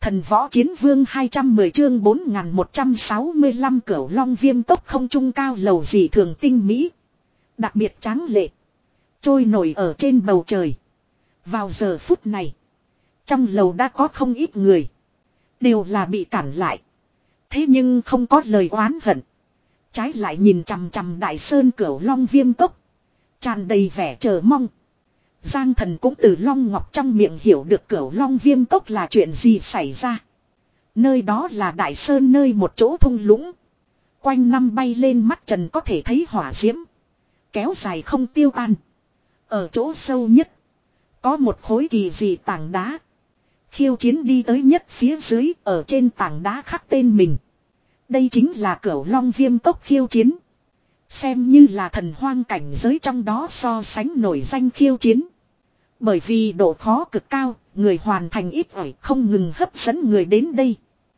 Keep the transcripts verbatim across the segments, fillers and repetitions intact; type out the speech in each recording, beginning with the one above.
Thần võ chiến vương hai trăm mười chương bốn nghìn một trăm sáu mươi lăm Cửu Long viêm tốc không trung cao lầu dị thường tinh mỹ. Đặc biệt tráng lệ. Trôi nổi ở trên bầu trời. Vào giờ phút này. Trong lầu đã có không ít người. Đều là bị cản lại. Thế nhưng không có lời oán hận. Trái lại nhìn chằm chằm Đại Sơn Cửu Long viêm tốc. Tràn đầy vẻ chờ mong. Giang Thần cũng từ Long Ngọc trong miệng hiểu được Cửu Long viêm tốc là chuyện gì xảy ra. Nơi đó là Đại Sơn nơi một chỗ thung lũng. Quanh năm bay lên mắt trần có thể thấy hỏa diễm. Kéo dài không tiêu tan. Ở chỗ sâu nhất. Có một khối kỳ dị tảng đá. Khiêu chiến đi tới nhất phía dưới. Ở trên tảng đá khắc tên mình. Đây chính là Cửu Long viêm tốc khiêu chiến. Xem như là thần hoang cảnh giới trong đó so sánh nổi danh khiêu chiến. Bởi vì độ khó cực cao, người hoàn thành ít ỏi không ngừng hấp dẫn người đến đây.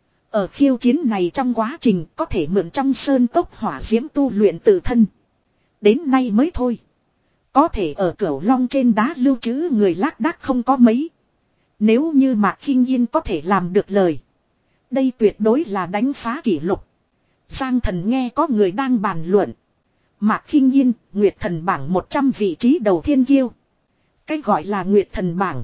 Ở khiêu chiến này trong quá trình có thể mượn trong sơn cốc hỏa diễm tu luyện tự thân. Đến nay mới thôi. Có thể ở Cửu Long trên đá lưu trữ người lác đác không có mấy. Nếu như Mạc Khinh Yên có thể làm được lời. Đây tuyệt đối là đánh phá kỷ lục. Giang Thần nghe có người đang bàn luận. Mạc Khinh Yên, Nguyệt Thần bảng một trăm vị trí đầu thiên kiêu. Cái gọi là Nguyệt Thần bảng.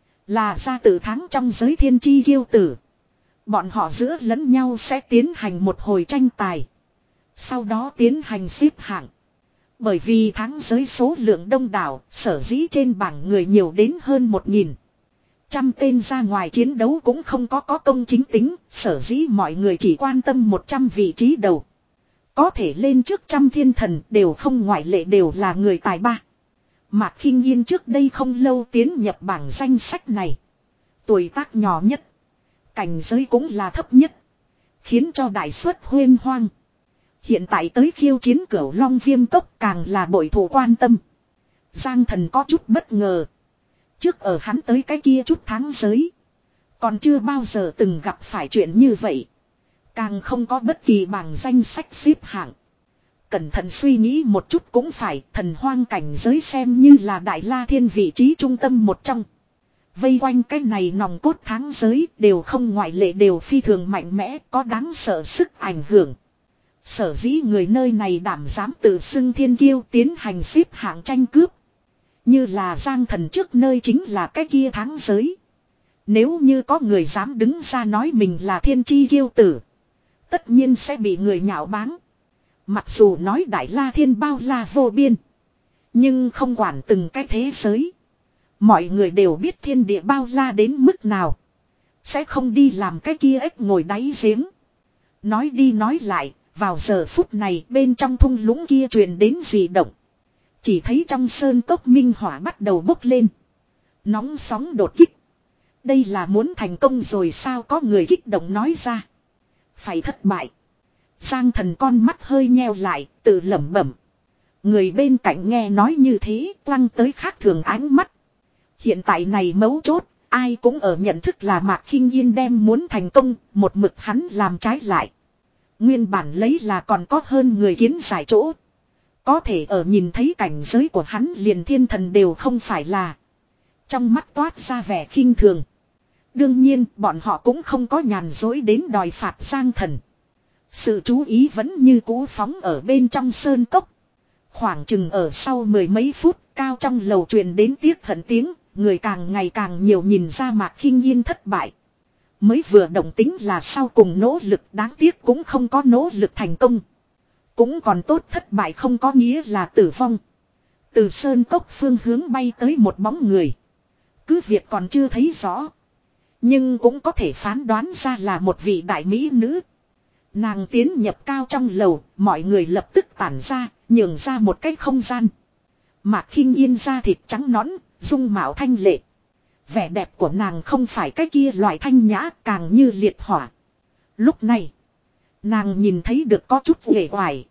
Là ra từ tháng trong giới thiên chi kiêu tử. Bọn họ giữa lẫn nhau sẽ tiến hành một hồi tranh tài. Sau đó tiến hành xếp hạng. Bởi vì tháng giới số lượng đông đảo, sở dĩ trên bảng người nhiều đến hơn một nghìn. Trăm tên ra ngoài chiến đấu cũng không có có công chính tính, sở dĩ mọi người chỉ quan tâm một trăm vị trí đầu. Có thể lên trước trăm thiên thần đều không ngoại lệ đều là người tài ba. Mạc Khinh Yên trước đây không lâu tiến nhập bảng danh sách này. Tuổi tác nhỏ nhất. Cảnh giới cũng là thấp nhất. Khiến cho đại suất huyên hoang. Hiện tại tới khiêu chiến Cửu Long viêm tốc càng là bội thủ quan tâm. Giang Thần có chút bất ngờ. Trước ở hắn tới cái kia chút tháng giới. Còn chưa bao giờ từng gặp phải chuyện như vậy. Càng không có bất kỳ bảng danh sách xếp hạng. Cẩn thận suy nghĩ một chút cũng phải, thần hoang cảnh giới xem như là Đại La Thiên vị trí trung tâm một trong. Vây quanh cái này nòng cốt tháng giới đều không ngoại lệ đều phi thường mạnh mẽ, có đáng sợ sức ảnh hưởng. Sở dĩ người nơi này đảm dám tự xưng thiên kiêu tiến hành xếp hạng tranh cướp. Như là Giang Thần trước nơi chính là cái kia tháng giới. Nếu như có người dám đứng ra nói mình là thiên chi kiêu tử. Tất nhiên sẽ bị người nhạo báng. Mặc dù nói Đại La Thiên bao la vô biên. Nhưng không quản từng cái thế giới. Mọi người đều biết thiên địa bao la đến mức nào. Sẽ không đi làm cái kia ếch ngồi đáy giếng. Nói đi nói lại, vào giờ phút này bên trong thung lũng kia truyền đến dị động. Chỉ thấy trong sơn cốc minh hỏa bắt đầu bốc lên. Nóng sóng đột kích. Đây là muốn thành công rồi sao, có người kích động nói ra. Phải thất bại. Giang Thần con mắt hơi nheo lại, tự lẩm bẩm. Người bên cạnh nghe nói như thế, quăng tới khác thường ánh mắt. Hiện tại này mấu chốt, ai cũng ở nhận thức là Mạc Khinh Yên đem muốn thành công, một mực hắn làm trái lại. Nguyên bản lấy là còn có hơn người kiến giải chỗ. Có thể ở nhìn thấy cảnh giới của hắn liền thiên thần đều không phải là. Trong mắt toát ra vẻ khinh thường. Đương nhiên bọn họ cũng không có nhàn dối đến đòi phạt Giang Thần. Sự chú ý vẫn như cũ phóng ở bên trong sơn cốc. Khoảng chừng ở sau mười mấy phút, cao trong lầu truyền đến tiếc hận tiếng, người càng ngày càng nhiều nhìn ra Mạc Khinh Yên thất bại. Mới vừa động tính là sau cùng nỗ lực, đáng tiếc cũng không có nỗ lực thành công. Cũng còn tốt thất bại không có nghĩa là tử vong. Từ sơn cốc phương hướng bay tới một bóng người. Cứ việc còn chưa thấy rõ. Nhưng cũng có thể phán đoán ra là một vị đại mỹ nữ. Nàng tiến nhập cao trong lầu, mọi người lập tức tản ra, nhường ra một cái không gian. Mạc Khinh Yên da thịt trắng nõn, dung mạo thanh lệ. Vẻ đẹp của nàng không phải cái kia loại thanh nhã, càng như liệt hỏa. Lúc này, nàng nhìn thấy được có chút uể oải.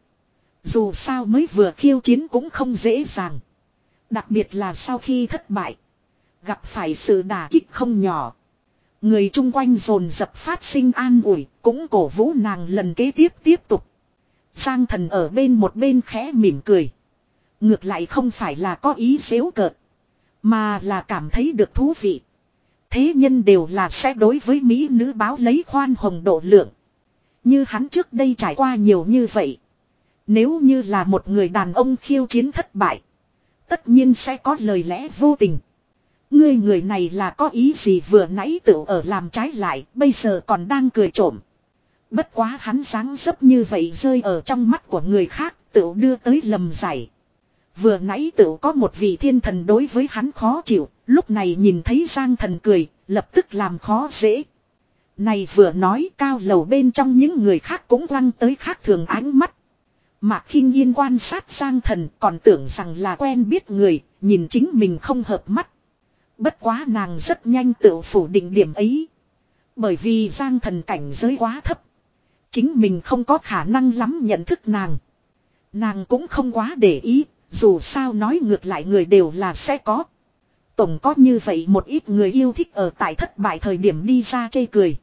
Dù sao mới vừa khiêu chiến cũng không dễ dàng. Đặc biệt là sau khi thất bại, gặp phải sự đả kích không nhỏ. Người chung quanh dồn dập phát sinh an ủi, cũng cổ vũ nàng lần kế tiếp tiếp tục. Giang Thần ở bên một bên khẽ mỉm cười. Ngược lại không phải là có ý xếu cợt, mà là cảm thấy được thú vị. Thế nhân đều là sẽ đối với mỹ nữ báo lấy khoan hồng độ lượng. Như hắn trước đây trải qua nhiều như vậy. Nếu như là một người đàn ông khiêu chiến thất bại, tất nhiên sẽ có lời lẽ vô tình. Ngươi người này là có ý gì, vừa nãy tự ở làm trái lại, bây giờ còn đang cười trộm. Bất quá hắn dáng dấp như vậy rơi ở trong mắt của người khác, tự đưa tới lầm giải. Vừa nãy tự có một vị thiên thần đối với hắn khó chịu, lúc này nhìn thấy Giang Thần cười, lập tức làm khó dễ. Này vừa nói, cao lầu bên trong những người khác cũng quăng tới khác thường ánh mắt. Mạc Khinh Yên quan sát Giang Thần, còn tưởng rằng là quen biết người, nhìn chính mình không hợp mắt. Bất quá nàng rất nhanh tự phủ định điểm ấy. Bởi vì Giang Thần cảnh giới quá thấp. Chính mình không có khả năng lắm nhận thức nàng. Nàng cũng không quá để ý, dù sao nói ngược lại người đều là sẽ có. Tổng có như vậy một ít người yêu thích ở tại thất bại thời điểm đi ra chê cười.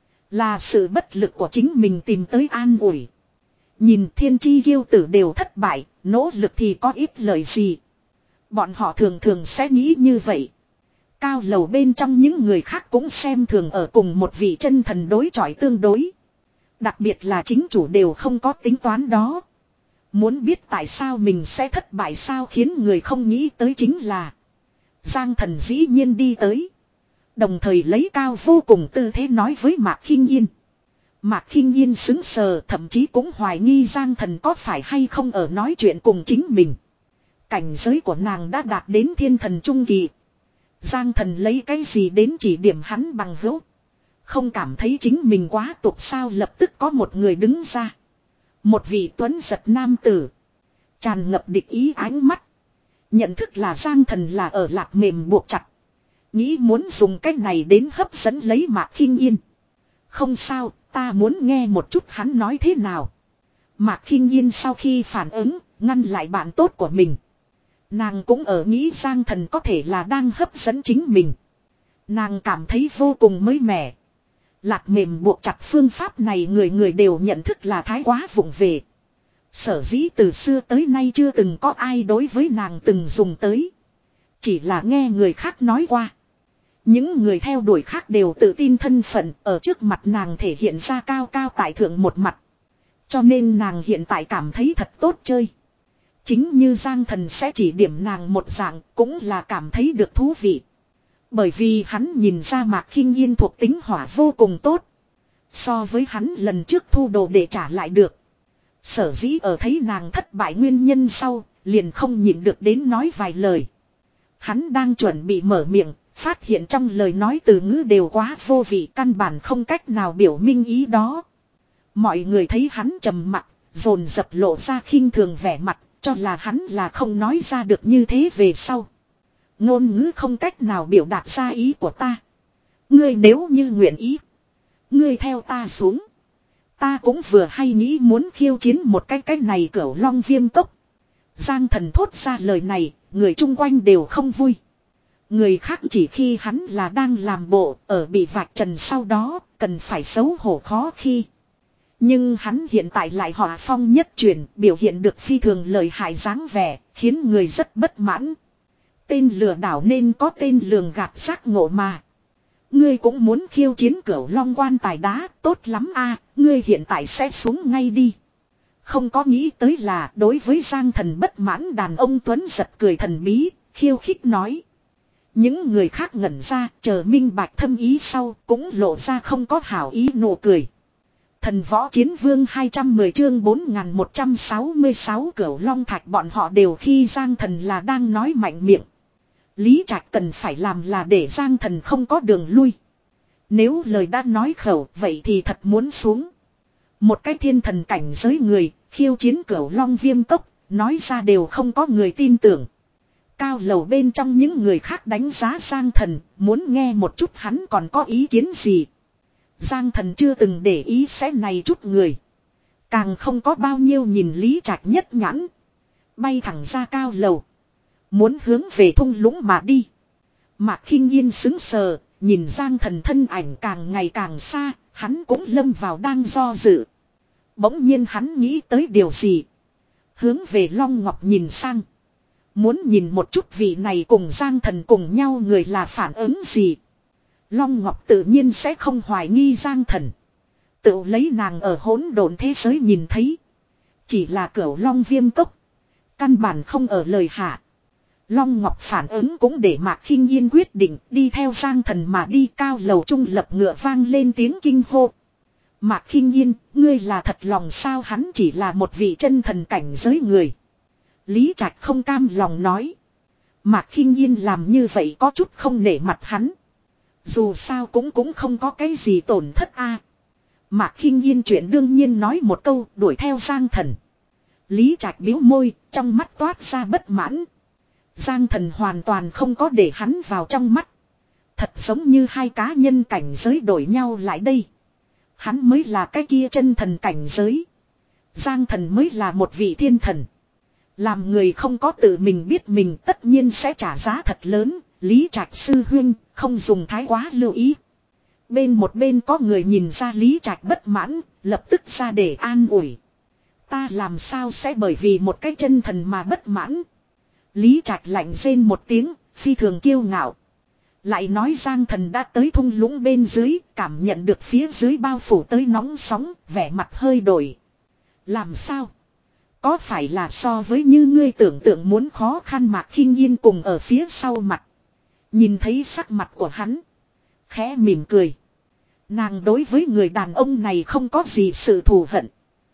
Là sự bất lực của chính mình tìm tới an ủi. Nhìn thiên chi kiêu tử đều thất bại, nỗ lực thì có ít lợi gì. Bọn họ thường thường sẽ nghĩ như vậy. Cao lầu bên trong những người khác cũng xem thường ở cùng một vị chân thần đối chọi tương đối. Đặc biệt là chính chủ đều không có tính toán đó. Muốn biết tại sao mình sẽ thất bại sao khiến người không nghĩ tới chính là Giang Thần dĩ nhiên đi tới. Đồng thời lấy cao vô cùng tư thế nói với Mạc Khinh Yên. Mạc Khinh Yên sững sờ, thậm chí cũng hoài nghi Giang Thần có phải hay không ở nói chuyện cùng chính mình. Cảnh giới của nàng đã đạt đến thiên thần trung kỳ. Giang Thần lấy cái gì đến chỉ điểm hắn bằng hữu. Không cảm thấy chính mình quá tục sao, lập tức có một người đứng ra. Một vị tuấn giật nam tử. Tràn ngập địch ý ánh mắt. Nhận thức là Giang Thần là ở lạc mềm buộc chặt. Nghĩ muốn dùng cách này đến hấp dẫn lấy Mạc Khinh Yên. Không sao, ta muốn nghe một chút hắn nói thế nào. Mạc Khinh Yên sau khi phản ứng, ngăn lại bạn tốt của mình. Nàng cũng ở nghĩ Giang Thần có thể là đang hấp dẫn chính mình. Nàng cảm thấy vô cùng mới mẻ. Lạc mềm buộc chặt phương pháp này người người đều nhận thức là thái quá vụng về. Sở dĩ từ xưa tới nay chưa từng có ai đối với nàng từng dùng tới. Chỉ là nghe người khác nói qua. Những người theo đuổi khác đều tự tin thân phận, ở trước mặt nàng thể hiện ra cao cao tại thượng một mặt. Cho nên nàng hiện tại cảm thấy thật tốt chơi. Chính như Giang Thần sẽ chỉ điểm nàng một dạng, cũng là cảm thấy được thú vị. Bởi vì hắn nhìn ra Mạc Khinh Yên thuộc tính hỏa vô cùng tốt. So với hắn lần trước thu đồ để trả lại được. Sở dĩ ở thấy nàng thất bại nguyên nhân sau, liền không nhịn được đến nói vài lời. Hắn đang chuẩn bị mở miệng, phát hiện trong lời nói từ ngữ đều quá vô vị, căn bản không cách nào biểu minh ý đó. Mọi người thấy hắn trầm mặc, dồn dập lộ ra khinh thường vẻ mặt, cho là hắn là không nói ra được như thế về sau. Ngôn ngữ không cách nào biểu đạt ra ý của ta. Ngươi nếu như nguyện ý, ngươi theo ta xuống. Ta cũng vừa hay nghĩ muốn khiêu chiến một cái cái này cửu long viêm cốc. Giang Thần thốt ra lời này, người chung quanh đều không vui. Người khác chỉ khi hắn là đang làm bộ, ở bị vạch trần sau đó, cần phải xấu hổ khó khi. Nhưng hắn hiện tại lại họa phong nhất chuyển, biểu hiện được phi thường lợi hại dáng vẻ, khiến người rất bất mãn. Tên lừa đảo nên có tên lường gạt giác ngộ mà. Ngươi cũng muốn khiêu chiến cửu long quan tài đá, tốt lắm a, ngươi hiện tại sẽ xuống ngay đi. Không có nghĩ tới là đối với Giang Thần bất mãn đàn ông tuấn giật cười thần bí, khiêu khích nói. Những người khác ngẩn ra, chờ minh bạch thâm ý sau, cũng lộ ra không có hảo ý nụ cười. Thần võ chiến vương hai trăm mười chương bốn nghìn một trăm sáu mươi sáu cửu long thạch, bọn họ đều khi Giang Thần là đang nói mạnh miệng. Lý Trạch cần phải làm là để Giang Thần không có đường lui. Nếu lời đã nói khẩu, vậy thì thật muốn xuống. Một cái thiên thần cảnh giới người, khiêu chiến cửu long viêm cốc, nói ra đều không có người tin tưởng. Cao lầu bên trong những người khác đánh giá Giang Thần, muốn nghe một chút hắn còn có ý kiến gì. Giang Thần chưa từng để ý sẽ này chút người. Càng không có bao nhiêu nhìn Lý Trạch nhất nhãn. Bay thẳng ra cao lầu. Muốn hướng về thung lũng mà đi. Mạc Khinh Yên sững sờ, nhìn Giang Thần thân ảnh càng ngày càng xa, hắn cũng lâm vào đang do dự. Bỗng nhiên hắn nghĩ tới điều gì. Hướng về Long Ngọc nhìn sang. Muốn nhìn một chút vị này cùng Giang Thần cùng nhau người là phản ứng gì. Long Ngọc tự nhiên sẽ không hoài nghi Giang Thần. Tự lấy nàng ở hỗn độn thế giới nhìn thấy. Chỉ là Cửu Long Viêm Cốc. Căn bản không ở lời hạ. Long Ngọc phản ứng cũng để Mạc Khinh Yên quyết định đi theo Giang Thần mà đi. Cao lầu trung lập ngựa vang lên tiếng kinh hô. Mạc Khinh Yên, ngươi là thật lòng sao? Hắn chỉ là một vị chân thần cảnh giới người. Lý Trạch không cam lòng nói. Mạc Khinh Yên làm như vậy có chút không nể mặt hắn. Dù sao cũng cũng không có cái gì tổn thất a. Mạc Khinh Yên chuyện đương nhiên nói một câu đuổi theo Giang Thần. Lý Trạch biếu môi, trong mắt toát ra bất mãn. Giang Thần hoàn toàn không có để hắn vào trong mắt. Thật giống như hai cá nhân cảnh giới đổi nhau lại đây. Hắn mới là cái kia chân thần cảnh giới. Giang Thần mới là một vị thiên thần. Làm người không có tự mình biết mình tất nhiên sẽ trả giá thật lớn. Lý Trạch sư huynh không dùng thái quá lưu ý. Bên một bên có người nhìn ra Lý Trạch bất mãn, lập tức ra để an ủi. Ta làm sao sẽ bởi vì một cái chân thần mà bất mãn. Lý Trạch lạnh rên một tiếng, phi thường kiêu ngạo. Lại nói Giang Thần đã tới thung lũng bên dưới, cảm nhận được phía dưới bao phủ tới nóng sóng, vẻ mặt hơi đổi. Làm sao? Có phải là so với như ngươi tưởng tượng muốn khó khăn? Mạc Khinh Yên cùng ở phía sau mặt. Nhìn thấy sắc mặt của hắn. Khẽ mỉm cười. Nàng đối với người đàn ông này không có gì sự thù hận.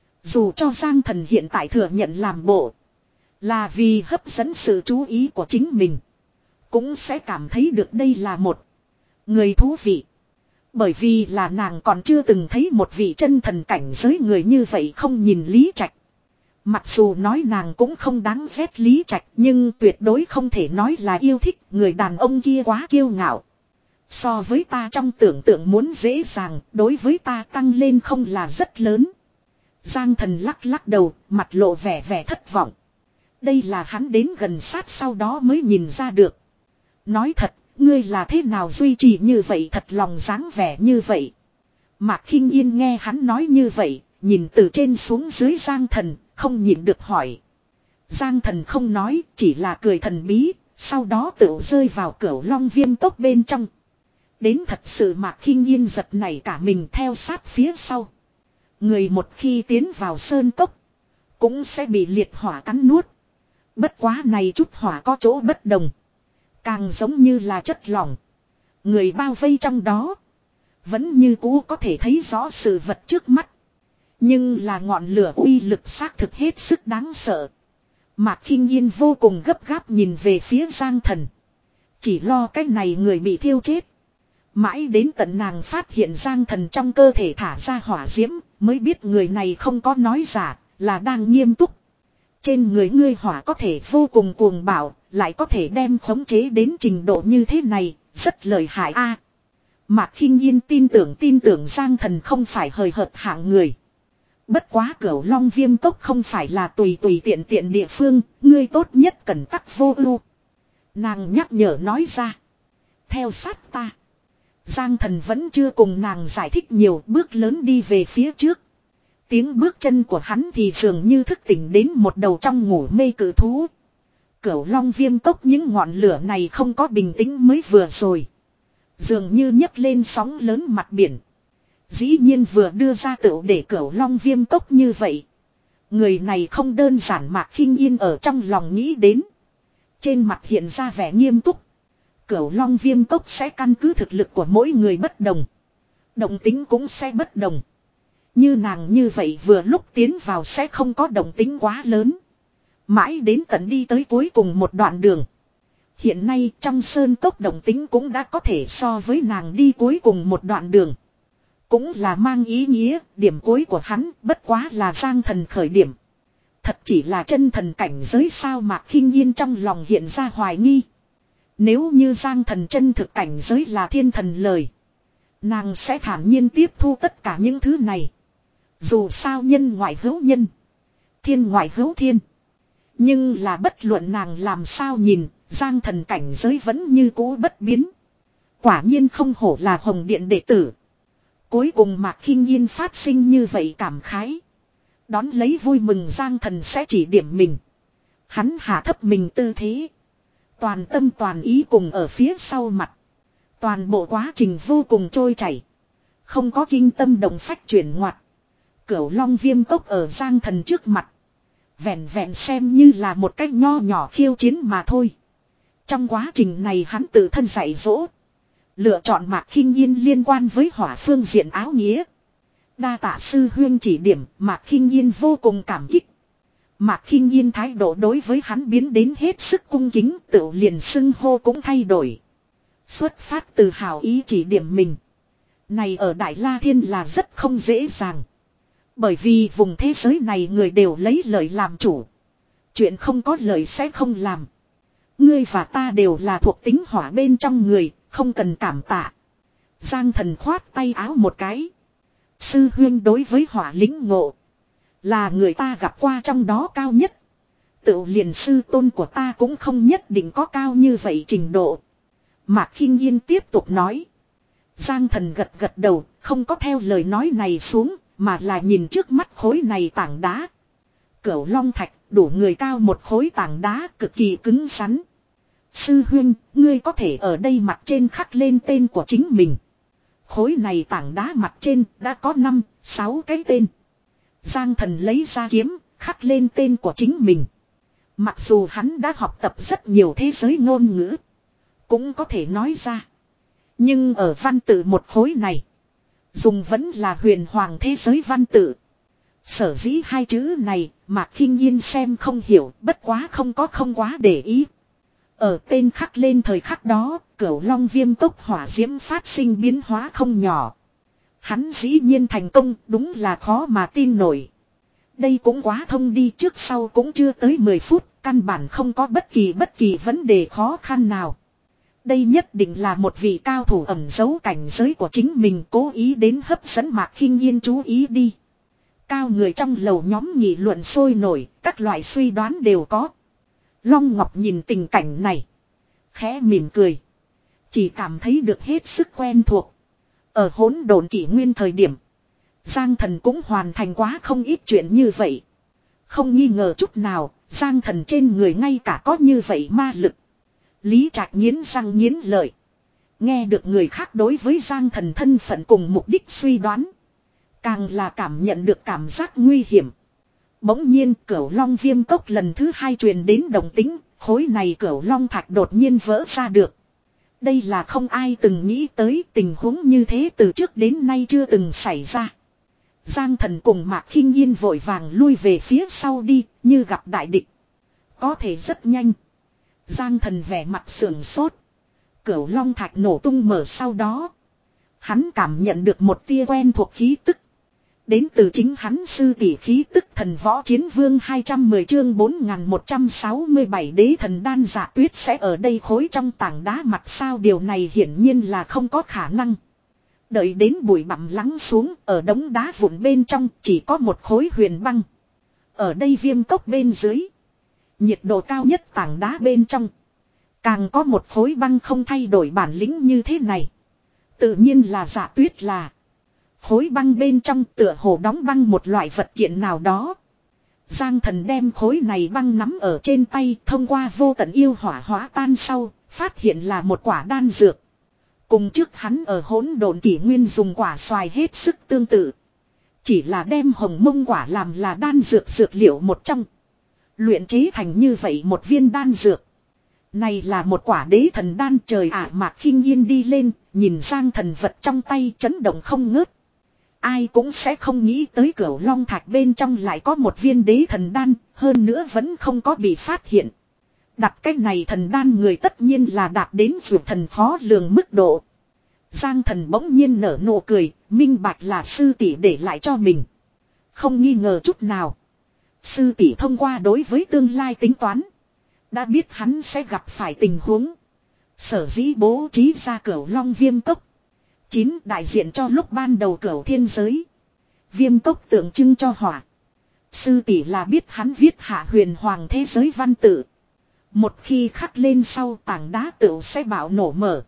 Dù cho Giang Thần hiện tại thừa nhận làm bộ. Là vì hấp dẫn sự chú ý của chính mình. Cũng sẽ cảm thấy được đây là một người thú vị. Bởi vì là nàng còn chưa từng thấy một vị chân thần cảnh giới người như vậy không nhìn Lý Trạch. Mặc dù nói nàng cũng không đáng ghét Lý Trạch, nhưng tuyệt đối không thể nói là yêu thích người đàn ông kia quá kiêu ngạo. So với ta trong tưởng tượng muốn dễ dàng, đối với ta tăng lên không là rất lớn. Giang Thần lắc lắc đầu, mặt lộ vẻ vẻ thất vọng. Đây là hắn đến gần sát sau đó mới nhìn ra được. Nói thật, ngươi là thế nào duy trì như vậy thật lòng dáng vẻ như vậy. Mạc Khinh Yên nghe hắn nói như vậy, nhìn từ trên xuống dưới Giang Thần, không nhịn được hỏi. Giang Thần không nói, chỉ là cười thần bí, sau đó tự rơi vào Cửu Long Viêm Cốc bên trong. Đến thật sự Mạc Khinh Yên giật nảy cả mình theo sát phía sau. Người một khi tiến vào sơn cốc, cũng sẽ bị liệt hỏa cắn nuốt. Bất quá này chút hỏa có chỗ bất đồng. Càng giống như là chất lỏng. Người bao vây trong đó. Vẫn như cũ có thể thấy rõ sự vật trước mắt. Nhưng là ngọn lửa uy lực xác thực hết sức đáng sợ. Mạc Khinh Yên vô cùng gấp gáp nhìn về phía Giang Thần. Chỉ lo cái này người bị thiêu chết. Mãi đến tận nàng phát hiện Giang Thần trong cơ thể thả ra hỏa diễm. Mới biết người này không có nói giả, là đang nghiêm túc. Trên người ngươi hỏa có thể vô cùng cuồng bạo, lại có thể đem khống chế đến trình độ như thế này, rất lợi hại a. Mạc Khinh Yên tin tưởng tin tưởng Giang Thần không phải hời hợt hạng người. Bất quá Cửu Long Viêm Cốc không phải là tùy tùy tiện tiện địa phương, ngươi tốt nhất cần tắc vô ưu. Nàng nhắc nhở nói ra. Theo sát ta. Giang Thần vẫn chưa cùng nàng giải thích nhiều, bước lớn đi về phía trước. Tiếng bước chân của hắn thì dường như thức tỉnh đến một đầu trong ngủ mê cử thú. Cửu Long Viêm Cốc những ngọn lửa này không có bình tĩnh mới vừa rồi. Dường như nhấc lên sóng lớn mặt biển. Dĩ nhiên vừa đưa ra tựu để Cửu Long Viêm Cốc như vậy. Người này không đơn giản Mạc Khinh Yên ở trong lòng nghĩ đến. Trên mặt hiện ra vẻ nghiêm túc. Cửu Long Viêm Cốc sẽ căn cứ thực lực của mỗi người bất đồng. Động tính cũng sẽ bất đồng. Như nàng như vậy vừa lúc tiến vào sẽ không có động tính quá lớn. Mãi đến tận đi tới cuối cùng một đoạn đường. Hiện nay trong sơn cốc động tính cũng đã có thể so với nàng đi cuối cùng một đoạn đường. Cũng là mang ý nghĩa điểm cuối của hắn bất quá là Giang Thần khởi điểm. Thật chỉ là chân thần cảnh giới sao? Mạc Khinh Yên trong lòng hiện ra hoài nghi. Nếu như Giang Thần chân thực cảnh giới là thiên thần lời. Nàng sẽ thản nhiên tiếp thu tất cả những thứ này. Dù sao nhân ngoại hữu nhân. Thiên ngoại hữu thiên. Nhưng là bất luận nàng làm sao nhìn, Giang Thần cảnh giới vẫn như cũ bất biến. Quả nhiên không hổ là Hồng Điện đệ tử. Cuối cùng Mạc Khinh Yên phát sinh như vậy cảm khái. Đón lấy vui mừng Giang Thần sẽ chỉ điểm mình. Hắn hạ thấp mình tư thế. Toàn tâm toàn ý cùng ở phía sau mặt. Toàn bộ quá trình vô cùng trôi chảy. Không có kinh tâm động phách chuyển ngoặt. Cửu Long Viêm Cốc ở Giang Thần trước mặt. Vẹn vẹn xem như là một cách nho nhỏ khiêu chiến mà thôi. Trong quá trình này hắn tự thân dạy dỗ. Lựa chọn Mạc Khinh Yên liên quan với hỏa phương diện áo nghĩa. Đa tạ sư huyên chỉ điểm, Mạc Khinh Yên vô cùng cảm kích. Mạc Khinh Yên thái độ đối với hắn biến đến hết sức cung kính, tự liền xưng hô cũng thay đổi. Xuất phát từ hào ý chỉ điểm mình. Này ở Đại La Thiên là rất không dễ dàng. Bởi vì vùng thế giới này người đều lấy lợi làm chủ. Chuyện không có lợi sẽ không làm. Ngươi và ta đều là thuộc tính hỏa bên trong người, không cần cảm tạ. Giang Thần khoát tay áo một cái. Sư huyên đối với hỏa lĩnh ngộ. Là người ta gặp qua trong đó cao nhất. Tự liền sư tôn của ta cũng không nhất định có cao như vậy trình độ. Mạc Khinh Yên tiếp tục nói. Giang Thần gật gật đầu, không có theo lời nói này xuống, mà là nhìn trước mắt khối này tảng đá. Cửu Long Thạch, đủ người cao một khối tảng đá cực kỳ cứng rắn. Sư huynh, ngươi có thể ở đây mặt trên khắc lên tên của chính mình. Khối này tảng đá mặt trên đã có năm, sáu cái tên. Giang Thần lấy ra kiếm, khắc lên tên của chính mình. Mặc dù hắn đã học tập rất nhiều thế giới ngôn ngữ, cũng có thể nói ra. Nhưng ở văn tự một khối này, dùng vẫn là huyền hoàng thế giới văn tự. Sở dĩ hai chữ này, Mạc Khinh Yên xem không hiểu, bất quá không có không quá để ý. Ở tên khắc lên thời khắc đó, Cửu Long Viêm Cốc hỏa diễm phát sinh biến hóa không nhỏ. Hắn dĩ nhiên thành công, đúng là khó mà tin nổi. Đây cũng quá thông đi, trước sau cũng chưa tới mười phút, căn bản không có bất kỳ bất kỳ vấn đề khó khăn nào. Đây nhất định là một vị cao thủ ẩn giấu cảnh giới của chính mình, cố ý đến hấp dẫn Mạc Khinh Yên chú ý đi. Cao người trong lầu nhóm nghị luận sôi nổi, các loại suy đoán đều có. Long Ngọc nhìn tình cảnh này, khẽ mỉm cười. Chỉ cảm thấy được hết sức quen thuộc. Ở hỗn độn kỷ nguyên thời điểm, Giang Thần cũng hoàn thành quá không ít chuyện như vậy. Không nghi ngờ chút nào, Giang Thần trên người ngay cả có như vậy ma lực. Lý Trạch nghiến răng nghiến lợi. Nghe được người khác đối với Giang Thần thân phận cùng mục đích suy đoán, càng là cảm nhận được cảm giác nguy hiểm. Bỗng nhiên Cửu Long Viêm Cốc lần thứ hai truyền đến đồng tính, khối này Cửu Long Thạch đột nhiên vỡ ra được. Đây là không ai từng nghĩ tới, tình huống như thế từ trước đến nay chưa từng xảy ra. Giang Thần cùng Mạc Khinh Yên vội vàng lui về phía sau đi, như gặp đại địch. Có thể rất nhanh. Giang Thần vẻ mặt sườn sốt. Cửu Long Thạch nổ tung mở sau đó, hắn cảm nhận được một tia quen thuộc khí tức. Đến từ chính hắn sư tỷ khí tức Thần Võ Chiến Vương hai trăm mười chương bốn nghìn một trăm sáu mươi bảy đế thần đan Dạ Tuyết sẽ ở đây khối trong tảng đá mặt sao, điều này hiển nhiên là không có khả năng. Đợi đến bụi bặm lắng xuống, ở đống đá vụn bên trong chỉ có một khối huyền băng. Ở đây viêm cốc bên dưới, nhiệt độ cao nhất tảng đá bên trong, càng có một khối băng không thay đổi bản lĩnh như thế này. Tự nhiên là Dạ Tuyết là. Khối băng bên trong tựa hồ đóng băng một loại vật kiện nào đó. Giang Thần đem khối này băng nắm ở trên tay, thông qua vô tận yêu hỏa hóa tan sau, phát hiện là một quả đan dược. Cùng trước hắn ở hỗn độn kỷ nguyên dùng quả xoài hết sức tương tự. Chỉ là đem hồng mông quả làm là đan dược dược liệu một trong. Luyện chế thành như vậy một viên đan dược. Này là một quả đế thần đan, trời ạ. Mạc Khinh Yên đi lên, nhìn Giang Thần vật trong tay chấn động không ngớt. Ai cũng sẽ không nghĩ tới Cửu Long Thạch bên trong lại có một viên đế thần đan, hơn nữa vẫn không có bị phát hiện. Đặt cái này thần đan người tất nhiên là đạt đến vượt thần khó lường mức độ. Giang Thần bỗng nhiên nở nụ cười, minh bạch là sư tỷ để lại cho mình. Không nghi ngờ chút nào. Sư tỷ thông qua đối với tương lai tính toán, đã biết hắn sẽ gặp phải tình huống, sở dĩ bố trí ra Cửu Long Viêm Cốc. Chín đại diện cho lúc ban đầu Cửu Thiên giới. Viêm cốc tượng trưng cho hỏa. Sư tỷ là biết hắn viết hạ huyền hoàng thế giới văn tự. Một khi khắc lên sau, tảng đá tựu sẽ bạo nổ mở.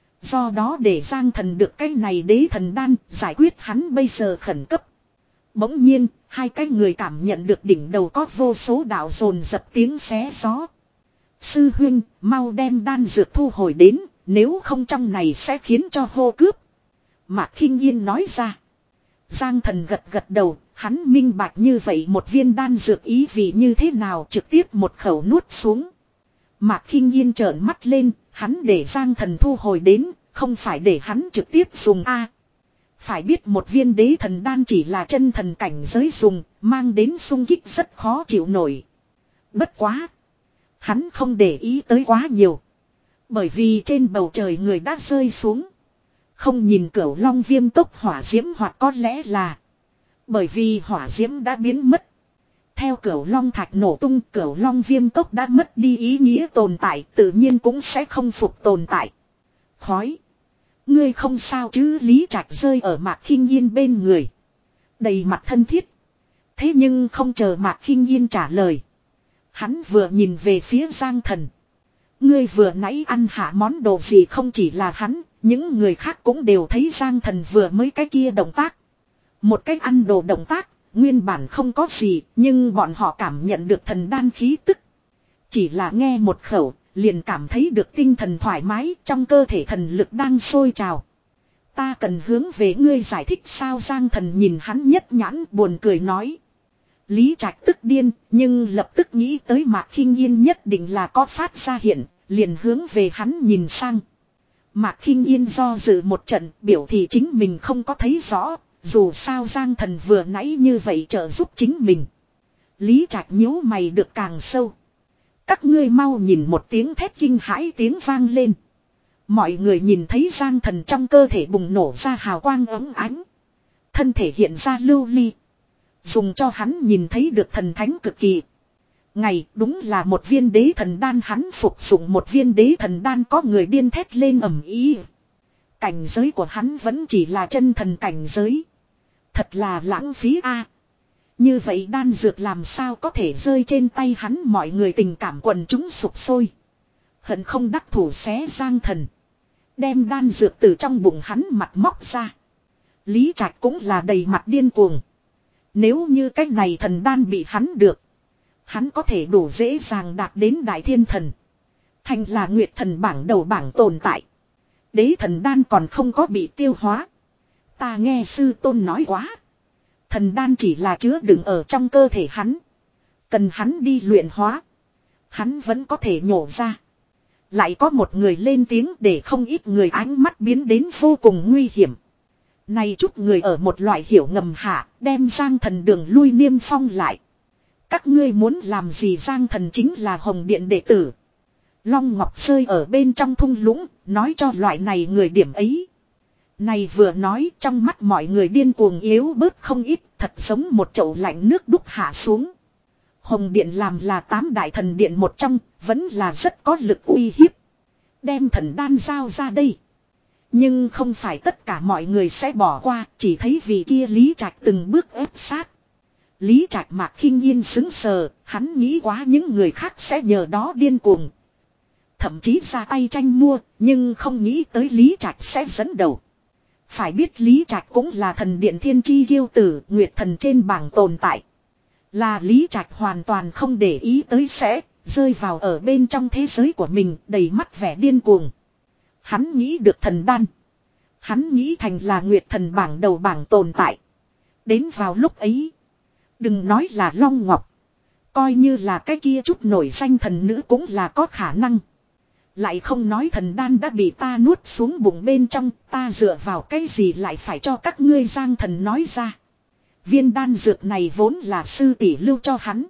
Do đó để Giang Thần được cái này đế thần đan, giải quyết hắn bây giờ khẩn cấp. Bỗng nhiên, hai cái người cảm nhận được đỉnh đầu có vô số đạo dồn dập tiếng xé gió. Sư huynh, mau đem đan dược thu hồi đến, Nếu không trong này sẽ khiến cho hô cướp. Mạc Khinh Yên nói ra. Giang Thần gật gật đầu, hắn minh bạch như vậy một viên đan dược ý vị như thế nào, trực tiếp một khẩu nuốt xuống. Mạc Khinh Yên trợn mắt lên, hắn để Giang Thần thu hồi đến, không phải để hắn trực tiếp dùng a. Phải biết một viên đế thần đan chỉ là chân thần cảnh giới dùng, mang đến xung kích rất khó chịu nổi. Bất quá, hắn không để ý tới quá nhiều. Bởi vì trên bầu trời người đã rơi xuống. Không nhìn Cửu Long viêm tốc hỏa diễm, hoặc có lẽ là bởi vì hỏa diễm đã biến mất. Theo Cửu Long thạch nổ tung, Cửu Long viêm tốc đã mất đi ý nghĩa tồn tại, tự nhiên cũng sẽ không phục tồn tại. Khói. Ngươi không sao chứ? Lý Trạch rơi ở Mạc Khinh Yên bên người. Đầy mặt thân thiết. Thế nhưng không chờ Mạc Khinh Yên trả lời. Hắn vừa nhìn về phía Giang Thần. Ngươi vừa nãy ăn hạ món đồ gì? Không chỉ là hắn, những người khác cũng đều thấy Giang Thần vừa mới cái kia động tác. Một cách ăn đồ động tác, nguyên bản không có gì, nhưng bọn họ cảm nhận được thần đan khí tức. Chỉ là nghe một khẩu, liền cảm thấy được tinh thần thoải mái, trong cơ thể thần lực đang sôi trào. Ta cần hướng về ngươi giải thích sao? Giang Thần nhìn hắn nhất nhãn buồn cười nói. Lý Trạch tức điên, nhưng lập tức nghĩ tới Mạc Khinh Yên nhất định là có phát ra hiện, liền hướng về hắn nhìn sang. Mạc Khinh Yên do dự một trận, biểu thị chính mình không có thấy rõ, dù sao Giang Thần vừa nãy như vậy trợ giúp chính mình. Lý Trạch nhíu mày được càng sâu. Các ngươi mau nhìn, một tiếng thét kinh hãi tiếng vang lên. Mọi người nhìn thấy Giang Thần trong cơ thể bùng nổ ra hào quang ấm ánh. Thân thể hiện ra lưu ly. Dùng cho hắn nhìn thấy được thần thánh cực kỳ. Ngày đúng là một viên đế thần đan, hắn phục dụng một viên đế thần đan, có người điên thét lên ầm ĩ. Cảnh giới của hắn vẫn chỉ là chân thần cảnh giới. Thật là lãng phí a. Như vậy đan dược làm sao có thể rơi trên tay hắn? Mọi người tình cảm quần chúng sục sôi. Hận không đắc thủ xé Giang Thần. Đem đan dược từ trong bụng hắn mặt móc ra. Lý Trạch cũng là đầy mặt điên cuồng. Nếu như cái này thần đan bị hắn được, hắn có thể đủ dễ dàng đạt đến đại thiên thần. Thành là nguyệt thần bảng đầu bảng tồn tại. Đế thần đan còn không có bị tiêu hóa. Ta nghe sư tôn nói quá. Thần đan chỉ là chứa đựng ở trong cơ thể hắn. Cần hắn đi luyện hóa. Hắn vẫn có thể nhổ ra. Lại có một người lên tiếng để không ít người ánh mắt biến đến vô cùng nguy hiểm. Này chút người ở một loại hiểu ngầm hạ, đem Giang Thần đường lui niêm phong lại. Các ngươi muốn làm gì? Giang Thần chính là Hồng Điện đệ tử. Long Ngọc rơi ở bên trong thung lũng, nói cho loại này người điểm ấy. Này vừa nói, trong mắt mọi người điên cuồng yếu bớt không ít, thật giống một chậu lạnh nước đúc hạ xuống. Hồng Điện làm là tám đại thần điện một trong, vẫn là rất có lực uy hiếp. Đem thần đan giao ra đây. Nhưng không phải tất cả mọi người sẽ bỏ qua, chỉ thấy vì kia Lý Trạch từng bước ép sát. Lý Trạch Mạc Khinh Yên sững sờ, hắn nghĩ quá những người khác sẽ nhờ đó điên cuồng. Thậm chí ra tay tranh mua, nhưng không nghĩ tới Lý Trạch sẽ dẫn đầu. Phải biết Lý Trạch cũng là thần điện thiên chi kiêu tử, nguyệt thần trên bảng tồn tại. Là Lý Trạch hoàn toàn không để ý tới sẽ rơi vào ở bên trong thế giới của mình, đầy mắt vẻ điên cuồng. Hắn nghĩ được thần đan. Hắn nghĩ thành là nguyệt thần bảng đầu bảng tồn tại. Đến vào lúc ấy, đừng nói là Long Ngọc, coi như là cái kia chút nổi danh thần nữ cũng là có khả năng. Lại không nói thần đan đã bị ta nuốt xuống bụng bên trong, ta dựa vào cái gì lại phải cho các ngươi? Giang Thần nói ra. Viên đan dược này vốn là sư tỷ lưu cho hắn.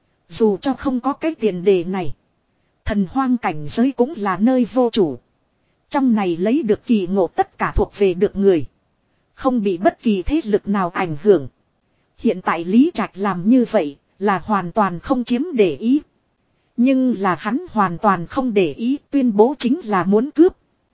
Dù cho không có cái tiền đề này, thần hoang cảnh giới cũng là nơi vô chủ. Trong này lấy được kỳ ngộ tất cả thuộc về được người, không bị bất kỳ thế lực nào ảnh hưởng. Hiện tại Lý Trạch làm như vậy là hoàn toàn không chiếm để ý. Nhưng là hắn hoàn toàn không để ý, tuyên bố chính là muốn cướp.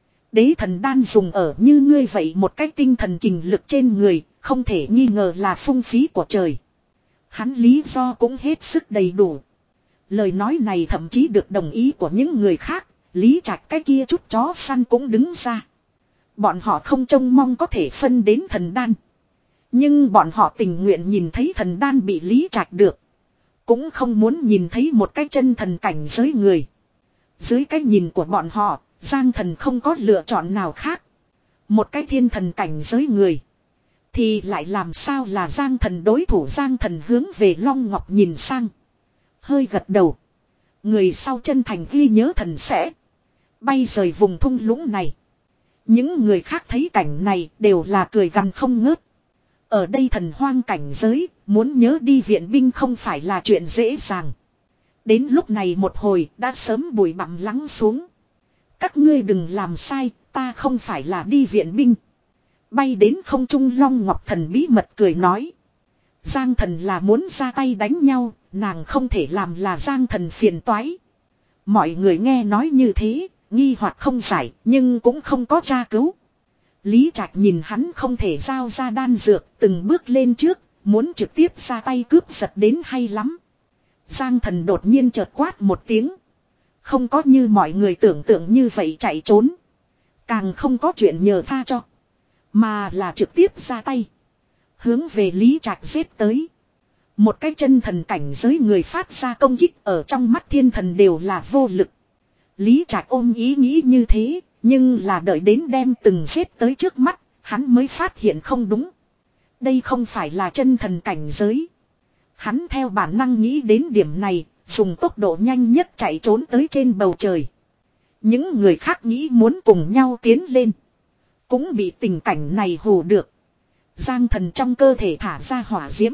Đế thần đan dùng ở như ngươi vậy một cái tinh thần kình lực trên người, không thể nghi ngờ là phung phí của trời. Hắn lý do cũng hết sức đầy đủ. Lời nói này thậm chí được đồng ý của những người khác. Lý Trạch cái kia chút chó săn cũng đứng ra. Bọn họ không trông mong có thể phân đến thần đan. Nhưng bọn họ tình nguyện nhìn thấy thần đan bị Lý Trạch được. Cũng không muốn nhìn thấy một cái chân thần cảnh giới người. Dưới cái nhìn của bọn họ, Giang Thần không có lựa chọn nào khác. Một cái thiên thần cảnh giới người. Thì lại làm sao là Giang Thần đối thủ. Giang Thần hướng về Long Ngọc nhìn sang. Hơi gật đầu. Người sau chân thành ghi nhớ thần sẽ bay rời vùng thung lũng này. Những người khác thấy cảnh này đều là cười gằn không ngớt. Ở đây thần hoang cảnh giới, muốn nhớ đi viện binh không phải là chuyện dễ dàng. Đến lúc này một hồi đã sớm bụi bặm lắng xuống. Các ngươi đừng làm sai, ta không phải là đi viện binh. Bay đến không trung Long Ngọc Thần bí mật cười nói. Giang Thần là muốn ra tay đánh nhau, nàng không thể làm là Giang Thần phiền toái. Mọi người nghe nói như thế, nghi hoặc không giải, nhưng cũng không có tra cứu. Lý Trạch nhìn hắn không thể giao ra đan dược, từng bước lên trước, muốn trực tiếp ra tay cướp giật đến hay lắm. Giang Thần đột nhiên chợt quát một tiếng. Không có như mọi người tưởng tượng như vậy chạy trốn. Càng không có chuyện nhờ tha cho. Mà là trực tiếp ra tay. Hướng về Lý Trạch giết tới. Một cái chân thần cảnh giới người phát ra công kích ở trong mắt thiên thần đều là vô lực. Lý Trạch ôm ý nghĩ như thế, nhưng là đợi đến đem từng giết tới trước mắt, hắn mới phát hiện không đúng. Đây không phải là chân thần cảnh giới. Hắn theo bản năng nghĩ đến điểm này, dùng tốc độ nhanh nhất chạy trốn tới trên bầu trời. Những người khác nghĩ muốn cùng nhau tiến lên. Cũng bị tình cảnh này hù được. Giang Thần trong cơ thể thả ra hỏa diễm.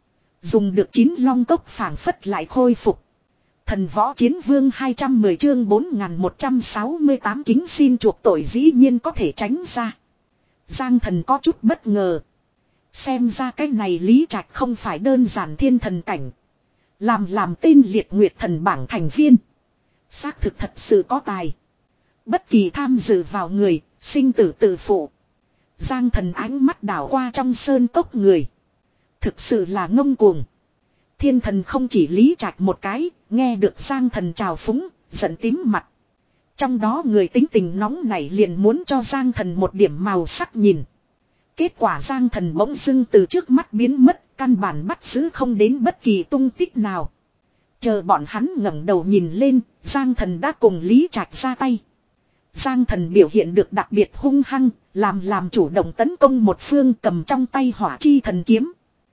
Dùng được chín long cốc phảng phất lại khôi phục. Thần võ chiến vương hai trăm mười chương bốn nghìn một trăm sáu mươi tám kính xin chuộc tội dĩ nhiên có thể tránh ra. Giang Thần có chút bất ngờ. Xem ra cái này Lý Trạch không phải đơn giản thiên thần cảnh. Làm làm tên liệt nguyệt thần bảng thành viên. Xác thực thật sự có tài. Bất kỳ tham dự vào người, sinh tử tự phụ. Giang Thần ánh mắt đảo qua trong sơn cốc người. Thực sự là ngông cuồng. Thiên thần không chỉ Lý Trạch một cái, nghe được Giang Thần chào phúng, giận tím mặt. Trong đó người tính tình nóng nảy liền muốn cho Giang Thần một điểm màu sắc nhìn. Kết quả Giang Thần bỗng dưng từ trước mắt biến mất, căn bản bắt giữ không đến bất kỳ tung tích nào. Chờ bọn hắn ngẩng đầu nhìn lên, Giang Thần đã cùng Lý Trạch ra tay. Giang Thần biểu hiện được đặc biệt hung hăng, làm làm chủ động tấn công một phương cầm trong tay hỏa chi thần kiếm.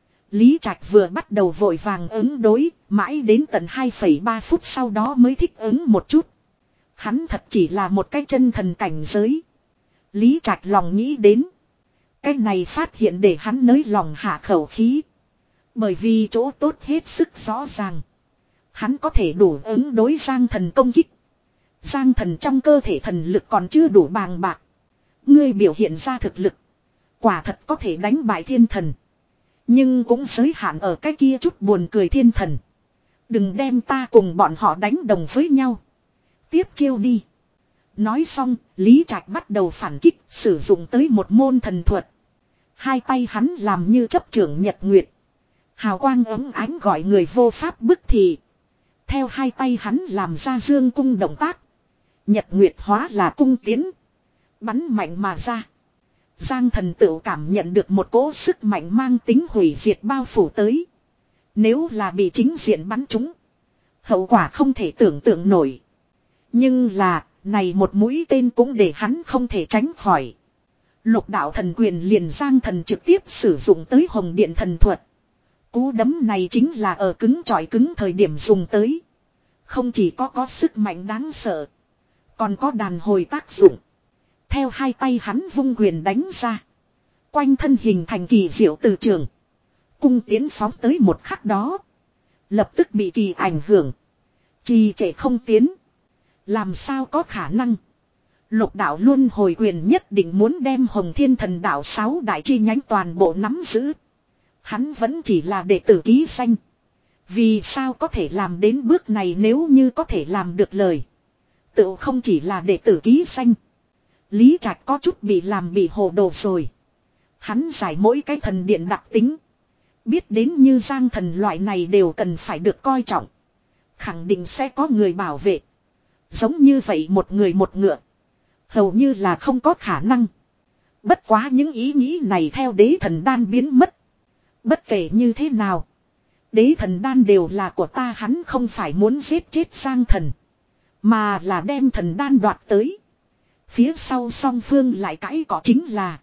Lý Trạch vừa bắt đầu vội vàng ứng đối, mãi đến tận hai phẩy ba phút sau đó mới thích ứng một chút. Hắn thật chỉ là một cái chân thần cảnh giới. Lý Trạch lòng nghĩ đến. Cái này phát hiện để hắn nới lòng hạ khẩu khí. Bởi vì chỗ tốt hết sức rõ ràng. Hắn có thể đủ ứng đối Giang Thần công kích. Giang Thần trong cơ thể thần lực còn chưa đủ bàng bạc. Ngươi biểu hiện ra thực lực. Quả thật có thể đánh bại thiên thần. Nhưng cũng giới hạn ở cái kia chút buồn cười thiên thần. Đừng đem ta cùng bọn họ đánh đồng với nhau. Tiếp chiêu đi. Nói xong, Lý Trạch bắt đầu phản kích, sử dụng tới một môn thần thuật. Hai tay hắn làm như chấp trưởng nhật nguyệt. Hào quang ấm ánh gọi người vô pháp bức thị. Theo hai tay hắn làm ra dương cung động tác. Nhật nguyệt hóa là cung tiến. Bắn mạnh mà ra. Giang Thần tự cảm nhận được một cỗ sức mạnh mang tính hủy diệt bao phủ tới. Nếu là bị chính diện bắn trúng. Hậu quả không thể tưởng tượng nổi. Nhưng là, này một mũi tên cũng để hắn không thể tránh khỏi. Lục đạo thần quyền liền Giang Thần trực tiếp sử dụng tới hồng điện thần thuật. Cú đấm này chính là ở cứng chọi cứng thời điểm dùng tới. Không chỉ có có sức mạnh đáng sợ. Còn có đàn hồi tác dụng. Theo hai tay hắn vung quyền đánh ra. Quanh thân hình thành kỳ diệu từ trường. Cung tiến phóng tới một khắc đó. Lập tức bị kỳ ảnh hưởng. Trì trệ không tiến. Làm sao có khả năng. Lục đạo luân hồi quyền nhất định muốn đem Hồng Thiên Thần đạo sáu đại chi nhánh toàn bộ nắm giữ. Hắn vẫn chỉ là đệ tử ký danh. Vì sao có thể làm đến bước này nếu như có thể làm được lời. Tự không chỉ là đệ tử ký danh. Lý Trạch có chút bị làm bị hồ đồ rồi. Hắn giải mỗi cái thần điện đặc tính. Biết đến như Giang Thần loại này đều cần phải được coi trọng. Khẳng định sẽ có người bảo vệ. Giống như vậy một người một ngựa. Hầu như là không có khả năng. Bất quá những ý nghĩ này theo đế thần đan biến mất. Bất kể như thế nào. Đế thần đan đều là của ta, hắn không phải muốn giết chết Giang Thần. Mà là đem thần đan đoạt tới. Phía sau song phương lại cãi cọ chính là.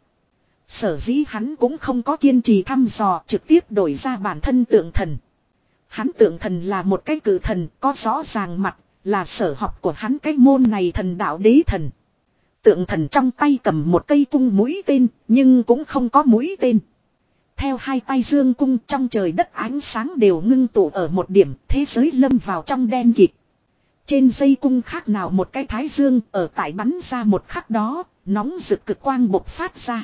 Sở dĩ hắn cũng không có kiên trì thăm dò trực tiếp đổi ra bản thân tượng thần. Hắn tượng thần là một cái cử thần có rõ ràng mặt là sở học của hắn cái môn này thần đạo đế thần. Tượng thần trong tay cầm một cây cung mũi tên nhưng cũng không có mũi tên. Theo hai tay dương cung trong trời đất ánh sáng đều ngưng tụ ở một điểm thế giới lâm vào trong đen kịt. Trên dây cung khác nào một cái thái dương ở tại bắn ra một khắc đó nóng rực cực quang bộc phát ra.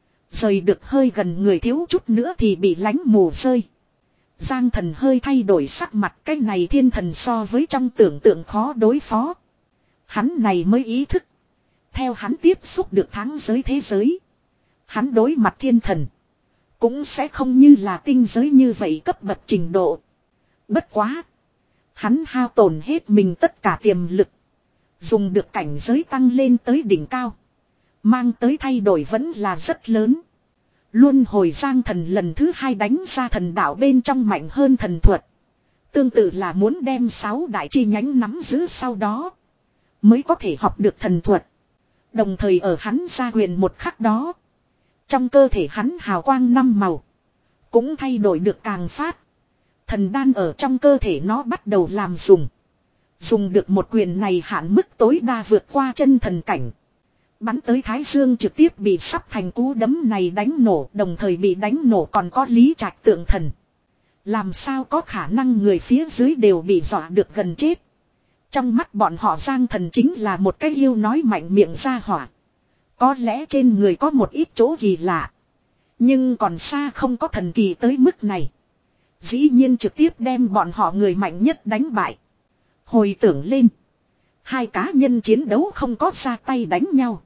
Rời được hơi gần người thiếu chút nữa thì bị lánh mù rơi. Giang thần hơi thay đổi sắc mặt cái này thiên thần so với trong tưởng tượng khó đối phó. Hắn này mới ý thức. Theo hắn tiếp xúc được tháng giới thế giới. Hắn đối mặt thiên thần. Cũng sẽ không như là tinh giới như vậy cấp bậc trình độ. Bất quá. Hắn hao tổn hết mình tất cả tiềm lực. Dùng được cảnh giới tăng lên tới đỉnh cao. Mang tới thay đổi vẫn là rất lớn. Luân hồi giang thần lần thứ hai đánh ra thần đạo bên trong mạnh hơn thần thuật. Tương tự là muốn đem sáu đại chi nhánh nắm giữ sau đó. Mới có thể học được thần thuật. Đồng thời ở hắn ra quyền một khắc đó. Trong cơ thể hắn hào quang năm màu. Cũng thay đổi được càng phát. Thần đan ở trong cơ thể nó bắt đầu làm dùng. Dùng được một quyền này hạn mức tối đa vượt qua chân thần cảnh. Bắn tới Thái Dương trực tiếp bị sắp thành cú đấm này đánh nổ. Đồng thời bị đánh nổ còn có Lý Trạch tượng thần. Làm sao có khả năng người phía dưới đều bị dọa được gần chết. Trong mắt bọn họ Giang thần chính là một cái yêu nói mạnh miệng ra hỏa. Có lẽ trên người có một ít chỗ kỳ lạ. Nhưng còn xa không có thần kỳ tới mức này. Dĩ nhiên trực tiếp đem bọn họ người mạnh nhất đánh bại. Hồi tưởng lên. Hai cá nhân chiến đấu không có ra tay đánh nhau.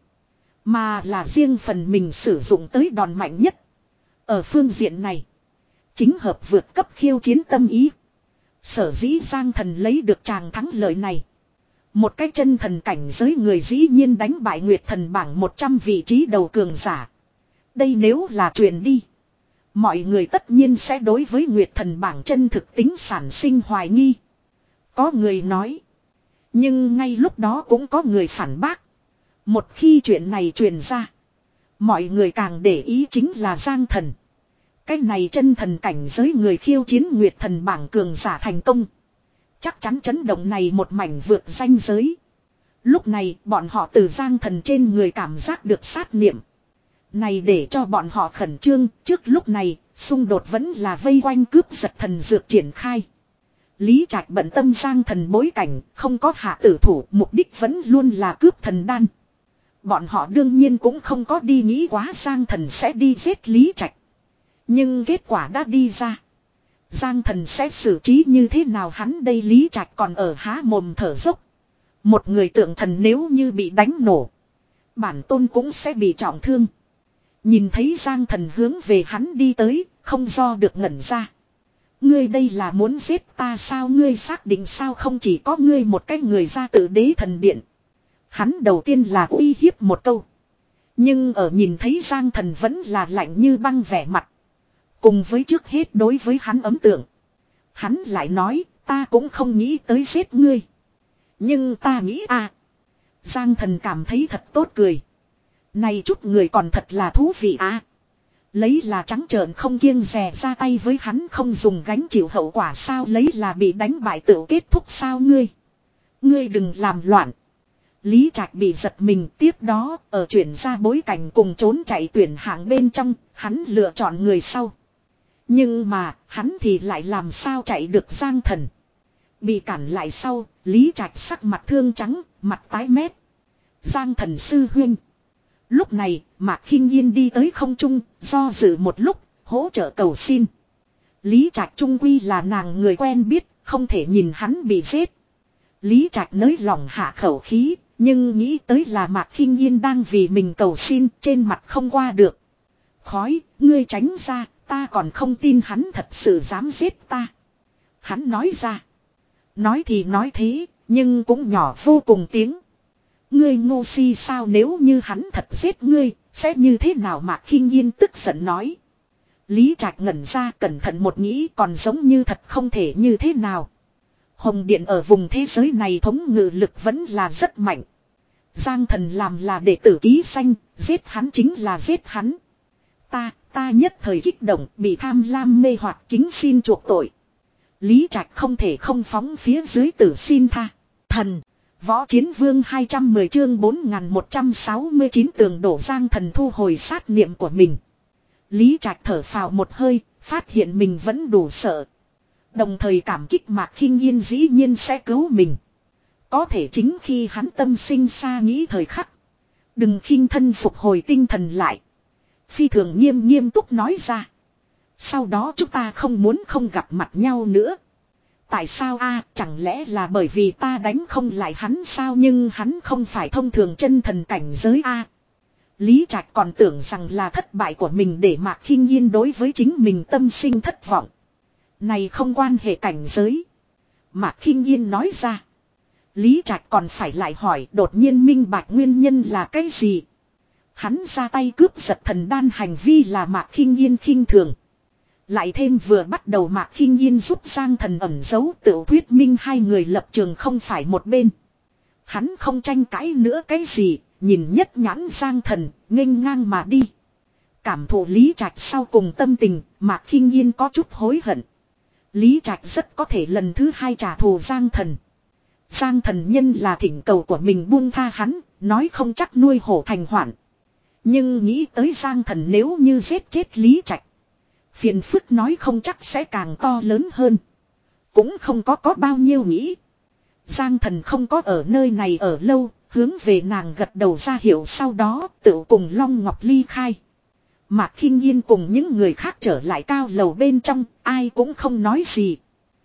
Mà là riêng phần mình sử dụng tới đòn mạnh nhất. Ở phương diện này. Chính hợp vượt cấp khiêu chiến tâm ý. Sở dĩ Giang thần lấy được tràng thắng lợi này. Một cái chân thần cảnh giới người dĩ nhiên đánh bại Nguyệt thần bảng một trăm vị trí đầu cường giả. Đây nếu là truyền đi. Mọi người tất nhiên sẽ đối với Nguyệt thần bảng chân thực tính sản sinh hoài nghi. Có người nói. Nhưng ngay lúc đó cũng có người phản bác. Một khi chuyện này truyền ra. Mọi người càng để ý chính là Giang thần. Cái này chân thần cảnh giới người khiêu chiến Nguyệt thần bảng cường giả thành công. Chắc chắn chấn động này một mảnh vượt ranh giới. Lúc này bọn họ từ Giang thần trên người cảm giác được sát niệm. Này để cho bọn họ khẩn trương, trước lúc này, xung đột vẫn là vây quanh cướp giật thần dược triển khai. Lý Trạch bận tâm Giang thần bối cảnh, không có hạ tử thủ, mục đích vẫn luôn là cướp thần đan. Bọn họ đương nhiên cũng không có đi nghĩ quá Giang thần sẽ đi giết Lý Trạch. Nhưng kết quả đã đi ra. Giang thần sẽ xử trí như thế nào hắn đây Lý Trạch còn ở há mồm thở dốc. Một người tượng thần nếu như bị đánh nổ. Bản tôn cũng sẽ bị trọng thương. Nhìn thấy Giang thần hướng về hắn đi tới, không do được ngẩn ra. Ngươi đây là muốn giết ta sao ngươi xác định sao không chỉ có ngươi một cái người ra tự đế thần điện. Hắn đầu tiên là uy hiếp một câu. Nhưng ở nhìn thấy Giang thần vẫn là lạnh như băng vẻ mặt. Cùng với trước hết đối với hắn ấn tượng. Hắn lại nói ta cũng không nghĩ tới giết ngươi. Nhưng ta nghĩ à. Giang thần cảm thấy thật tốt cười. Này chút người còn thật là thú vị à. Lấy là trắng trợn không kiêng dè ra tay với hắn không dùng gánh chịu hậu quả sao lấy là bị đánh bại tự kết thúc sao ngươi. Ngươi đừng làm loạn. Lý Trạch bị giật mình tiếp đó ở chuyển ra bối cảnh cùng trốn chạy tuyển hạng bên trong hắn lựa chọn người sau. Nhưng mà hắn thì lại làm sao chạy được Giang thần. Bị cản lại sau Lý Trạch sắc mặt thương trắng mặt tái mét. Giang thần sư huynh. Lúc này Mạc Khinh Yên đi tới không trung do dự một lúc hỗ trợ cầu xin. Lý Trạch trung quy là nàng người quen biết không thể nhìn hắn bị giết. Lý Trạch nới lòng hạ khẩu khí nhưng nghĩ tới là Mạc Khinh Yên đang vì mình cầu xin trên mặt không qua được. Khói ngươi tránh ra ta còn không tin hắn thật sự dám giết ta. Hắn nói ra. Nói thì nói thế nhưng cũng nhỏ vô cùng tiếng. Ngươi ngu si sao nếu như hắn thật giết ngươi, sẽ như thế nào Mạc Khinh Yên tức giận nói. Lý Trạch ngẩn ra cẩn thận một nghĩ còn giống như thật không thể như thế nào. Hồng Điện ở vùng thế giới này thống ngự lực vẫn là rất mạnh. Giang Thần làm là đệ tử ký danh, giết hắn chính là giết hắn. Ta, ta nhất thời kích động, bị tham lam mê hoặc, kính xin chuộc tội. Lý Trạch không thể không phóng phía dưới tử xin tha. Thần, Võ Chiến Vương hai trăm mười chương bốn nghìn một trăm sáu mươi chín tường đổ. Giang Thần thu hồi sát niệm của mình. Lý Trạch thở phào một hơi, phát hiện mình vẫn đủ sợ. Đồng thời cảm kích Mạc Khinh Yên dĩ nhiên sẽ cứu mình. Có thể chính khi hắn tâm sinh xa nghĩ thời khắc. Đừng khinh thân phục hồi tinh thần lại. Phi thường nghiêm nghiêm túc nói ra. Sau đó chúng ta không muốn không gặp mặt nhau nữa. Tại sao a? Chẳng lẽ là bởi vì ta đánh không lại hắn sao? Nhưng hắn không phải thông thường chân thần cảnh giới a. Lý Trạch còn tưởng rằng là thất bại của mình để Mạc Khinh Yên đối với chính mình tâm sinh thất vọng. Này không quan hệ cảnh giới. Mạc Khinh Yên nói ra. Lý Trạch còn phải lại hỏi, đột nhiên minh bạch nguyên nhân là cái gì? Hắn ra tay cướp giật thần đan hành vi là Mạc Khinh Yên khinh thường. Lại thêm vừa bắt đầu Mạc Khinh Yên giúp Giang Thần ẩn giấu, tự thuyết minh hai người lập trường không phải một bên. Hắn không tranh cãi nữa cái gì, nhìn nhất nhãn Giang Thần, nghênh ngang mà đi. Cảm thụ Lý Trạch sau cùng tâm tình, Mạc Khinh Yên có chút hối hận. Lý Trạch rất có thể lần thứ hai trả thù Giang Thần. Giang Thần nhân là thỉnh cầu của mình buông tha hắn, nói không chắc nuôi hổ thành hoạn. Nhưng nghĩ tới Giang Thần nếu như giết chết Lý Trạch, phiền phức nói không chắc sẽ càng to lớn hơn. Cũng không có có bao nhiêu nghĩ. Giang Thần không có ở nơi này ở lâu, hướng về nàng gật đầu ra hiệu, sau đó tự cùng Long Ngọc ly khai. Mạc Khinh Yên cùng những người khác trở lại cao lầu bên trong, ai cũng không nói gì.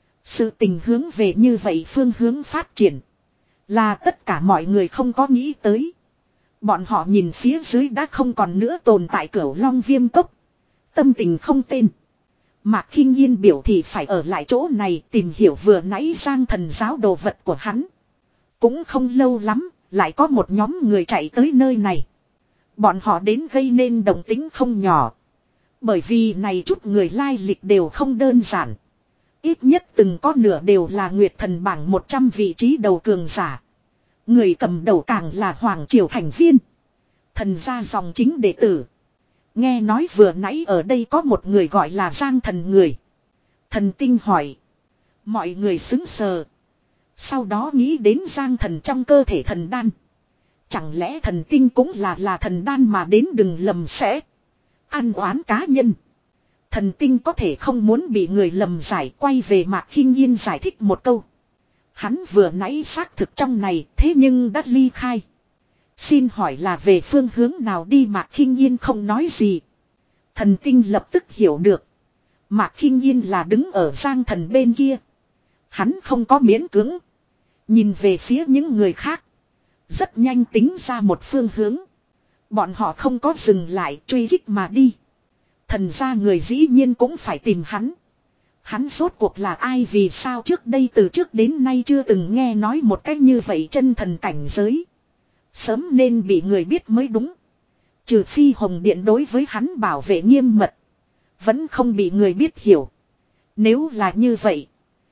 Sự tình hướng về như vậy phương hướng phát triển, là tất cả mọi người không có nghĩ tới. Bọn họ nhìn phía dưới đã không còn nữa tồn tại Cửu Long Viêm Cốc. Tâm tình không tên. Mạc Khinh Yên biểu thị phải ở lại chỗ này tìm hiểu vừa nãy Giang Thần giáo đồ vật của hắn. Cũng không lâu lắm, lại có một nhóm người chạy tới nơi này. Bọn họ đến gây nên động tĩnh không nhỏ. Bởi vì này chút người lai lịch đều không đơn giản. Ít nhất từng có nửa đều là Nguyệt Thần bảng một trăm vị trí đầu cường giả. Người cầm đầu càng là Hoàng Triều thành viên. Thần gia dòng chính đệ tử. Nghe nói vừa nãy ở đây có một người gọi là Giang Thần người. Thần Tinh hỏi. Mọi người xứng sờ. Sau đó nghĩ đến Giang Thần trong cơ thể thần đan. Chẳng lẽ Thần Tinh cũng là là thần đan mà đến, đừng lầm sẽ ăn oán cá nhân. Thần Tinh có thể không muốn bị người lầm giải, quay về Mạc Khinh Yên giải thích một câu. Hắn vừa nãy xác thực trong này, thế nhưng đã ly khai. Xin hỏi là về phương hướng nào đi? Mạc Khinh Yên không nói gì. Thần Tinh lập tức hiểu được. Mạc Khinh Yên là đứng ở Giang Thần bên kia. Hắn không có miễn cưỡng. Nhìn về phía những người khác. Rất nhanh tính ra một phương hướng. Bọn họ không có dừng lại, truy kích mà đi. Thần gia người dĩ nhiên cũng phải tìm hắn. Hắn rốt cuộc là ai, vì sao trước đây từ trước đến nay chưa từng nghe nói một cách như vậy chân thần cảnh giới. Sớm nên bị người biết mới đúng. Trừ phi Hồng Điện đối với hắn bảo vệ nghiêm mật. Vẫn không bị người biết hiểu. Nếu là như vậy,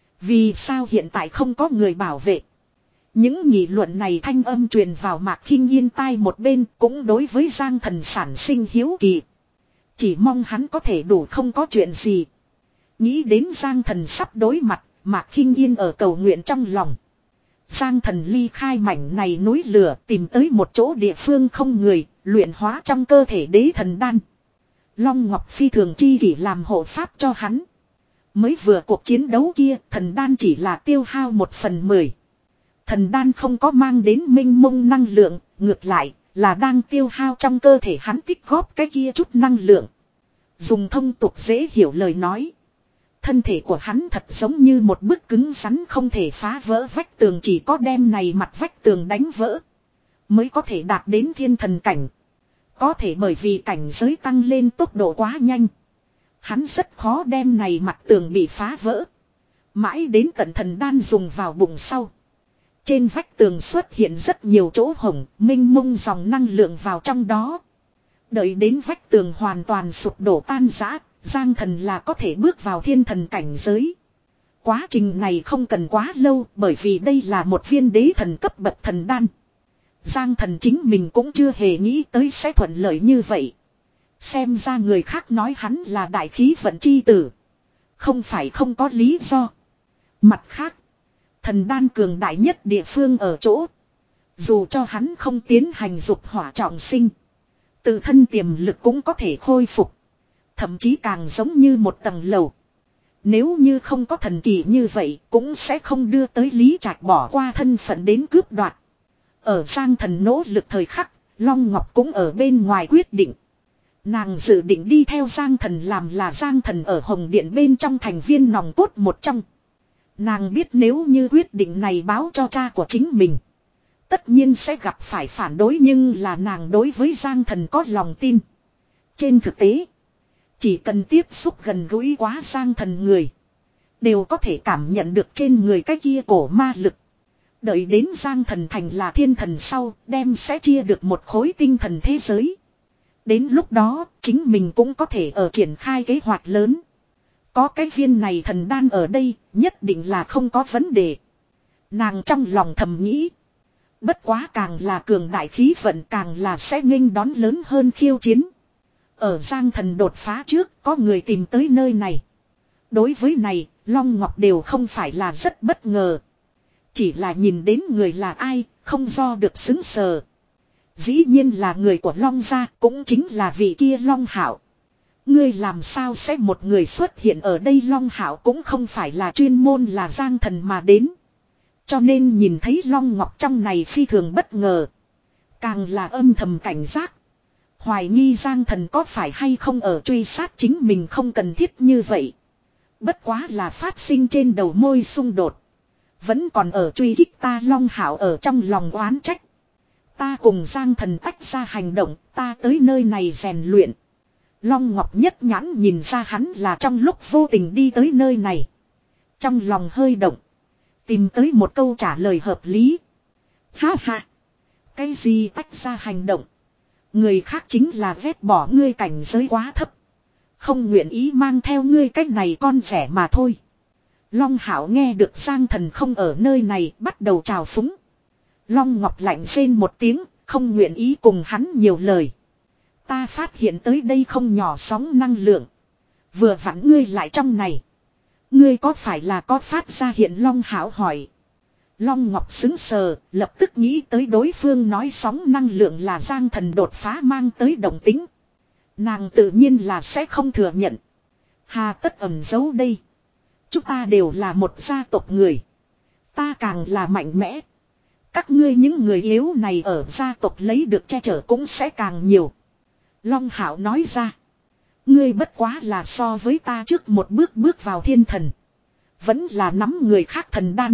vì sao hiện tại không có người bảo vệ? Những nghị luận này thanh âm truyền vào Mạc Khinh Yên tai một bên, cũng đối với Giang Thần sản sinh hiếu kỳ. Chỉ mong hắn có thể đủ không có chuyện gì. Nghĩ đến Giang Thần sắp đối mặt, Mạc Khinh Yên ở cầu nguyện trong lòng. Giang Thần ly khai mảnh này núi lửa, tìm tới một chỗ địa phương không người, luyện hóa trong cơ thể đế thần đan. Long Ngọc phi thường chi kỷ làm hộ pháp cho hắn. Mới vừa cuộc chiến đấu kia, thần đan chỉ là tiêu hao một phần mười. Thần đan không có mang đến minh mông năng lượng, ngược lại là đang tiêu hao trong cơ thể hắn tích góp cái kia chút năng lượng. Dùng thông tục dễ hiểu lời nói, thân thể của hắn thật giống như một bức cứng rắn không thể phá vỡ vách tường, chỉ có đem này mặt vách tường đánh vỡ mới có thể đạt đến thiên thần cảnh. Có thể bởi vì cảnh giới tăng lên tốc độ quá nhanh, hắn rất khó đem này mặt tường bị phá vỡ. Mãi đến tận thần đan dùng vào bụng sau, trên vách tường xuất hiện rất nhiều chỗ hổng, minh mông dòng năng lượng vào trong đó. Đợi đến vách tường hoàn toàn sụp đổ tan rã, Giang Thần là có thể bước vào thiên thần cảnh giới. Quá trình này không cần quá lâu, bởi vì đây là một viên đế thần cấp bậc thần đan. Giang Thần chính mình cũng chưa hề nghĩ tới sẽ thuận lợi như vậy. Xem ra người khác nói hắn là đại khí vận chi tử. Không phải không có lý do. Mặt khác, thần đan cường đại nhất địa phương ở chỗ. Dù cho hắn không tiến hành dục hỏa trọng sinh. Tự thân tiềm lực cũng có thể khôi phục. Thậm chí càng giống như một tầng lầu. Nếu như không có thần kỳ như vậy cũng sẽ không đưa tới Lý Trạch bỏ qua thân phận đến cướp đoạt. Ở Giang Thần nỗ lực thời khắc, Long Ngọc cũng ở bên ngoài quyết định. Nàng dự định đi theo Giang Thần làm là Giang Thần ở Hồng Điện bên trong thành viên nòng cốt một trong. Nàng biết nếu như quyết định này báo cho cha của chính mình. Tất nhiên sẽ gặp phải phản đối nhưng là nàng đối với Giang Thần có lòng tin. Trên thực tế, chỉ cần tiếp xúc gần gũi quá Giang Thần người. Đều có thể cảm nhận được trên người cái kia cổ ma lực. Đợi đến Giang Thần thành là thiên thần sau, đem sẽ chia được một khối tinh thần thế giới. Đến lúc đó, chính mình cũng có thể ở triển khai kế hoạch lớn. Có cái viên này thần đan ở đây, nhất định là không có vấn đề. Nàng trong lòng thầm nghĩ. Bất quá càng là cường đại khí vận càng là sẽ nghênh đón lớn hơn khiêu chiến. Ở Giang Thần đột phá trước, có người tìm tới nơi này. Đối với này, Long Ngọc đều không phải là rất bất ngờ. Chỉ là nhìn đến người là ai, không do được xứng sờ. Dĩ nhiên là người của Long gia, cũng chính là vị kia Long Hạo. Ngươi làm sao sẽ một người xuất hiện ở đây? Long Hạo cũng không phải là chuyên môn là Giang Thần mà đến. Cho nên nhìn thấy Long Ngọc trong này phi thường bất ngờ. Càng là âm thầm cảnh giác. Hoài nghi Giang Thần có phải hay không ở truy sát chính mình không cần thiết như vậy. Bất quá là phát sinh trên đầu môi xung đột. Vẫn còn ở truy kích ta. Long Hạo ở trong lòng oán trách. Ta cùng Giang Thần tách ra hành động, ta tới nơi này rèn luyện. Long Ngọc nhất nhãn nhìn ra hắn là trong lúc vô tình đi tới nơi này. Trong lòng hơi động. Tìm tới một câu trả lời hợp lý. Ha ha. Cái gì tách ra hành động? Người khác chính là ghét bỏ ngươi cảnh giới quá thấp. Không nguyện ý mang theo ngươi cách này con rẻ mà thôi. Long Hạo nghe được Giang Thần không ở nơi này bắt đầu trào phúng. Long Ngọc lạnh rên một tiếng, không nguyện ý cùng hắn nhiều lời. Ta phát hiện tới đây không nhỏ sóng năng lượng. Vừa vặn ngươi lại trong này. Ngươi có phải là có phát ra hiện? Long Hạo hỏi. Long Ngọc xứng sờ, lập tức nghĩ tới đối phương nói sóng năng lượng là Giang Thần đột phá mang tới động tính. Nàng tự nhiên là sẽ không thừa nhận. Hà tất ẩn giấu đây. Chúng ta đều là một gia tộc người. Ta càng là mạnh mẽ. Các ngươi những người yếu này ở gia tộc lấy được che chở cũng sẽ càng nhiều. Long Hạo nói ra. Ngươi bất quá là so với ta trước một bước bước vào thiên thần. Vẫn là nắm người khác thần đan.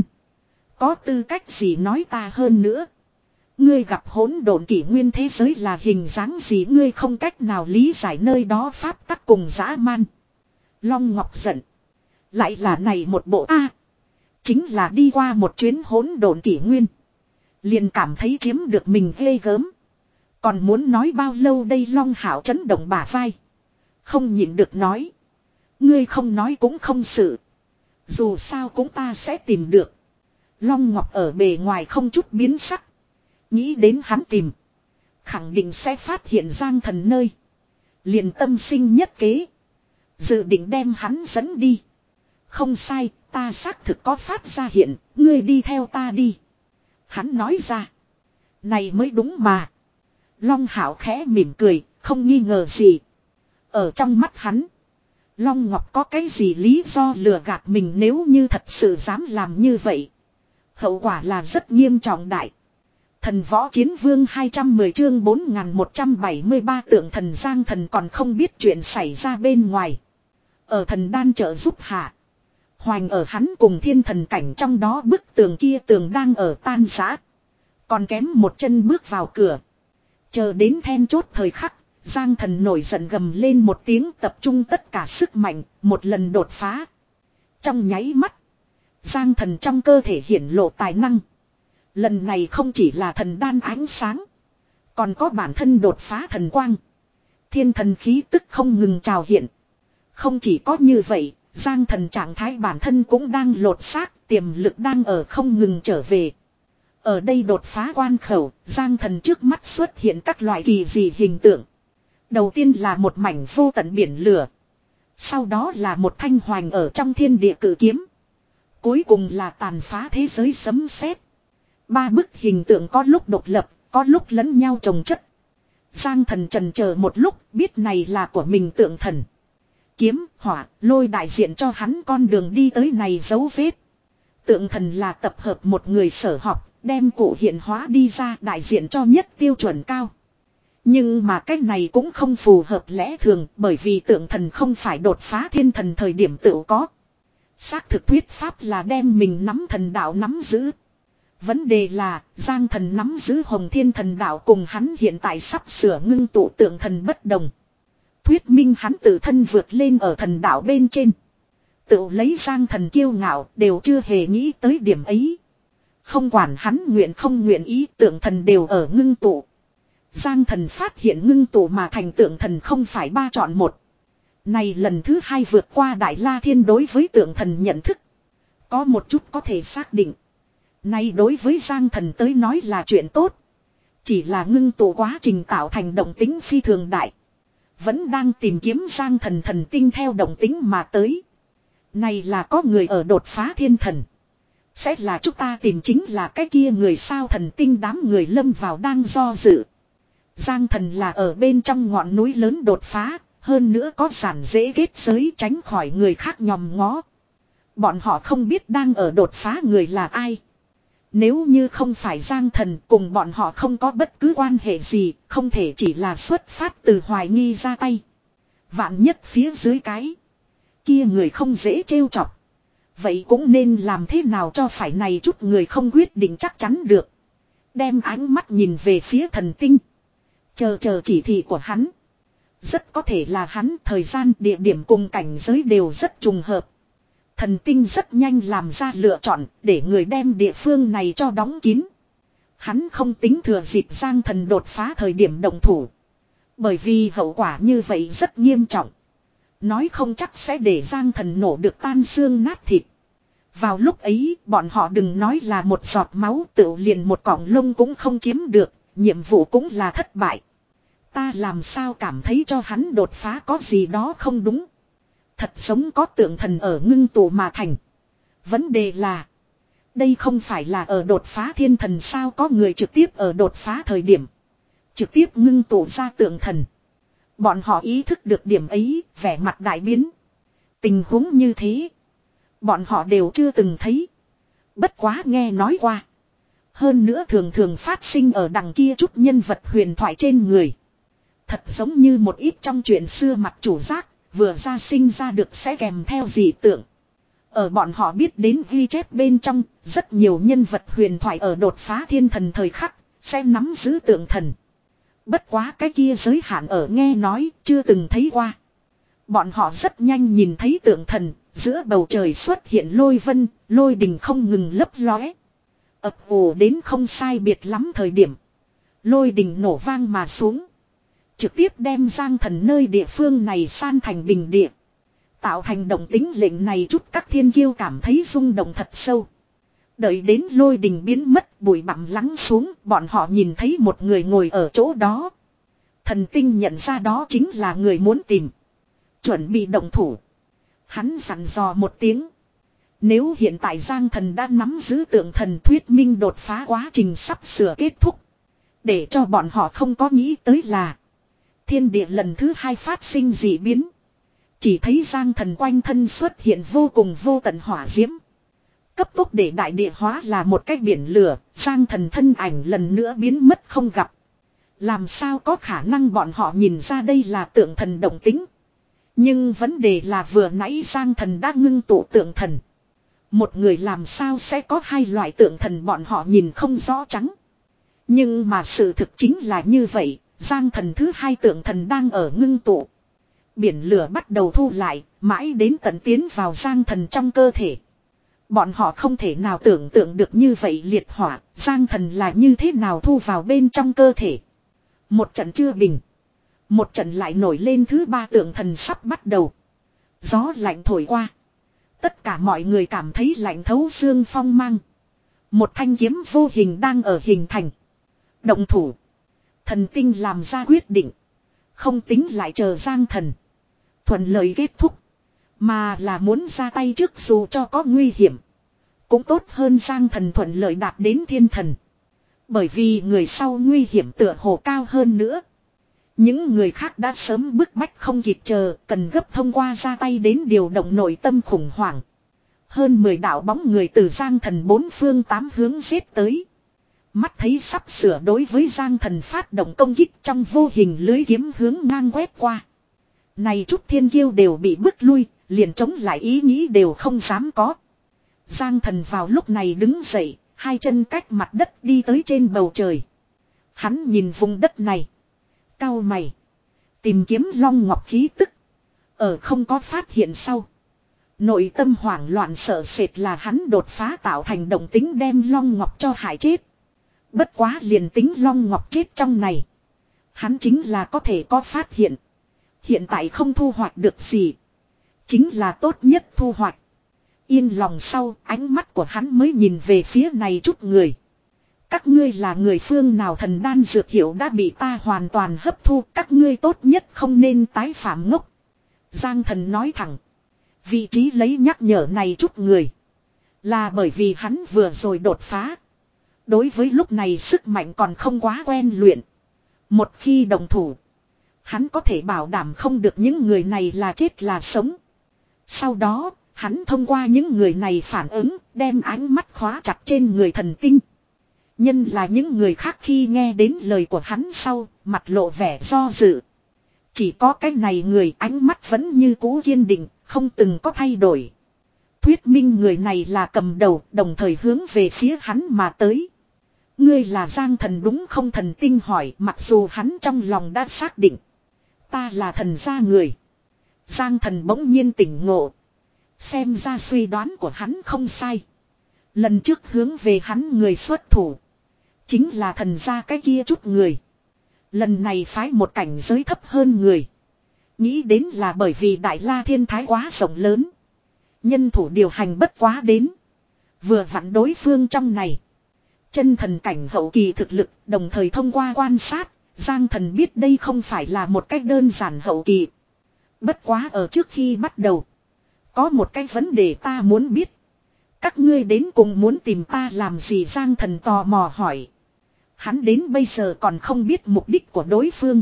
Có tư cách gì nói ta hơn nữa. Ngươi gặp hỗn độn kỷ nguyên thế giới là hình dáng gì? Ngươi không cách nào lý giải nơi đó pháp tắc cùng dã man. Long Ngọc giận. Lại là này một bộ A. Chính là đi qua một chuyến hỗn độn kỷ nguyên. Liền cảm thấy chiếm được mình ghê gớm. Còn muốn nói bao lâu đây? Long Hạo chấn động bả vai. Không nhịn được nói. Ngươi không nói cũng không sự. Dù sao cũng ta sẽ tìm được. Long Ngọc ở bề ngoài không chút biến sắc. Nghĩ đến hắn tìm. Khẳng định sẽ phát hiện Giang Thần nơi. Liền tâm sinh nhất kế. Dự định đem hắn dẫn đi. Không sai, ta xác thực có phát ra hiện. Ngươi đi theo ta đi. Hắn nói ra. Này mới đúng mà. Long Hạo khẽ mỉm cười, không nghi ngờ gì. Ở trong mắt hắn. Long Ngọc có cái gì lý do lừa gạt mình? Nếu như thật sự dám làm như vậy. Hậu quả là rất nghiêm trọng đại. Thần Võ Chiến Vương hai trăm mười chương bốn nghìn một trăm bảy mươi ba tượng thần Giang Thần còn không biết chuyện xảy ra bên ngoài. Ở thần đan trợ giúp hạ. Hoành ở hắn cùng thiên thần cảnh trong đó bức tường kia tường đang ở tan rã. Còn kém một chân bước vào cửa. Chờ đến then chốt thời khắc. Giang Thần nổi giận gầm lên một tiếng, tập trung tất cả sức mạnh, một lần đột phá. Trong nháy mắt. Giang Thần trong cơ thể hiển lộ tài năng. Lần này không chỉ là thần đan ánh sáng. Còn có bản thân đột phá thần quang. Thiên thần khí tức không ngừng trào hiện. Không chỉ có như vậy, Giang Thần trạng thái bản thân cũng đang lột xác, tiềm lực đang ở không ngừng trở về. Ở đây đột phá quan khẩu, Giang Thần trước mắt xuất hiện các loại kỳ dị hình tượng. Đầu tiên là một mảnh vô tận biển lửa. Sau đó là một thanh hoành ở trong thiên địa cử kiếm. Cuối cùng là tàn phá thế giới sấm sét. Ba bức hình tượng có lúc độc lập, có lúc lẫn nhau chồng chất. Giang Thần trần chờ một lúc, biết này là của mình tượng thần. Kiếm, hỏa, lôi đại diện cho hắn con đường đi tới này dấu vết. Tượng thần là tập hợp một người sở học, đem cụ hiện hóa đi ra đại diện cho nhất tiêu chuẩn cao. Nhưng mà cách này cũng không phù hợp lẽ thường, bởi vì tượng thần không phải đột phá thiên thần thời điểm tự có. Xác thực thuyết pháp là đem mình nắm thần đạo nắm giữ. Vấn đề là, Giang Thần nắm giữ Hồng Thiên thần đạo cùng hắn hiện tại sắp sửa ngưng tụ tượng thần bất đồng. Thuyết minh hắn tự thân vượt lên ở thần đạo bên trên. Tự lấy Giang Thần kiêu ngạo đều chưa hề nghĩ tới điểm ấy. Không quản hắn nguyện không nguyện ý, tượng thần đều ở ngưng tụ. Giang Thần phát hiện ngưng tụ mà thành tượng thần không phải ba chọn một. Này lần thứ hai vượt qua Đại La Thiên đối với tượng thần nhận thức. Có một chút có thể xác định. Này đối với Giang Thần tới nói là chuyện tốt. Chỉ là ngưng tụ quá trình tạo thành động tính phi thường đại. Vẫn đang tìm kiếm Giang Thần thần tinh theo động tính mà tới. Này là có người ở đột phá thiên thần. Sẽ là chúng ta tìm chính là cái kia người sao thần tinh đám người lâm vào đang do dự. Giang Thần là ở bên trong ngọn núi lớn đột phá. Hơn nữa có giản dễ kết giới tránh khỏi người khác nhòm ngó. Bọn họ không biết đang ở đột phá người là ai. Nếu như không phải Giang Thần cùng bọn họ không có bất cứ quan hệ gì, không thể chỉ là xuất phát từ hoài nghi ra tay. Vạn nhất phía dưới cái kia người không dễ trêu chọc. Vậy cũng nên làm thế nào cho phải này chút người không quyết định chắc chắn được. Đem ánh mắt nhìn về phía thần tinh. Chờ chờ chỉ thị của hắn. Rất có thể là hắn thời gian địa điểm cùng cảnh giới đều rất trùng hợp. Thần tinh rất nhanh làm ra lựa chọn để người đem địa phương này cho đóng kín. Hắn không tính thừa dịp Giang Thần đột phá thời điểm động thủ. Bởi vì hậu quả như vậy rất nghiêm trọng. Nói không chắc sẽ để Giang Thần nổ được tan xương nát thịt. Vào lúc ấy bọn họ đừng nói là một giọt máu tự liền một cọng lông cũng không chiếm được. Nhiệm vụ cũng là thất bại. Ta làm sao cảm thấy cho hắn đột phá có gì đó không đúng. Thật giống có tượng thần ở ngưng tụ mà thành. Vấn đề là. Đây không phải là ở đột phá thiên thần sao có người trực tiếp ở đột phá thời điểm. Trực tiếp ngưng tụ ra tượng thần. Bọn họ ý thức được điểm ấy, vẻ mặt đại biến. Tình huống như thế. Bọn họ đều chưa từng thấy. Bất quá nghe nói qua. Hơn nữa thường thường phát sinh ở đằng kia chút nhân vật huyền thoại trên người. Thật giống như một ít trong chuyện xưa mặt chủ giác. Vừa ra sinh ra được sẽ kèm theo dị tượng. Ở bọn họ biết đến ghi chép bên trong, rất nhiều nhân vật huyền thoại ở đột phá thiên thần thời khắc, sẽ nắm giữ tượng thần. Bất quá cái kia giới hạn ở nghe nói, chưa từng thấy qua. Bọn họ rất nhanh nhìn thấy tượng thần, giữa bầu trời xuất hiện lôi vân, lôi đình không ngừng lấp lóe. Ập ồ đến không sai biệt lắm thời điểm. Lôi đình nổ vang mà xuống. Trực tiếp đem Giang Thần nơi địa phương này san thành bình địa. Tạo thành động tính lệnh này chút các thiên kiêu cảm thấy rung động thật sâu. Đợi đến lôi đình biến mất bụi bặm lắng xuống. Bọn họ nhìn thấy một người ngồi ở chỗ đó. Thần tinh nhận ra đó chính là người muốn tìm. Chuẩn bị động thủ. Hắn dặn dò một tiếng. Nếu hiện tại Giang Thần đã nắm giữ tượng thần thuyết minh đột phá quá trình sắp sửa kết thúc. Để cho bọn họ không có nghĩ tới là. Thiên địa lần thứ hai phát sinh dị biến. Chỉ thấy Giang Thần quanh thân xuất hiện vô cùng vô tận hỏa diễm. Cấp tốc để đại địa hóa là một cái biển lửa. Giang Thần thân ảnh lần nữa biến mất không gặp. Làm sao có khả năng bọn họ nhìn ra đây là tượng thần động tính. Nhưng vấn đề là vừa nãy Giang Thần đã ngưng tụ tượng thần. Một người làm sao sẽ có hai loại tượng thần bọn họ nhìn không rõ trắng. Nhưng mà sự thực chính là như vậy. Giang Thần thứ hai tượng thần đang ở ngưng tụ. Biển lửa bắt đầu thu lại, mãi đến tận tiến vào Giang Thần trong cơ thể. Bọn họ không thể nào tưởng tượng được như vậy liệt hỏa, Giang Thần là như thế nào thu vào bên trong cơ thể. Một trận chưa bình. Một trận lại nổi lên thứ ba tượng thần sắp bắt đầu. Gió lạnh thổi qua. Tất cả mọi người cảm thấy lạnh thấu xương phong mang. Một thanh kiếm vô hình đang ở hình thành. Động thủ. Thần tinh làm ra quyết định. Không tính lại chờ Giang Thần thuận lợi kết thúc. Mà là muốn ra tay trước dù cho có nguy hiểm. Cũng tốt hơn Giang Thần thuận lợi đạt đến thiên thần. Bởi vì người sau nguy hiểm tựa hồ cao hơn nữa. Những người khác đã sớm bức bách không kịp chờ, cần gấp thông qua ra tay đến điều động nội tâm khủng hoảng. Hơn mười đạo bóng người từ Giang Thần bốn phương tám hướng giết tới. Mắt thấy sắp sửa đối với Giang Thần phát động công kích, trong vô hình lưới kiếm hướng ngang quét qua. Này chút thiên kiêu đều bị bức lui, liền chống lại ý nghĩ đều không dám có. Giang Thần vào lúc này đứng dậy, hai chân cách mặt đất đi tới trên bầu trời. Hắn nhìn vùng đất này. Cau mày. Tìm kiếm long ngọc khí tức. Ở không có phát hiện sau. Nội tâm hoảng loạn sợ sệt là hắn đột phá tạo thành động tính đem long ngọc cho hại chết. Bất quá liền tính long ngọc chết trong này. Hắn chính là có thể có phát hiện. Hiện tại không thu hoạch được gì. Chính là tốt nhất thu hoạch. Yên lòng sau, ánh mắt của hắn mới nhìn về phía này chút người. Các ngươi là người phương nào, thần đan dược hiệu đã bị ta hoàn toàn hấp thu. Các ngươi tốt nhất không nên tái phạm ngốc. Giang Thần nói thẳng. Vị trí lấy nhắc nhở này chút người. Là bởi vì hắn vừa rồi đột phá. Đối với lúc này sức mạnh còn không quá quen luyện. Một khi đồng thủ. Hắn có thể bảo đảm không được những người này là chết là sống. Sau đó, hắn thông qua những người này phản ứng, đem ánh mắt khóa chặt trên người thần tinh. Nhân là những người khác khi nghe đến lời của hắn sau, mặt lộ vẻ do dự. Chỉ có cái này người ánh mắt vẫn như cũ kiên định, không từng có thay đổi. Thuyết minh người này là cầm đầu, đồng thời hướng về phía hắn mà tới. Ngươi là Giang Thần đúng không? Thần tinh hỏi, mặc dù hắn trong lòng đã xác định. Ta là thần gia người. Giang Thần bỗng nhiên tỉnh ngộ. Xem ra suy đoán của hắn không sai. Lần trước hướng về hắn người xuất thủ. Chính là thần gia cái kia chút người. Lần này phái một cảnh giới thấp hơn người. Nghĩ đến là bởi vì Đại La Thiên Thái quá rộng lớn. Nhân thủ điều hành bất quá đến. Vừa vặn đối phương trong này. Chân thần cảnh hậu kỳ thực lực, đồng thời thông qua quan sát, Giang Thần biết đây không phải là một cách đơn giản hậu kỳ. Bất quá ở trước khi bắt đầu. Có một cái vấn đề ta muốn biết. Các ngươi đến cùng muốn tìm ta làm gì? Giang Thần tò mò hỏi. Hắn đến bây giờ còn không biết mục đích của đối phương.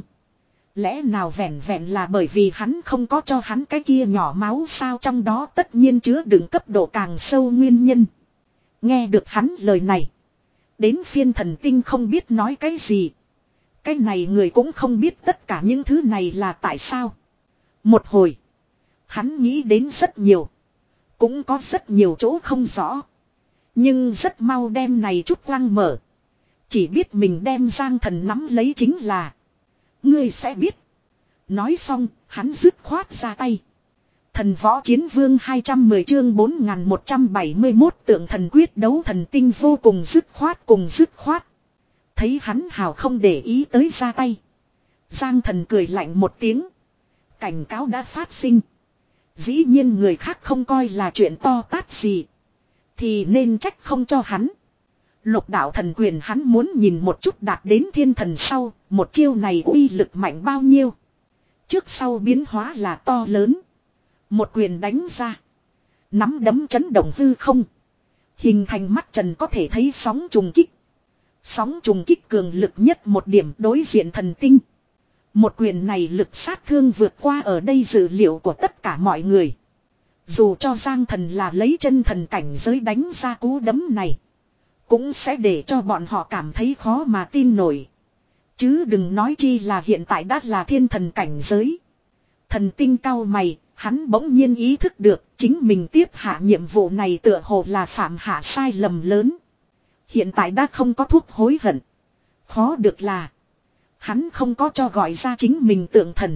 Lẽ nào vẹn vẹn là bởi vì hắn không có cho hắn cái kia nhỏ máu sao? Trong đó tất nhiên chứa đựng cấp độ càng sâu nguyên nhân. Nghe được hắn lời này. Đến phiên thần tinh không biết nói cái gì. Cái này người cũng không biết tất cả những thứ này là tại sao. Một hồi. Hắn nghĩ đến rất nhiều. Cũng có rất nhiều chỗ không rõ. Nhưng rất mau đem này chút lăng mở. Chỉ biết mình đem Giang Thần nắm lấy chính là. Ngươi sẽ biết. Nói xong, hắn dứt khoát ra tay. Thần võ chiến vương hai trăm mười chương bốn nghìn một trăm bảy mươi mốt tượng thần quyết đấu. Thần tinh vô cùng dứt khoát cùng dứt khoát. Thấy hắn hào không để ý tới ra tay. Giang Thần cười lạnh một tiếng. Cảnh cáo đã phát sinh. Dĩ nhiên người khác không coi là chuyện to tát gì. Thì nên trách không cho hắn. Lục đạo thần quyền hắn muốn nhìn một chút đạt đến thiên thần sau. Một chiêu này uy lực mạnh bao nhiêu. Trước sau biến hóa là to lớn. Một quyền đánh ra. Nắm đấm chấn động hư không. Hình thành mắt trần có thể thấy sóng trùng kích. Sóng trùng kích cường lực nhất một điểm đối diện thần tinh. Một quyền này lực sát thương vượt qua ở đây dự liệu của tất cả mọi người. Dù cho Giang Thần là lấy chân thần cảnh giới đánh ra cú đấm này. Cũng sẽ để cho bọn họ cảm thấy khó mà tin nổi. Chứ đừng nói chi là hiện tại đã là thiên thần cảnh giới. Thần tinh cau mày, hắn bỗng nhiên ý thức được chính mình tiếp hạ nhiệm vụ này tựa hồ là phạm hạ sai lầm lớn. Hiện tại đã không có thuốc hối hận. Khó được là hắn không có cho gọi ra chính mình tượng thần.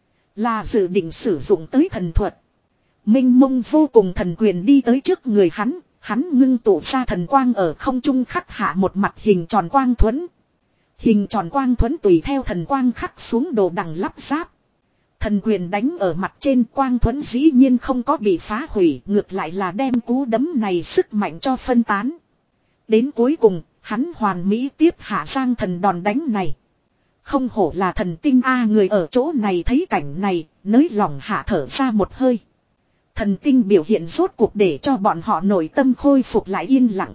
Là dự định sử dụng tới thần thuật. Minh mông vô cùng thần quyền đi tới trước người hắn. Hắn ngưng tụ ra thần quang ở không trung khắc hạ một mặt hình tròn quang thuẫn. Hình tròn quang thuẫn tùy theo thần quang khắc xuống đồ đằng lắp ráp. Thần quyền đánh ở mặt trên quang thuẫn dĩ nhiên không có bị phá hủy. Ngược lại là đem cú đấm này sức mạnh cho phân tán. Đến cuối cùng, hắn hoàn mỹ tiếp hạ Giang Thần đòn đánh này. Không hổ là thần tinh A, người ở chỗ này thấy cảnh này, nới lòng hạ thở ra một hơi. Thần tinh biểu hiện rốt cuộc để cho bọn họ nội tâm khôi phục lại yên lặng.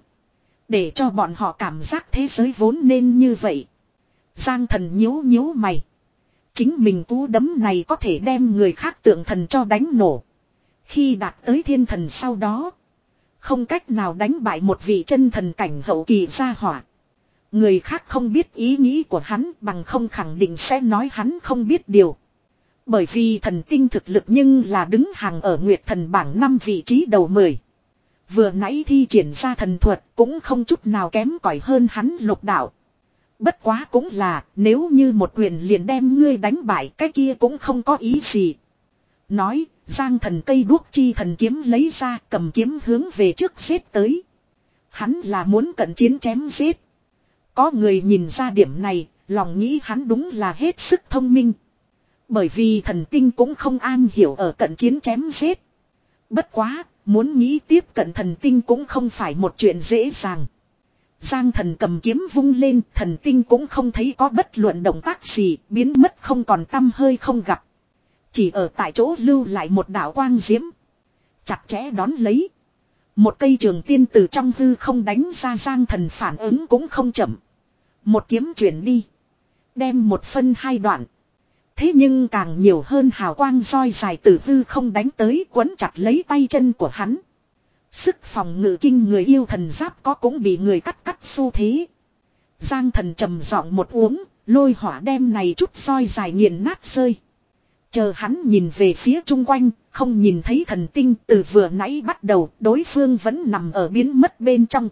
Để cho bọn họ cảm giác thế giới vốn nên như vậy. Giang Thần nhíu nhíu mày. Chính mình cú đấm này có thể đem người khác tượng thần cho đánh nổ. Khi đạt tới thiên thần sau đó, không cách nào đánh bại một vị chân thần cảnh hậu kỳ gia hỏa. Người khác không biết ý nghĩ của hắn, bằng không khẳng định sẽ nói hắn không biết điều. Bởi vì thần tinh thực lực nhưng là đứng hàng ở Nguyệt Thần bảng năm vị trí đầu mười. Vừa nãy thi triển ra thần thuật cũng không chút nào kém cỏi hơn hắn Lục Đạo. Bất quá cũng là, nếu như một quyền liền đem ngươi đánh bại, cái kia cũng không có ý gì. Nói, Giang Thần cây đuốc chi thần kiếm lấy ra, cầm kiếm hướng về trước giết tới. Hắn là muốn cận chiến chém giết. Có người nhìn ra điểm này, lòng nghĩ hắn đúng là hết sức thông minh. Bởi vì thần tinh cũng không an hiểu ở cận chiến chém giết. Bất quá, muốn nghĩ tiếp cận thần tinh cũng không phải một chuyện dễ dàng. Giang Thần cầm kiếm vung lên, thần tinh cũng không thấy có bất luận động tác gì, biến mất không còn tăm hơi không gặp. Chỉ ở tại chỗ lưu lại một đạo quang diễm. Chặt chẽ đón lấy. Một cây trường tiên từ trong hư không đánh ra, Giang Thần phản ứng cũng không chậm. Một kiếm chuyển đi. Đem một phân hai đoạn. Thế nhưng càng nhiều hơn hào quang roi dài từ hư không đánh tới, quấn chặt lấy tay chân của hắn. Sức phòng ngự kinh người yêu thần giáp có cũng bị người cắt cắt xu thế. Giang Thần trầm giọng một uống, lôi hỏa đem này chút roi dài nghiền nát rơi. Chờ hắn nhìn về phía chung quanh, không nhìn thấy thần tinh, từ vừa nãy bắt đầu đối phương vẫn nằm ở biến mất bên trong.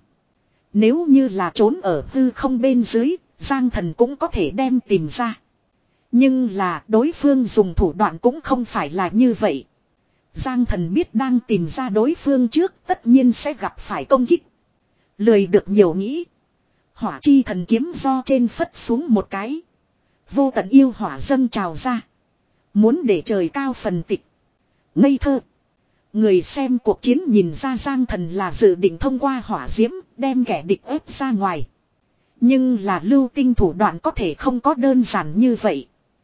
Nếu như là trốn ở hư không bên dưới, Giang Thần cũng có thể đem tìm ra. Nhưng là đối phương dùng thủ đoạn cũng không phải là như vậy. Giang Thần biết đang tìm ra đối phương trước tất nhiên sẽ gặp phải công kích. Lười được nhiều nghĩ. Hỏa chi thần kiếm do trên phất xuống một cái. Vô tận yêu hỏa dâng trào ra. Muốn để trời cao phần tịch. Ngây thơ. Người xem cuộc chiến nhìn ra Giang Thần là dự định thông qua hỏa diễm đem kẻ địch ép ra ngoài. Nhưng là lưu tinh thủ đoạn có thể không có đơn giản như vậy.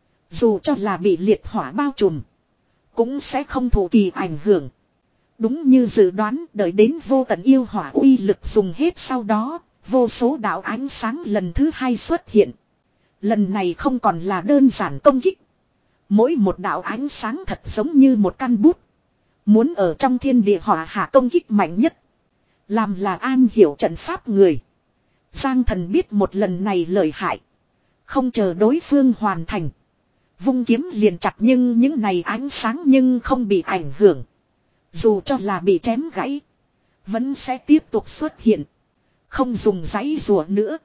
Dù cho là bị liệt hỏa bao trùm, cũng sẽ không thụ kỳ ảnh hưởng. Đúng như dự đoán, đợi đến vô tận yêu hỏa uy lực dùng hết sau đó, vô số đạo ánh sáng lần thứ hai xuất hiện. Lần này không còn là đơn giản công kích. Mỗi một đạo ánh sáng thật giống như một căn bút. Muốn ở trong thiên địa hỏa hạ công kích mạnh nhất. Làm là an hiểu trận pháp người. Giang Thần biết một lần này lợi hại. Không chờ đối phương hoàn thành. Vung kiếm liền chặt, nhưng những này ánh sáng nhưng không bị ảnh hưởng. Dù cho là bị chém gãy, vẫn sẽ tiếp tục xuất hiện. Không dùng giấy rùa nữa.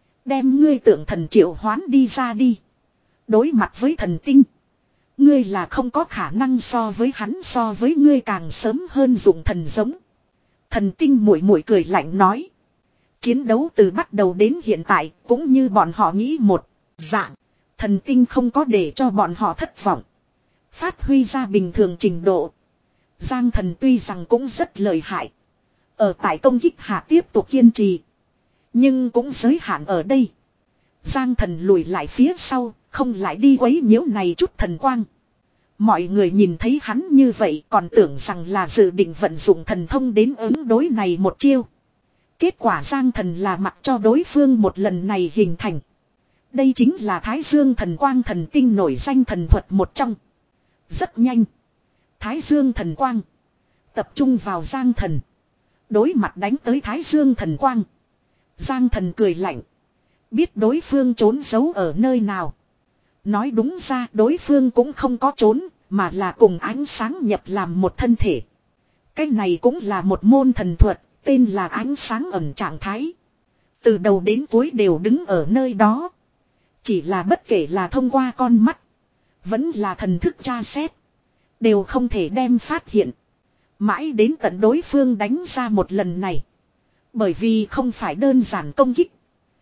Đem ngươi tượng thần triệu hoán đi ra đi. Đối mặt với thần tinh, ngươi là không có khả năng so với hắn, so với ngươi càng sớm hơn dụng thần giống. Thần tinh muội muội cười lạnh nói. Chiến đấu từ bắt đầu đến hiện tại cũng như bọn họ nghĩ một dạng. Thần tinh không có để cho bọn họ thất vọng. Phát huy ra bình thường trình độ. Giang Thần tuy rằng cũng rất lợi hại. Ở tại công kích hạ tiếp tục kiên trì. Nhưng cũng giới hạn ở đây. Giang Thần lùi lại phía sau, không lại đi quấy nhiễu này chút thần quang. Mọi người nhìn thấy hắn như vậy còn tưởng rằng là dự định vận dụng thần thông đến ứng đối này một chiêu. Kết quả Giang Thần là mặc cho đối phương một lần này hình thành. Đây chính là Thái Dương thần quang thần tinh nổi danh thần thuật một trong. Rất nhanh. Thái Dương thần quang tập trung vào Giang Thần. Đối mặt đánh tới Thái Dương thần quang. Giang Thần cười lạnh. Biết đối phương trốn giấu ở nơi nào. Nói đúng ra đối phương cũng không có trốn, mà là cùng ánh sáng nhập làm một thân thể. Cái này cũng là một môn thần thuật, tên là ánh sáng ẩn trạng thái. Từ đầu đến cuối đều đứng ở nơi đó. Chỉ là bất kể là thông qua con mắt, vẫn là thần thức tra xét, đều không thể đem phát hiện. Mãi đến tận đối phương đánh ra một lần này. Bởi vì không phải đơn giản công kích.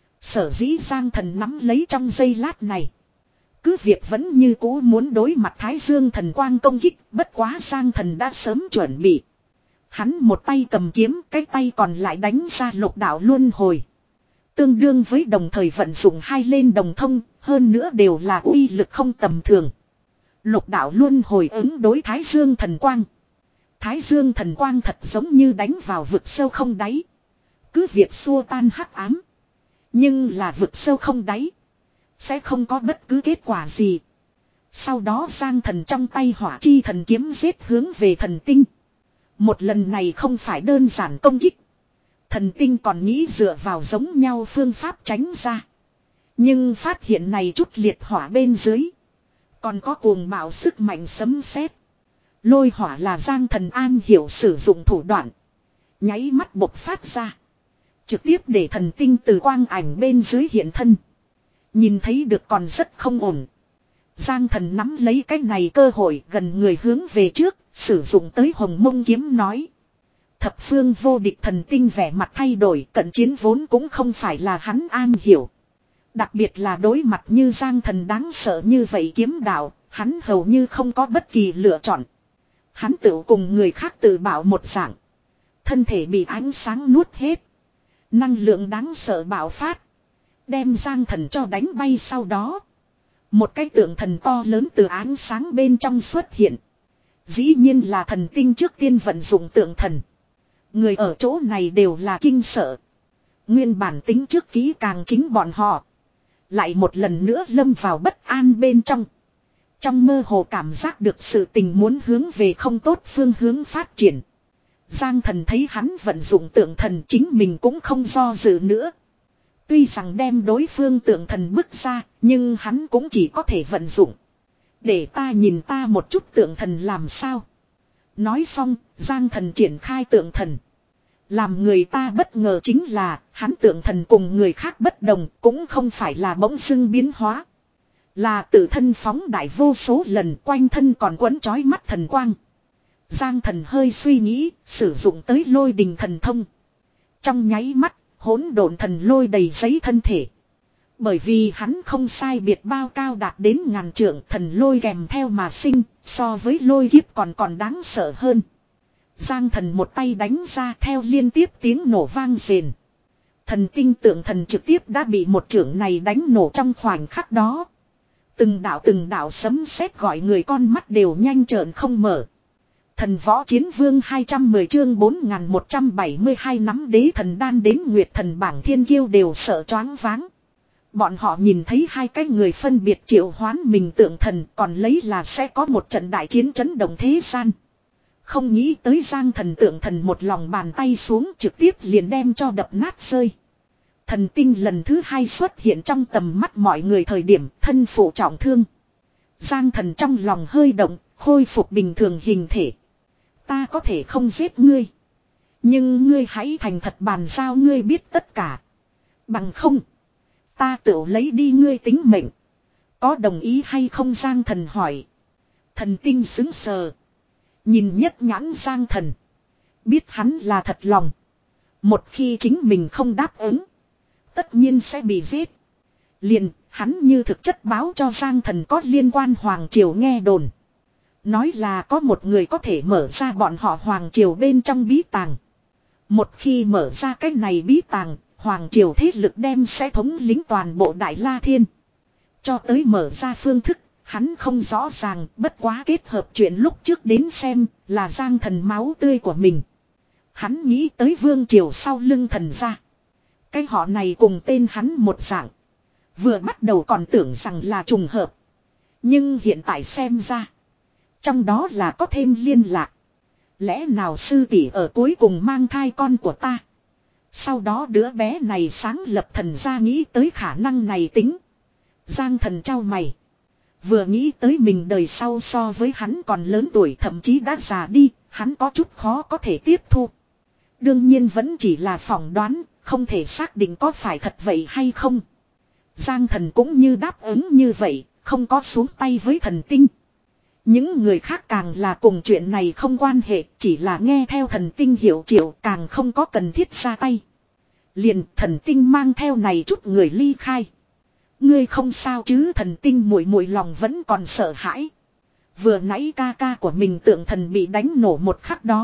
Sở dĩ Giang Thần nắm lấy trong giây lát này. Cứ việc vẫn như cũ muốn đối mặt Thái Dương thần quang công kích, bất quá Giang Thần đã sớm chuẩn bị. Hắn một tay cầm kiếm, cái tay còn lại đánh ra lục đạo luân hồi. Tương đương với đồng thời vận dụng hai lên đồng thông, hơn nữa đều là uy lực không tầm thường. Lục đạo luân hồi ứng đối Thái Dương thần quang. Thái Dương thần quang thật giống như đánh vào vực sâu không đáy. Cứ việc xua tan hắc ám. Nhưng là vực sâu không đáy. Sẽ không có bất cứ kết quả gì. Sau đó Giang Thần trong tay hỏa chi thần kiếm giết hướng về thần tinh. Một lần này không phải đơn giản công kích. Thần tinh còn nghĩ dựa vào giống nhau phương pháp tránh ra. Nhưng phát hiện này chút liệt hỏa bên dưới. Còn có cuồng bạo sức mạnh sấm sét. Lôi hỏa là Giang Thần an hiểu sử dụng thủ đoạn. Nháy mắt bộc phát ra. Trực tiếp để thần tinh từ quang ảnh bên dưới hiện thân. Nhìn thấy được còn rất không ổn. Giang Thần nắm lấy cái này cơ hội gần người hướng về trước, sử dụng tới hồng mông kiếm nói. Thập phương vô địch thần tinh vẻ mặt thay đổi, cận chiến vốn cũng không phải là hắn an hiểu. Đặc biệt là đối mặt như Giang Thần đáng sợ như vậy kiếm đạo, hắn hầu như không có bất kỳ lựa chọn. Hắn tự cùng người khác tự bảo một dạng. Thân thể bị ánh sáng nuốt hết. Năng lượng đáng sợ bạo phát. Đem Giang Thần cho đánh bay sau đó. Một cái tượng thần to lớn từ ánh sáng bên trong xuất hiện. Dĩ nhiên là thần tinh trước tiên vận dụng tượng thần. Người ở chỗ này đều là kinh sợ. Nguyên bản tính trước kỹ càng chính bọn họ. Lại một lần nữa lâm vào bất an bên trong. Trong mơ hồ cảm giác được sự tình muốn hướng về không tốt phương hướng phát triển. Giang Thần thấy hắn vận dụng tượng thần chính mình cũng không do dự nữa. Tuy rằng đem đối phương tượng thần bức ra, nhưng hắn cũng chỉ có thể vận dụng. Để ta nhìn ta một chút tượng thần làm sao. Nói xong, Giang Thần triển khai tượng thần. Làm người ta bất ngờ chính là, hắn tượng thần cùng người khác bất đồng, cũng không phải là bỗng dưng biến hóa. Là tự thân phóng đại vô số lần, quanh thân còn quấn trói mắt thần quang. Giang Thần hơi suy nghĩ, sử dụng tới lôi đình thần thông. Trong nháy mắt, hỗn độn thần lôi đầy giấy thân thể. Bởi vì hắn không sai biệt bao cao đạt đến ngàn trượng, thần lôi kèm theo mà sinh, so với lôi kiếp còn còn đáng sợ hơn. Giang Thần một tay đánh ra theo liên tiếp tiếng nổ vang rền. Thần tinh tượng thần trực tiếp đã bị một chưởng này đánh nổ trong khoảnh khắc đó. Từng đạo từng đạo sấm sét gọi người con mắt đều nhanh trợn không mở. Thần võ chiến vương hai trăm mười chương bốn nghìn một trăm bảy mươi hai nắm đế thần đan đến nguyệt thần bảng thiên kiêu đều sợ choáng váng. Bọn họ nhìn thấy hai cái người phân biệt triệu hoán mình tượng thần còn lấy là sẽ có một trận đại chiến chấn động thế gian. Không nghĩ tới Giang Thần tượng thần một lòng bàn tay xuống trực tiếp liền đem cho đập nát rơi. Thần tinh lần thứ hai xuất hiện trong tầm mắt mọi người thời điểm thân phụ trọng thương. Giang Thần trong lòng hơi động, khôi phục bình thường hình thể. Ta có thể không giết ngươi. Nhưng ngươi hãy thành thật bàn giao ngươi biết tất cả. Bằng không. Ta tự lấy đi ngươi tính mệnh. Có đồng ý hay không Giang Thần hỏi. Thần tinh xứng sờ. Nhìn nhất nhãn Giang Thần. Biết hắn là thật lòng. Một khi chính mình không đáp ứng. Tất nhiên sẽ bị giết. Liền hắn như thực chất báo cho Giang Thần có liên quan Hoàng Triều nghe đồn. Nói là có một người có thể mở ra bọn họ Hoàng Triều bên trong bí tàng. Một khi mở ra cái này bí tàng, Hoàng Triều thế lực đem sẽ thống lĩnh toàn bộ Đại La Thiên. Cho tới mở ra phương thức, hắn không rõ ràng, bất quá kết hợp chuyện lúc trước đến xem là Giang Thần máu tươi của mình. Hắn nghĩ tới Vương Triều sau lưng thần gia. Cái họ này cùng tên hắn một dạng. Vừa bắt đầu còn tưởng rằng là trùng hợp. Nhưng hiện tại xem ra. Trong đó là có thêm liên lạc. Lẽ nào sư tỷ ở cuối cùng mang thai con của ta. Sau đó đứa bé này sáng lập thần gia nghĩ tới khả năng này tính. Giang Thần trao mày. Vừa nghĩ tới mình đời sau so với hắn còn lớn tuổi thậm chí đã già đi. Hắn có chút khó có thể tiếp thu. Đương nhiên vẫn chỉ là phỏng đoán. Không thể xác định có phải thật vậy hay không. Giang Thần cũng như đáp ứng như vậy. Không có xuống tay với thần tinh. Những người khác càng là cùng chuyện này không quan hệ, chỉ là nghe theo thần tinh hiểu triệu càng không có cần thiết ra tay. Liền thần tinh mang theo này chút người ly khai. Ngươi không sao chứ thần tinh muội muội lòng vẫn còn sợ hãi. Vừa nãy ca ca của mình tượng thần bị đánh nổ một khắc đó,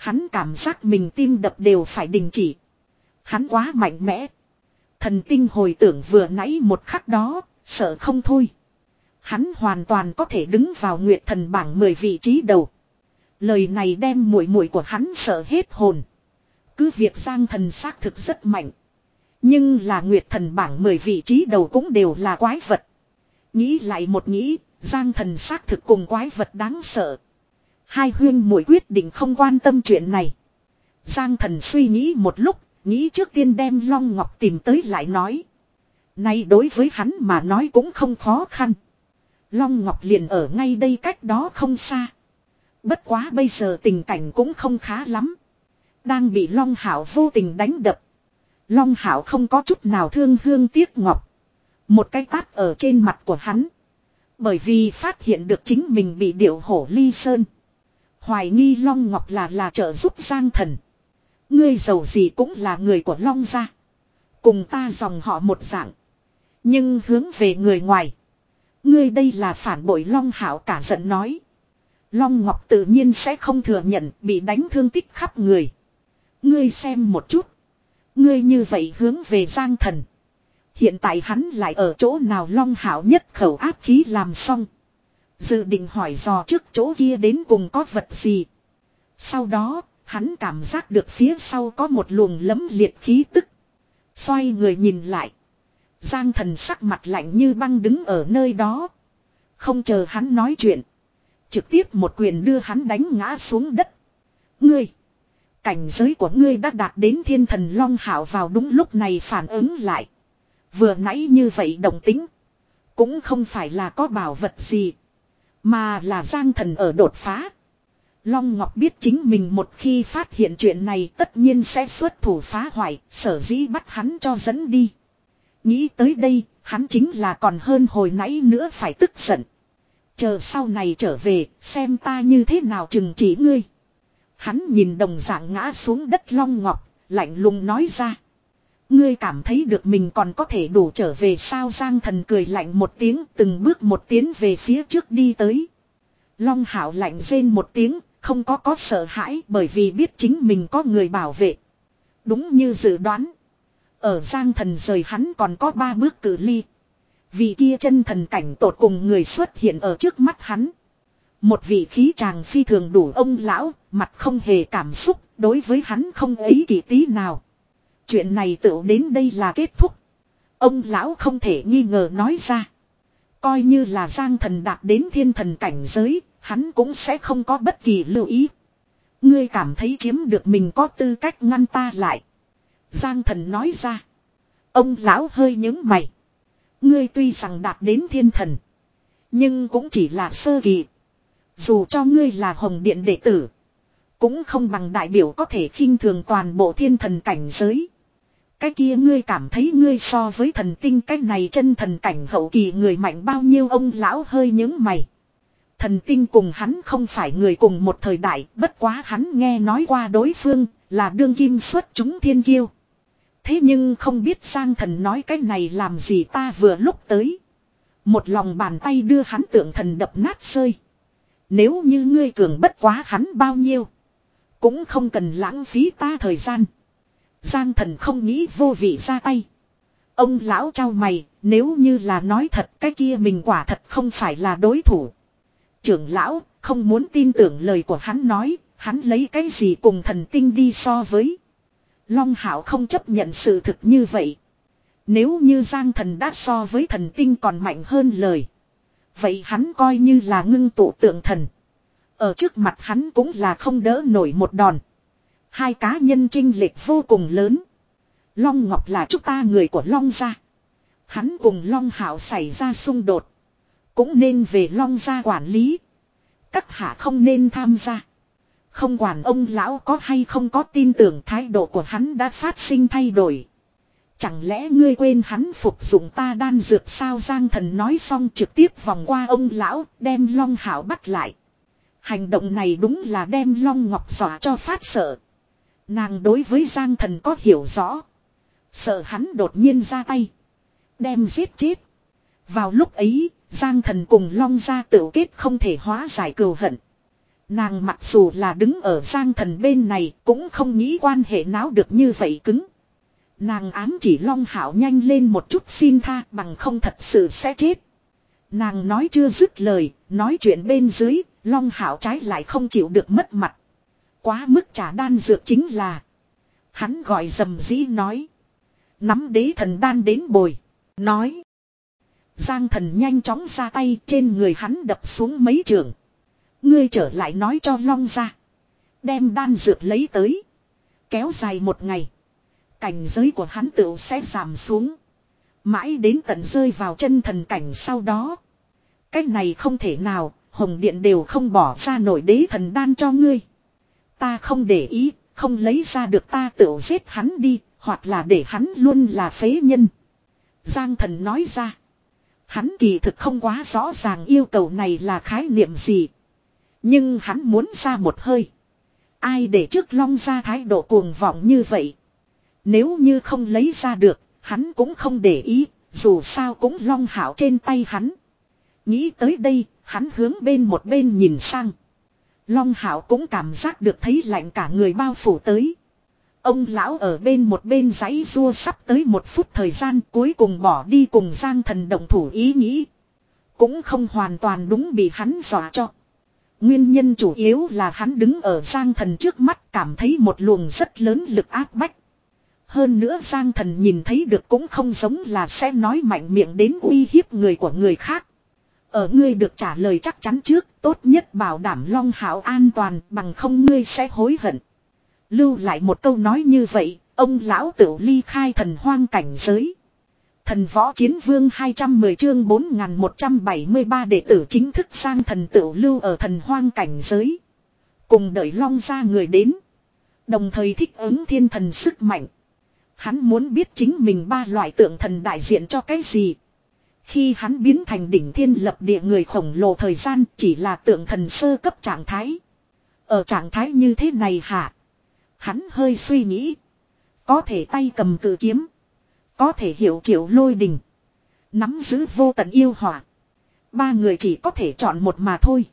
Hắn cảm giác mình tim đập đều phải đình chỉ. Hắn quá mạnh mẽ. Thần tinh hồi tưởng vừa nãy một khắc đó, sợ không thôi. Hắn hoàn toàn có thể đứng vào Nguyệt Thần bảng mười vị trí đầu. Lời này đem muội muội của hắn sợ hết hồn. Cứ việc Giang Thần xác thực rất mạnh. Nhưng là Nguyệt Thần bảng mười vị trí đầu cũng đều là quái vật. Nghĩ lại một nghĩ, Giang Thần xác thực cùng quái vật đáng sợ. Hai huyên muội quyết định không quan tâm chuyện này. Giang Thần suy nghĩ một lúc, nghĩ trước tiên đem Long Ngọc tìm tới lại nói. Nay đối với hắn mà nói cũng không khó khăn. Long Ngọc liền ở ngay đây cách đó không xa. Bất quá bây giờ tình cảnh cũng không khá lắm. Đang bị Long Hảo vô tình đánh đập. Long Hảo không có chút nào thương hương tiếc ngọc. Một cái tát ở trên mặt của hắn. Bởi vì phát hiện được chính mình bị điệu hổ ly sơn. Hoài nghi Long Ngọc là là trợ giúp Giang Thần. Ngươi giàu gì cũng là người của Long gia. Cùng ta dòng họ một dạng. Nhưng hướng về người ngoài. Ngươi đây là phản bội Long Hảo cả giận nói. Long Ngọc tự nhiên sẽ không thừa nhận bị đánh thương tích khắp người. Ngươi xem một chút. Ngươi như vậy hướng về Giang Thần. Hiện tại hắn lại ở chỗ nào Long Hảo nhất khẩu áp khí làm xong. Dự định hỏi dò trước chỗ kia đến cùng có vật gì. Sau đó, hắn cảm giác được phía sau có một luồng lấm liệt khí tức. Xoay người nhìn lại. Giang Thần sắc mặt lạnh như băng đứng ở nơi đó. Không chờ hắn nói chuyện. Trực tiếp một quyền đưa hắn đánh ngã xuống đất. Ngươi! Cảnh giới của ngươi đã đạt đến thiên thần Long Hảo vào đúng lúc này phản ứng lại. Vừa nãy như vậy động tính. Cũng không phải là có bảo vật gì. Mà là Giang Thần ở đột phá. Long Ngọc biết chính mình một khi phát hiện chuyện này tất nhiên sẽ xuất thủ phá hoại. Sở dĩ bắt hắn cho dẫn đi. Nghĩ tới đây, hắn chính là còn hơn hồi nãy nữa phải tức giận. Chờ sau này trở về, xem ta như thế nào trừng trị ngươi. Hắn nhìn đồng dạng ngã xuống đất Long Ngọc, lạnh lùng nói ra. Ngươi cảm thấy được mình còn có thể đủ trở về sao Giang Thần cười lạnh một tiếng từng bước một tiến về phía trước đi tới. Long Hảo lạnh rên một tiếng, không có có sợ hãi bởi vì biết chính mình có người bảo vệ. Đúng như dự đoán. Ở Giang Thần rời hắn còn có ba bước cự ly. Vị kia chân thần cảnh tột cùng người xuất hiện ở trước mắt hắn. Một vị khí tràng phi thường đủ ông lão, mặt không hề cảm xúc, đối với hắn không ấy kỳ tí nào. Chuyện này tựu đến đây là kết thúc. Ông lão không thể nghi ngờ nói ra. Coi như là Giang Thần đạt đến thiên thần cảnh giới, hắn cũng sẽ không có bất kỳ lưu ý. Ngươi cảm thấy chiếm được mình có tư cách ngăn ta lại. Giang Thần nói ra. Ông lão hơi nhướng mày. Ngươi tuy rằng đạt đến thiên thần. Nhưng cũng chỉ là sơ kỳ. Dù cho ngươi là Hồng Điện đệ tử. Cũng không bằng đại biểu có thể khinh thường toàn bộ thiên thần cảnh giới. Cái kia ngươi cảm thấy ngươi so với thần tinh cái này chân thần cảnh hậu kỳ người mạnh bao nhiêu ông lão hơi nhướng mày. Thần tinh cùng hắn không phải người cùng một thời đại, bất quá hắn nghe nói qua đối phương là đương kim xuất chúng thiên kiêu. Thế nhưng không biết Giang Thần nói cái này làm gì ta vừa lúc tới. Một lòng bàn tay đưa hắn tượng thần đập nát rơi. Nếu như ngươi cường bất quá hắn bao nhiêu. Cũng không cần lãng phí ta thời gian. Giang Thần không nghĩ vô vị ra tay. Ông lão trao mày, nếu như là nói thật cái kia mình quả thật không phải là đối thủ. Trưởng lão không muốn tin tưởng lời của hắn nói, hắn lấy cái gì cùng thần tinh đi so với. Long Hảo không chấp nhận sự thực như vậy. Nếu như Giang Thần đã so với thần tinh còn mạnh hơn lời. Vậy hắn coi như là ngưng tụ tượng thần. Ở trước mặt hắn cũng là không đỡ nổi một đòn. Hai cá nhân chênh lệch vô cùng lớn. Long Ngọc là chúng ta người của Long gia. Hắn cùng Long Hảo xảy ra xung đột. Cũng nên về Long gia quản lý. Các hạ không nên tham gia. Không quản ông lão có hay không có tin tưởng thái độ của hắn đã phát sinh thay đổi. Chẳng lẽ ngươi quên hắn phục dụng ta đan dược sao Giang Thần nói xong trực tiếp vòng qua ông lão đem Long Hảo bắt lại. Hành động này đúng là đem Long Ngọc dọa cho phát sợ. Nàng đối với Giang Thần có hiểu rõ. Sợ hắn đột nhiên ra tay. Đem giết chết. Vào lúc ấy, Giang Thần cùng Long gia tự kết không thể hóa giải cừu hận. Nàng mặc dù là đứng ở Giang Thần bên này cũng không nghĩ quan hệ náo được như vậy cứng. Nàng ám chỉ Long Hạo nhanh lên một chút xin tha bằng không thật sự sẽ chết. Nàng nói chưa dứt lời, nói chuyện bên dưới, Long Hạo trái lại không chịu được mất mặt. Quá mức trả đan dược chính là. Hắn gọi dầm dĩ nói. Nắm đế thần đan đến bồi. Nói. Giang Thần nhanh chóng ra tay trên người hắn đập xuống mấy trường. Ngươi trở lại nói cho Long ra. Đem đan dược lấy tới. Kéo dài một ngày. Cảnh giới của hắn tựu sẽ giảm xuống. Mãi đến tận rơi vào chân thần cảnh sau đó. Cách này không thể nào. Hồng Điện đều không bỏ ra nổi đế thần đan cho ngươi. Ta không để ý. Không lấy ra được ta tựu giết hắn đi. Hoặc là để hắn luôn là phế nhân. Giang Thần nói ra. Hắn kỳ thực không quá rõ ràng yêu cầu này là khái niệm gì. Nhưng hắn muốn ra một hơi. Ai để trước Long ra thái độ cuồng vọng như vậy. Nếu như không lấy ra được, hắn cũng không để ý, dù sao cũng Long Hạo trên tay hắn. Nghĩ tới đây, hắn hướng bên một bên nhìn sang. Long Hạo cũng cảm giác được thấy lạnh cả người bao phủ tới. Ông lão ở bên một bên giãy rua sắp tới một phút thời gian cuối cùng bỏ đi cùng Giang Thần động thủ ý nghĩ. Cũng không hoàn toàn đúng bị hắn dọa cho. Nguyên nhân chủ yếu là hắn đứng ở Giang Thần trước mắt cảm thấy một luồng rất lớn lực áp bách. Hơn nữa Giang Thần nhìn thấy được cũng không giống là sẽ nói mạnh miệng đến uy hiếp người của người khác. Ở ngươi được trả lời chắc chắn trước, tốt nhất bảo đảm Long Hạo an toàn bằng không ngươi sẽ hối hận. Lưu lại một câu nói như vậy, ông lão tự ly khai thần hoang cảnh giới. Thần võ chiến vương hai trăm mười chương bốn nghìn một trăm bảy mươi ba đệ tử chính thức sang thần tự lưu ở thần hoang cảnh giới. Cùng đợi Long ra người đến. Đồng thời thích ứng thiên thần sức mạnh. Hắn muốn biết chính mình ba loại tượng thần đại diện cho cái gì. Khi hắn biến thành đỉnh thiên lập địa người khổng lồ thời gian chỉ là tượng thần sơ cấp trạng thái. Ở trạng thái như thế này hả? Hắn hơi suy nghĩ. Có thể tay cầm cự kiếm. Có thể hiểu triệu lôi đình. Nắm giữ vô tận yêu hỏa. Ba người chỉ có thể chọn một mà thôi.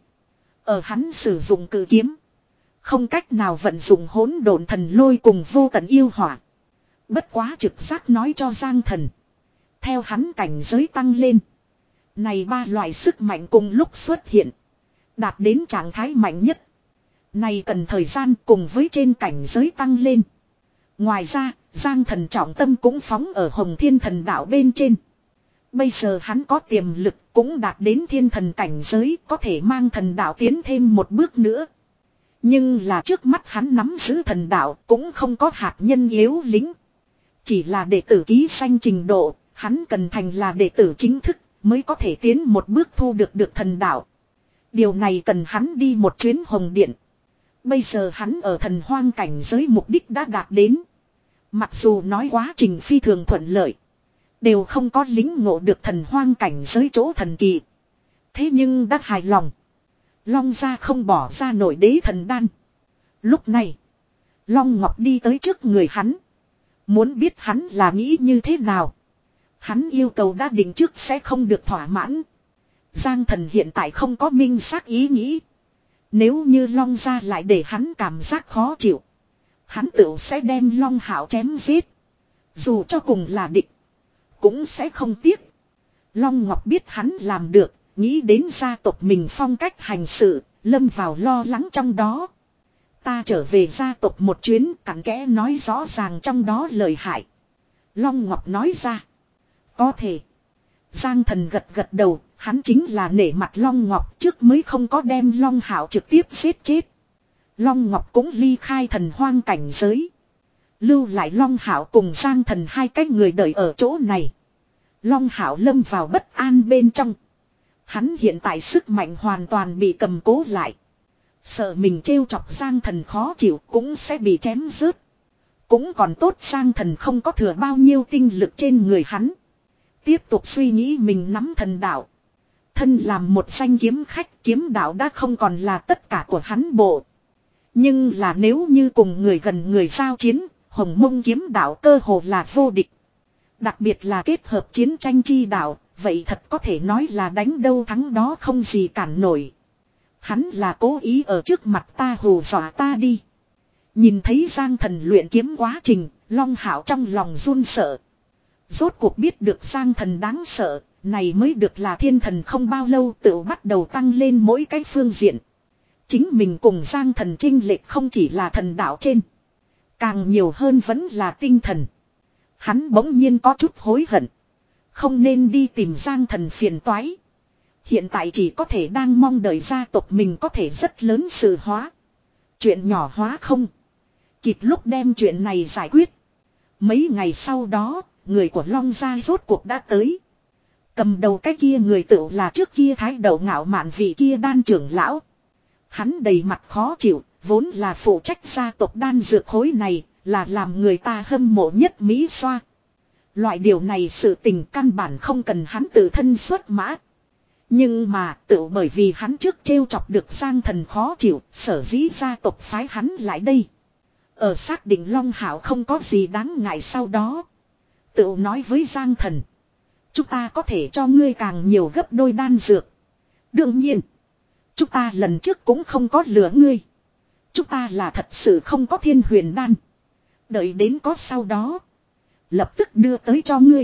Ở hắn sử dụng cự kiếm. Không cách nào vận dụng hỗn độn thần lôi cùng vô tận yêu hỏa. Bất quá trực giác nói cho Giang Thần. Theo hắn cảnh giới tăng lên. Này ba loại sức mạnh cùng lúc xuất hiện. Đạt đến trạng thái mạnh nhất. Này cần thời gian cùng với trên cảnh giới tăng lên. Ngoài ra, Giang Thần trọng tâm cũng phóng ở Hồng Thiên Thần Đạo bên trên. Bây giờ hắn có tiềm lực cũng đạt đến thiên thần cảnh giới có thể mang thần đạo tiến thêm một bước nữa. Nhưng là trước mắt hắn nắm giữ thần đạo cũng không có hạt nhân yếu lính. Chỉ là đệ tử ký sanh trình độ, hắn cần thành là đệ tử chính thức mới có thể tiến một bước thu được được thần đạo. Điều này cần hắn đi một chuyến Hồng Điện. Bây giờ hắn ở thần hoang cảnh giới mục đích đã đạt đến. Mặc dù nói quá trình phi thường thuận lợi. Đều không có lính ngộ được thần hoang cảnh giới chỗ thần kỳ. Thế nhưng đã hài lòng. Long gia không bỏ ra nổi đế thần đan. Lúc này. Long Ngọc đi tới trước người hắn. Muốn biết hắn là nghĩ như thế nào. Hắn yêu cầu đã định trước sẽ không được thỏa mãn. Giang Thần hiện tại không có minh xác ý nghĩ. Nếu như Long gia lại để hắn cảm giác khó chịu. Hắn tự sẽ đem Long Hạo chém giết. Dù cho cùng là địch. Cũng sẽ không tiếc. Long Ngọc biết hắn làm được. Nghĩ đến gia tộc mình phong cách hành sự. Lâm vào lo lắng trong đó. Ta trở về gia tộc một chuyến. Cặn kẽ nói rõ ràng trong đó lời hại. Long Ngọc nói ra. Có thể. Giang Thần gật gật đầu. Hắn chính là nể mặt Long Ngọc trước mới không có đem Long Hạo trực tiếp giết chết. Long Ngọc cũng ly khai thần hoang cảnh giới. Lưu lại Long Hạo cùng Giang Thần hai cái người đợi ở chỗ này. Long Hạo lâm vào bất an bên trong. Hắn hiện tại sức mạnh hoàn toàn bị cầm cố lại. Sợ mình trêu chọc Giang Thần khó chịu cũng sẽ bị chém rớt. Cũng còn tốt Giang Thần không có thừa bao nhiêu tinh lực trên người hắn. Tiếp tục suy nghĩ mình nắm thần đạo. Thân làm một danh kiếm khách kiếm đạo đã không còn là tất cả của hắn bộ. Nhưng là nếu như cùng người gần người giao chiến, Hồng Mông kiếm đạo cơ hồ là vô địch. Đặc biệt là kết hợp chiến tranh chi đạo, vậy thật có thể nói là đánh đâu thắng đó không gì cản nổi. Hắn là cố ý ở trước mặt ta hù dọa ta đi. Nhìn thấy Giang Thần luyện kiếm quá trình, Long Hạo trong lòng run sợ. Rốt cuộc biết được Giang Thần đáng sợ, này mới được là thiên thần không bao lâu tự bắt đầu tăng lên mỗi cái phương diện. Chính mình cùng Giang Thần chênh lệch không chỉ là thần đạo trên, càng nhiều hơn vẫn là tinh thần. Hắn bỗng nhiên có chút hối hận, không nên đi tìm Giang Thần phiền toái. Hiện tại chỉ có thể đang mong đợi gia tộc mình có thể rất lớn sự hóa. Chuyện nhỏ hóa không. Kịp lúc đem chuyện này giải quyết. Mấy ngày sau đó, người của Long gia rốt cuộc đã tới. Cầm đầu cái kia người tự là trước kia thái đầu ngạo mạn vị kia đan trưởng lão. Hắn đầy mặt khó chịu, vốn là phụ trách gia tộc đan dược khối này, là làm người ta hâm mộ nhất Mỹ xoa. Loại điều này sự tình căn bản không cần hắn tự thân xuất mã. Nhưng mà tự bởi vì hắn trước trêu chọc được Giang Thần khó chịu, sở dĩ gia tộc phái hắn lại đây. Ở xác định Long Hạo không có gì đáng ngại sau đó. Tự nói với Giang Thần. Chúng ta có thể cho ngươi càng nhiều gấp đôi đan dược. Đương nhiên. Chúng ta lần trước cũng không có lừa ngươi. Chúng ta là thật sự không có thiên huyền đan. Đợi đến có sau đó. Lập tức đưa tới cho ngươi.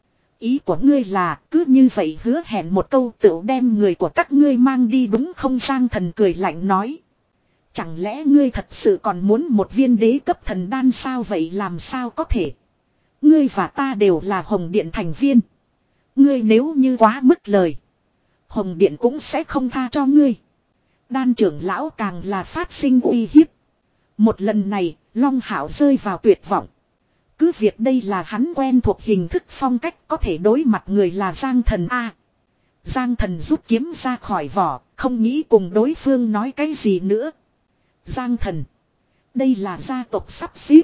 Ý của ngươi là cứ như vậy hứa hẹn một câu tự đem người của các ngươi mang đi đúng không? Giang Thần cười lạnh nói. Chẳng lẽ ngươi thật sự còn muốn một viên đế cấp thần đan sao? Vậy làm sao có thể? Ngươi và ta đều là Hồng Điện thành viên. Ngươi nếu như quá mức lời, Hồng Điện cũng sẽ không tha cho ngươi. Đan trưởng lão càng là phát sinh uy hiếp. Một lần này, Long Hạo rơi vào tuyệt vọng. Cứ việc đây là hắn quen thuộc hình thức phong cách có thể đối mặt người là Giang Thần A. Giang Thần rút kiếm ra khỏi vỏ, không nghĩ cùng đối phương nói cái gì nữa. Giang Thần, đây là gia tộc sắp xếp.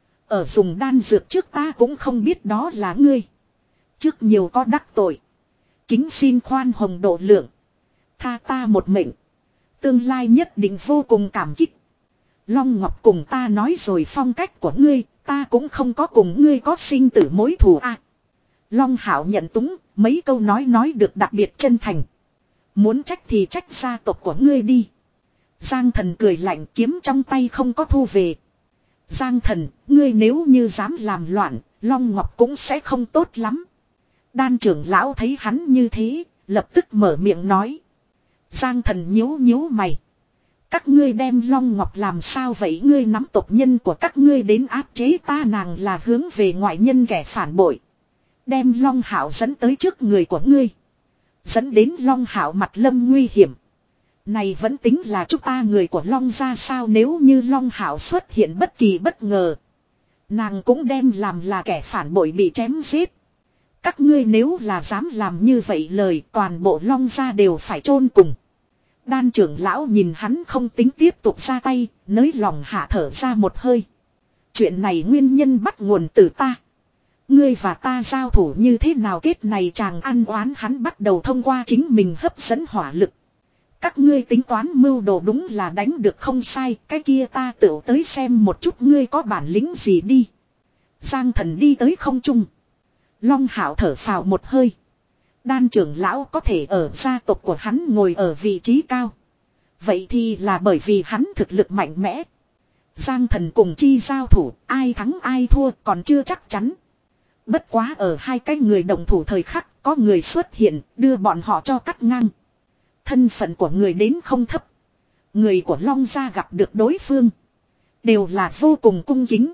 Ở dùng đan dược trước ta cũng không biết đó là ngươi. Trước nhiều có đắc tội. Kính xin khoan hồng độ lượng. Tha ta một mệnh. Tương lai nhất định vô cùng cảm kích. Long Ngọc cùng ta nói rồi phong cách của ngươi, ta cũng không có cùng ngươi có sinh tử mối thù a. À, Long Hạo nhận túng, mấy câu nói nói được đặc biệt chân thành. Muốn trách thì trách gia tộc của ngươi đi. Giang Thần cười lạnh, kiếm trong tay không có thu về. Giang Thần, ngươi nếu như dám làm loạn, Long Ngọc cũng sẽ không tốt lắm. Đan trưởng lão thấy hắn như thế, lập tức mở miệng nói. Giang Thần nhíu nhíu mày. Các ngươi đem Long Ngọc làm sao vậy? Ngươi nắm tộc nhân của các ngươi đến áp chế ta, nàng là hướng về ngoại nhân kẻ phản bội. Đem Long Hạo dẫn tới trước người của ngươi. Dẫn đến Long Hạo mặt lâm nguy hiểm. Này vẫn tính là chúng ta người của Long gia sao? Nếu như Long Hạo xuất hiện bất kỳ bất ngờ, nàng cũng đem làm là kẻ phản bội bị chém giết. Các ngươi nếu là dám làm như vậy lời, toàn bộ Long gia đều phải chôn cùng. Đan trưởng lão nhìn hắn không tính tiếp tục ra tay, nới lòng hạ thở ra một hơi. Chuyện này nguyên nhân bắt nguồn từ ta. Ngươi và ta giao thủ như thế nào kết này chàng ăn oán? Hắn bắt đầu thông qua chính mình hấp dẫn hỏa lực. Các ngươi tính toán mưu đồ đúng là đánh được không sai, cái kia ta tự tới xem một chút ngươi có bản lĩnh gì đi. Giang Thần đi tới không trung. Long Hạo thở phào một hơi. Đan trưởng lão có thể ở gia tộc của hắn ngồi ở vị trí cao. Vậy thì là bởi vì hắn thực lực mạnh mẽ. Giang Thần cùng chi giao thủ, ai thắng ai thua còn chưa chắc chắn. Bất quá ở hai cái người đồng thủ thời khắc, có người xuất hiện, đưa bọn họ cho cắt ngang. Thân phận của người đến không thấp. Người của Long gia gặp được đối phương, đều là vô cùng cung kính.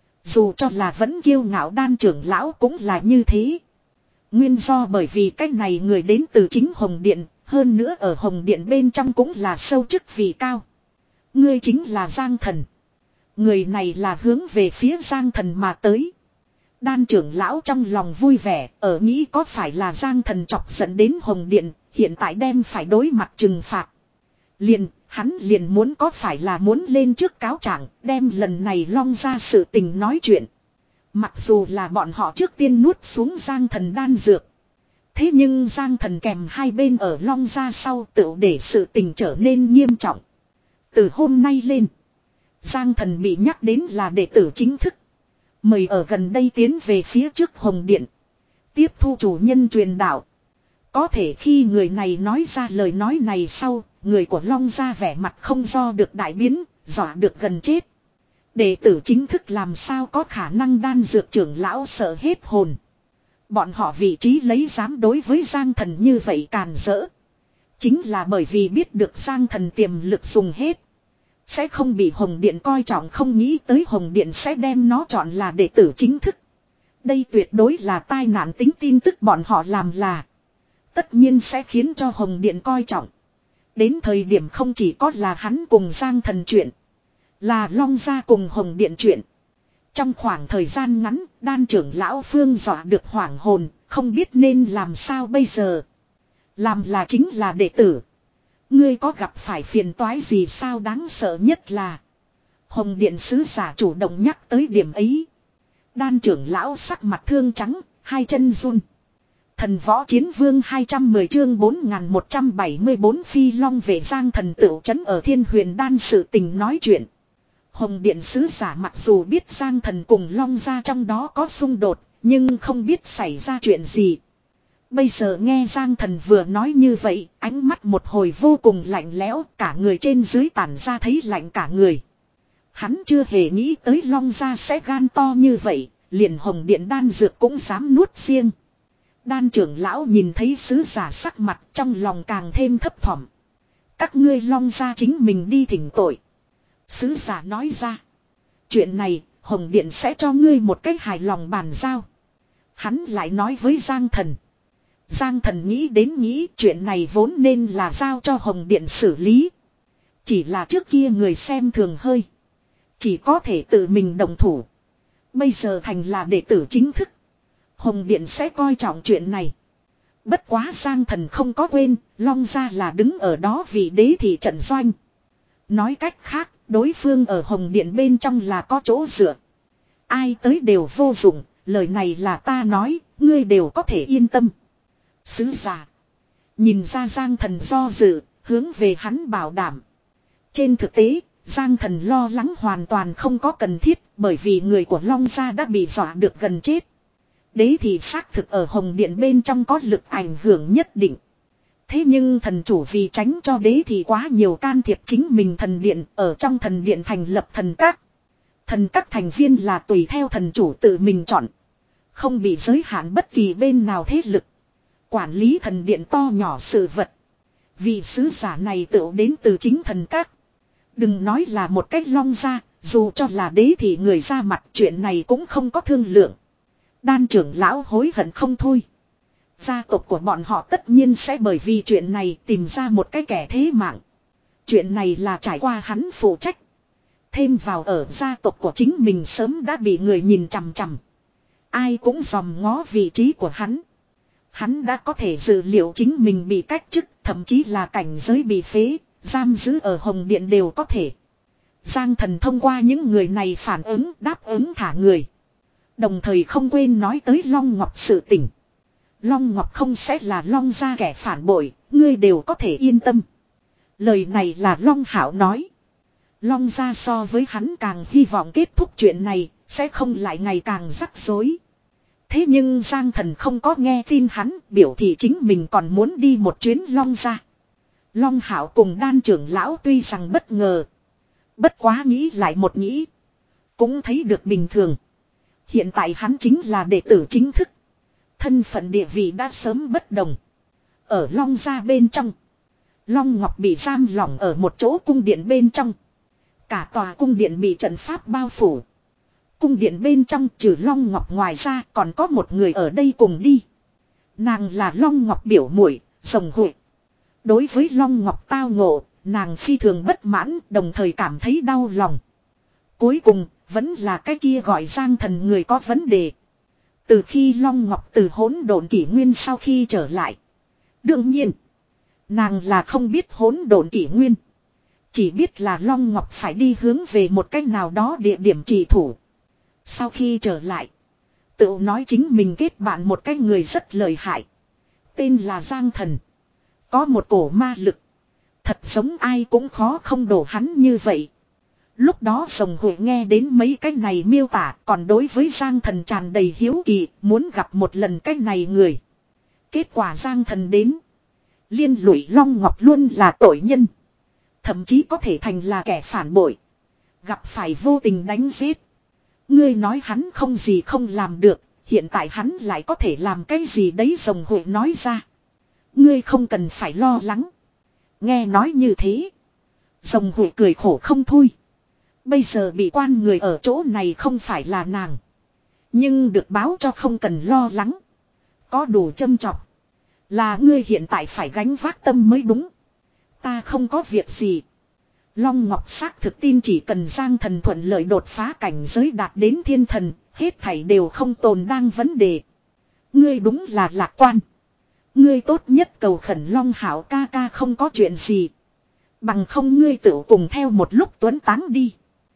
Dù cho là vẫn kiêu ngạo đan trưởng lão cũng là như thế. Nguyên do bởi vì cái này người đến từ chính Hồng Điện, hơn nữa ở Hồng Điện bên trong cũng là sâu chức vị cao. Ngươi chính là Giang Thần. Người này là hướng về phía Giang Thần mà tới. Đan trưởng lão trong lòng vui vẻ, ở nghĩ có phải là Giang Thần chọc giận đến Hồng Điện, hiện tại đem phải đối mặt trừng phạt. Liền, hắn liền muốn có phải là muốn lên trước cáo trạng, đem lần này Long ra sự tình nói chuyện. Mặc dù là bọn họ trước tiên nuốt xuống Giang Thần đan dược. Thế nhưng Giang Thần kèm hai bên ở Long ra sau tự để sự tình trở nên nghiêm trọng. Từ hôm nay lên, Giang Thần bị nhắc đến là đệ tử chính thức. Mời ở gần đây tiến về phía trước Hồng Điện. Tiếp thu chủ nhân truyền đạo. Có thể khi người này nói ra lời nói này sau, người của Long gia vẻ mặt không do được đại biến, dọa được gần chết. Đệ tử chính thức làm sao có khả năng đan dược trưởng lão sợ hết hồn. Bọn họ vị trí lấy dám đối với Giang Thần như vậy càn rỡ. Chính là bởi vì biết được Giang Thần tiềm lực dùng hết. Sẽ không bị Hồng Điện coi trọng, không nghĩ tới Hồng Điện sẽ đem nó chọn là đệ tử chính thức. Đây tuyệt đối là tai nạn tính tin tức bọn họ làm là. Tất nhiên sẽ khiến cho Hồng Điện coi trọng. Đến thời điểm không chỉ có là hắn cùng Giang Thần chuyện. Là Long gia cùng Hồng Điện chuyện. Trong khoảng thời gian ngắn, đan trưởng lão Phương dọa được hoảng hồn, không biết nên làm sao bây giờ. Làm là chính là đệ tử. Ngươi có gặp phải phiền toái gì sao? Đáng sợ nhất là Hồng Điện sứ giả chủ động nhắc tới điểm ấy. Đan trưởng lão sắc mặt thương trắng, hai chân run. Thần võ chiến vương hai trăm mười chương bốn nghìn một trăm bảy mươi bốn phi long về Giang Thần tựu trấn ở Thiên Huyền Đan sự tình nói chuyện. Hồng Điện sứ giả mặc dù biết Giang Thần cùng Long gia trong đó có xung đột, nhưng không biết xảy ra chuyện gì. Bây giờ nghe Giang Thần vừa nói như vậy, ánh mắt một hồi vô cùng lạnh lẽo, cả người trên dưới tản ra thấy lạnh cả người. Hắn chưa hề nghĩ tới Long gia sẽ gan to như vậy, liền Hồng Điện đan dược cũng dám nuốt riêng. Đan trưởng lão nhìn thấy sứ giả sắc mặt, trong lòng càng thêm thấp thỏm. Các ngươi Long gia chính mình đi thỉnh tội. Sứ giả nói ra. Chuyện này, Hồng Điện sẽ cho ngươi một cách hài lòng bàn giao. Hắn lại nói với Giang Thần. Giang Thần nghĩ đến nghĩ chuyện này vốn nên là giao cho Hồng Điện xử lý. Chỉ là trước kia người xem thường hơi. Chỉ có thể tự mình đồng thủ. Bây giờ thành là đệ tử chính thức. Hồng Điện sẽ coi trọng chuyện này. Bất quá Giang Thần không có quên, Long gia là đứng ở đó vì đế thị trận doanh. Nói cách khác, đối phương ở Hồng Điện bên trong là có chỗ dựa. Ai tới đều vô dụng, lời này là ta nói, ngươi đều có thể yên tâm. Sứ giả nhìn ra Giang Thần do dự, hướng về hắn bảo đảm. Trên thực tế, Giang Thần lo lắng hoàn toàn không có cần thiết, bởi vì người của Long gia đã bị dọa được gần chết. Đế thì xác thực ở Hồng Điện bên trong có lực ảnh hưởng nhất định. Thế nhưng thần chủ vì tránh cho đế thì quá nhiều can thiệp chính mình thần điện, ở trong thần điện thành lập thần các. Thần các thành viên là tùy theo thần chủ tự mình chọn. Không bị giới hạn bất kỳ bên nào thế lực. Quản lý thần điện to nhỏ sự vật. Vị sứ giả này tựu đến từ chính thần các. Đừng nói là một cách Long gia, dù cho là đế thì người ra mặt chuyện này cũng không có thương lượng. Đan trưởng lão hối hận không thôi. Gia tộc của bọn họ tất nhiên sẽ bởi vì chuyện này tìm ra một cái kẻ thế mạng. Chuyện này là trải qua hắn phụ trách. Thêm vào ở gia tộc của chính mình sớm đã bị người nhìn chằm chằm. Ai cũng dòm ngó vị trí của hắn. Hắn đã có thể dự liệu chính mình bị cách chức, thậm chí là cảnh giới bị phế, giam giữ ở Hồng Điện đều có thể. Giang Thần thông qua những người này phản ứng đáp ứng thả người. Đồng thời không quên nói tới Long Ngọc sự tình. Long Ngọc không sẽ là Long gia kẻ phản bội, ngươi đều có thể yên tâm. Lời này là Long Hạo nói. Long gia so với hắn càng hy vọng kết thúc chuyện này, sẽ không lại ngày càng rắc rối. Thế nhưng Giang Thần không có nghe tin hắn, biểu thị chính mình còn muốn đi một chuyến Long gia. Long Hạo cùng Đan trưởng lão tuy rằng bất ngờ. Bất quá nghĩ lại một nghĩ. Cũng thấy được bình thường. Hiện tại hắn chính là đệ tử chính thức. Thân phận địa vị đã sớm bất đồng. Ở Long gia bên trong. Long Ngọc bị giam lỏng ở một chỗ cung điện bên trong. Cả tòa cung điện bị trận pháp bao phủ. Cung điện bên trong trừ Long Ngọc ngoài ra còn có một người ở đây cùng đi. Nàng là Long Ngọc biểu muội, Rồng Huệ. Đối với Long Ngọc tao ngộ, nàng phi thường bất mãn, đồng thời cảm thấy đau lòng. Cuối cùng, vẫn là cái kia gọi Giang Thần người có vấn đề. Từ khi Long Ngọc từ hỗn độn kỷ nguyên sau khi trở lại. Đương nhiên, nàng là không biết hỗn độn kỷ nguyên. Chỉ biết là Long Ngọc phải đi hướng về một cách nào đó địa điểm trì thủ. Sau khi trở lại, tự nói chính mình kết bạn một cái người rất lợi hại. Tên là Giang Thần. Có một cổ ma lực. Thật giống ai cũng khó không đổ hắn như vậy. Lúc đó Rồng Huệ nghe đến mấy cái này miêu tả, còn đối với Giang Thần tràn đầy hiếu kỳ, muốn gặp một lần cái này người. Kết quả Giang Thần đến. Liên lụy Long Ngọc luôn là tội nhân. Thậm chí có thể thành là kẻ phản bội. Gặp phải vô tình đánh giết. Ngươi nói hắn không gì không làm được. Hiện tại hắn lại có thể làm cái gì đấy rồng hội nói ra. Ngươi không cần phải lo lắng. Nghe nói như thế. Rồng hội cười khổ không thôi. Bây giờ bị quan người ở chỗ này không phải là nàng. Nhưng được báo cho không cần lo lắng. Có đủ châm chọc. Là ngươi hiện tại phải gánh vác tâm mới đúng. Ta không có việc gì. Long Ngọc xác thực tin chỉ cần Giang Thần thuận lợi đột phá cảnh giới đạt đến thiên thần. Hết thảy đều không tồn đang vấn đề. Ngươi đúng là lạc quan. Ngươi tốt nhất cầu khẩn Long Hảo ca ca không có chuyện gì. Bằng không ngươi tự cùng theo một lúc tuấn táng đi.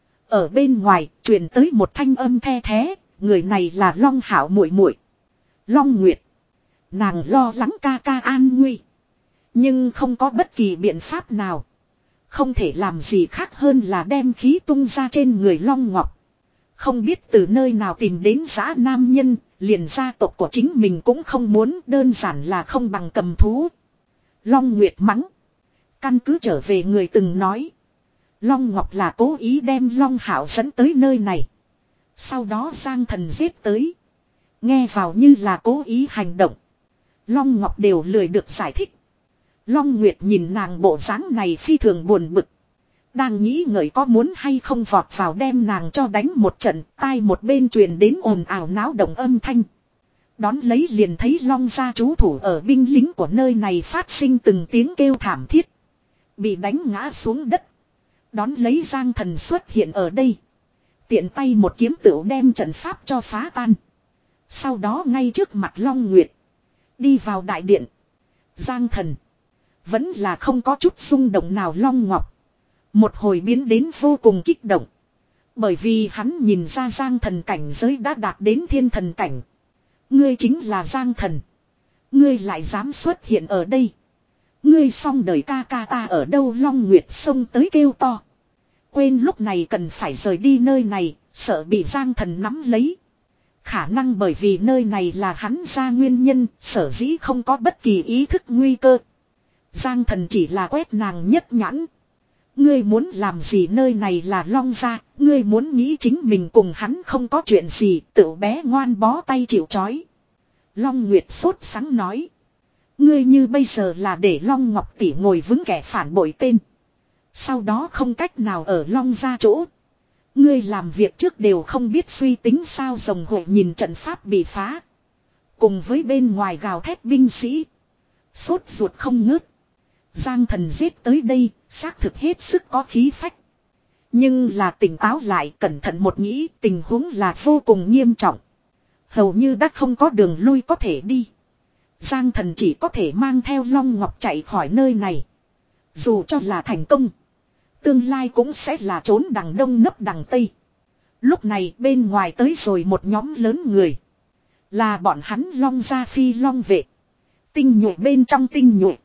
Ở bên ngoài truyền tới một thanh âm the thé. Người này là Long Hảo muội muội, Long Nguyệt. Nàng lo lắng ca ca an nguy. Nhưng không có bất kỳ biện pháp nào. Không thể làm gì khác hơn là đem khí tung ra trên người Long Ngọc. Không biết từ nơi nào tìm đến dã nam nhân. Liền gia tộc của chính mình cũng không muốn, đơn giản là không bằng cầm thú. Long Nguyệt mắng. Căn cứ trở về người từng nói. Long Ngọc là cố ý đem Long Hảo dẫn tới nơi này. Sau đó Giang Thần giết tới. Nghe vào như là cố ý hành động. Long Ngọc đều lười được giải thích. Long Nguyệt nhìn nàng bộ dáng này phi thường buồn bực. Đang nghĩ ngợi có muốn hay không vọt vào đem nàng cho đánh một trận. Tai một bên truyền đến ồn ào náo động âm thanh. Đón lấy liền thấy Long gia trú thủ ở binh lính của nơi này phát sinh từng tiếng kêu thảm thiết. Bị đánh ngã xuống đất. Đón lấy Giang Thần xuất hiện ở đây. Tiện tay một kiếm tựu đem trận pháp cho phá tan. Sau đó ngay trước mặt Long Nguyệt. Đi vào đại điện. Giang Thần. Vẫn là không có chút xung động nào Long Ngọc. Một hồi biến đến vô cùng kích động. Bởi vì hắn nhìn ra Giang Thần cảnh giới đã đạt đến thiên thần cảnh. Ngươi chính là Giang Thần. Ngươi lại dám xuất hiện ở đây. Ngươi xong đời ca ca ta ở đâu Long Nguyệt xông tới kêu to. Quên lúc này cần phải rời đi nơi này, sợ bị Giang Thần nắm lấy. Khả năng bởi vì nơi này là hắn ra nguyên nhân, sở dĩ không có bất kỳ ý thức nguy cơ. Giang Thần chỉ là quét nàng nhất nhãn. Ngươi muốn làm gì nơi này là Long gia, ngươi muốn nghĩ chính mình cùng hắn không có chuyện gì, tự bé ngoan bó tay chịu trói. Long Nguyệt sốt sắng nói. Ngươi như bây giờ là để Long Ngọc tỷ ngồi vững kẻ phản bội tên. Sau đó không cách nào ở Long gia chỗ. Ngươi làm việc trước đều không biết suy tính sao rồng hội nhìn trận pháp bị phá. Cùng với bên ngoài gào thét binh sĩ. Sốt ruột không ngớt. Giang Thần giết tới đây, xác thực hết sức có khí phách. Nhưng là tỉnh táo lại cẩn thận một nghĩ tình huống là vô cùng nghiêm trọng. Hầu như đã không có đường lui có thể đi. Giang Thần chỉ có thể mang theo Long Ngọc chạy khỏi nơi này. Dù cho là thành công. Tương lai cũng sẽ là trốn đằng đông nấp đằng tây. Lúc này bên ngoài tới rồi một nhóm lớn người. Là bọn hắn Long gia phi Long vệ. Tinh nhuệ bên trong tinh nhuệ.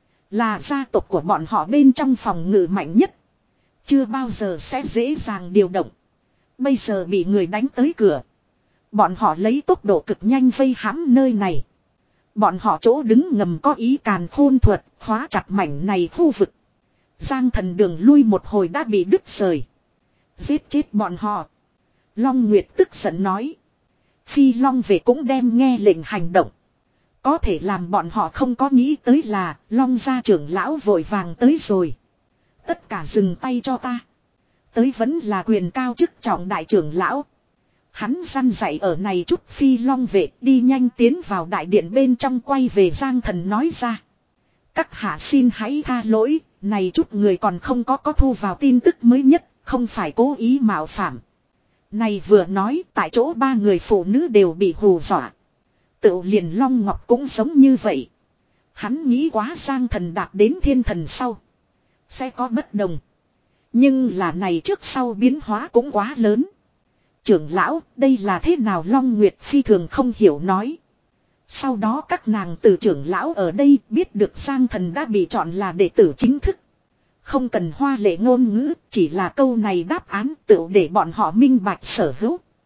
Là gia tộc của bọn họ bên trong phòng ngự mạnh nhất. Chưa bao giờ sẽ dễ dàng điều động. Bây giờ bị người đánh tới cửa. Bọn họ lấy tốc độ cực nhanh vây hãm nơi này. Bọn họ chỗ đứng ngầm có ý càn khôn thuật, khóa chặt mảnh này khu vực. Giang Thần đường lui một hồi đã bị đứt rời. Giết chết bọn họ. Long Nguyệt tức giận nói. Phi Long về cũng đem nghe lệnh hành động. Có thể làm bọn họ không có nghĩ tới là Long gia trưởng lão vội vàng tới rồi. Tất cả dừng tay cho ta. Tới vẫn là quyền cao chức trọng đại trưởng lão. Hắn răn dạy ở này chút Phi Long vệ đi nhanh tiến vào đại điện bên trong quay về Giang Thần nói ra. Các hạ xin hãy tha lỗi, này chút người còn không có có thu vào tin tức mới nhất, không phải cố ý mạo phạm. Này vừa nói tại chỗ ba người phụ nữ đều bị hù dọa. Tự liền Long Ngọc cũng giống như vậy. Hắn nghĩ quá Giang Thần đạt đến thiên thần sau. Sẽ có bất đồng. Nhưng là này trước sau biến hóa cũng quá lớn. Trưởng lão, đây là thế nào Long Nguyệt phi thường không hiểu nói. Sau đó các nàng từ trưởng lão ở đây biết được Giang Thần đã bị chọn là đệ tử chính thức. Không cần hoa lệ ngôn ngữ, chỉ là câu này đáp án tự để bọn họ minh bạch sở hữu.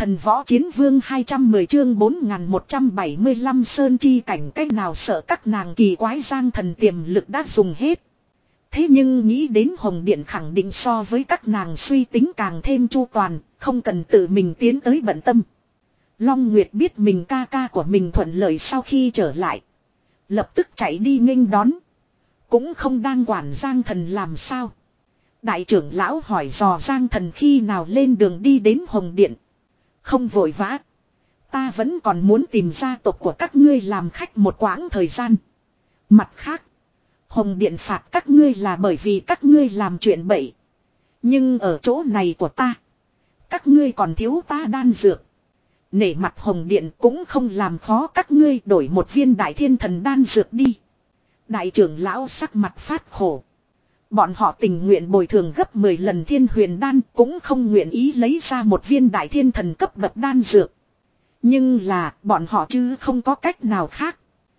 Thần võ chiến vương hai trăm mười chương bốn nghìn một trăm bảy mươi lăm sơn chi cảnh, cách nào sợ các nàng kỳ quái. Giang Thần tiềm lực đã dùng hết. Thế nhưng nghĩ đến Hồng Điện khẳng định so với các nàng suy tính càng thêm chu toàn, không cần tự mình tiến tới bận tâm. Long Nguyệt biết mình ca ca của mình thuận lợi sau khi trở lại, lập tức chạy đi nghênh đón. Cũng không đang quản Giang Thần làm sao. Đại trưởng lão hỏi dò Giang Thần khi nào lên đường đi đến Hồng Điện. Không vội vã. Ta vẫn còn muốn tìm gia tộc của các ngươi làm khách một quãng thời gian. Mặt khác, Hồng Điện phạt các ngươi là bởi vì các ngươi làm chuyện bậy. Nhưng ở chỗ này của ta, các ngươi còn thiếu ta đan dược. Nể mặt Hồng Điện cũng không làm khó các ngươi, đổi một viên đại thiên thần đan dược đi. Đại trưởng lão sắc mặt phát khổ. Bọn họ tình nguyện bồi thường gấp mười lần thiên huyền đan, cũng không nguyện ý lấy ra một viên đại thiên thần cấp bậc đan dược. Nhưng là bọn họ chứ không có cách nào khác.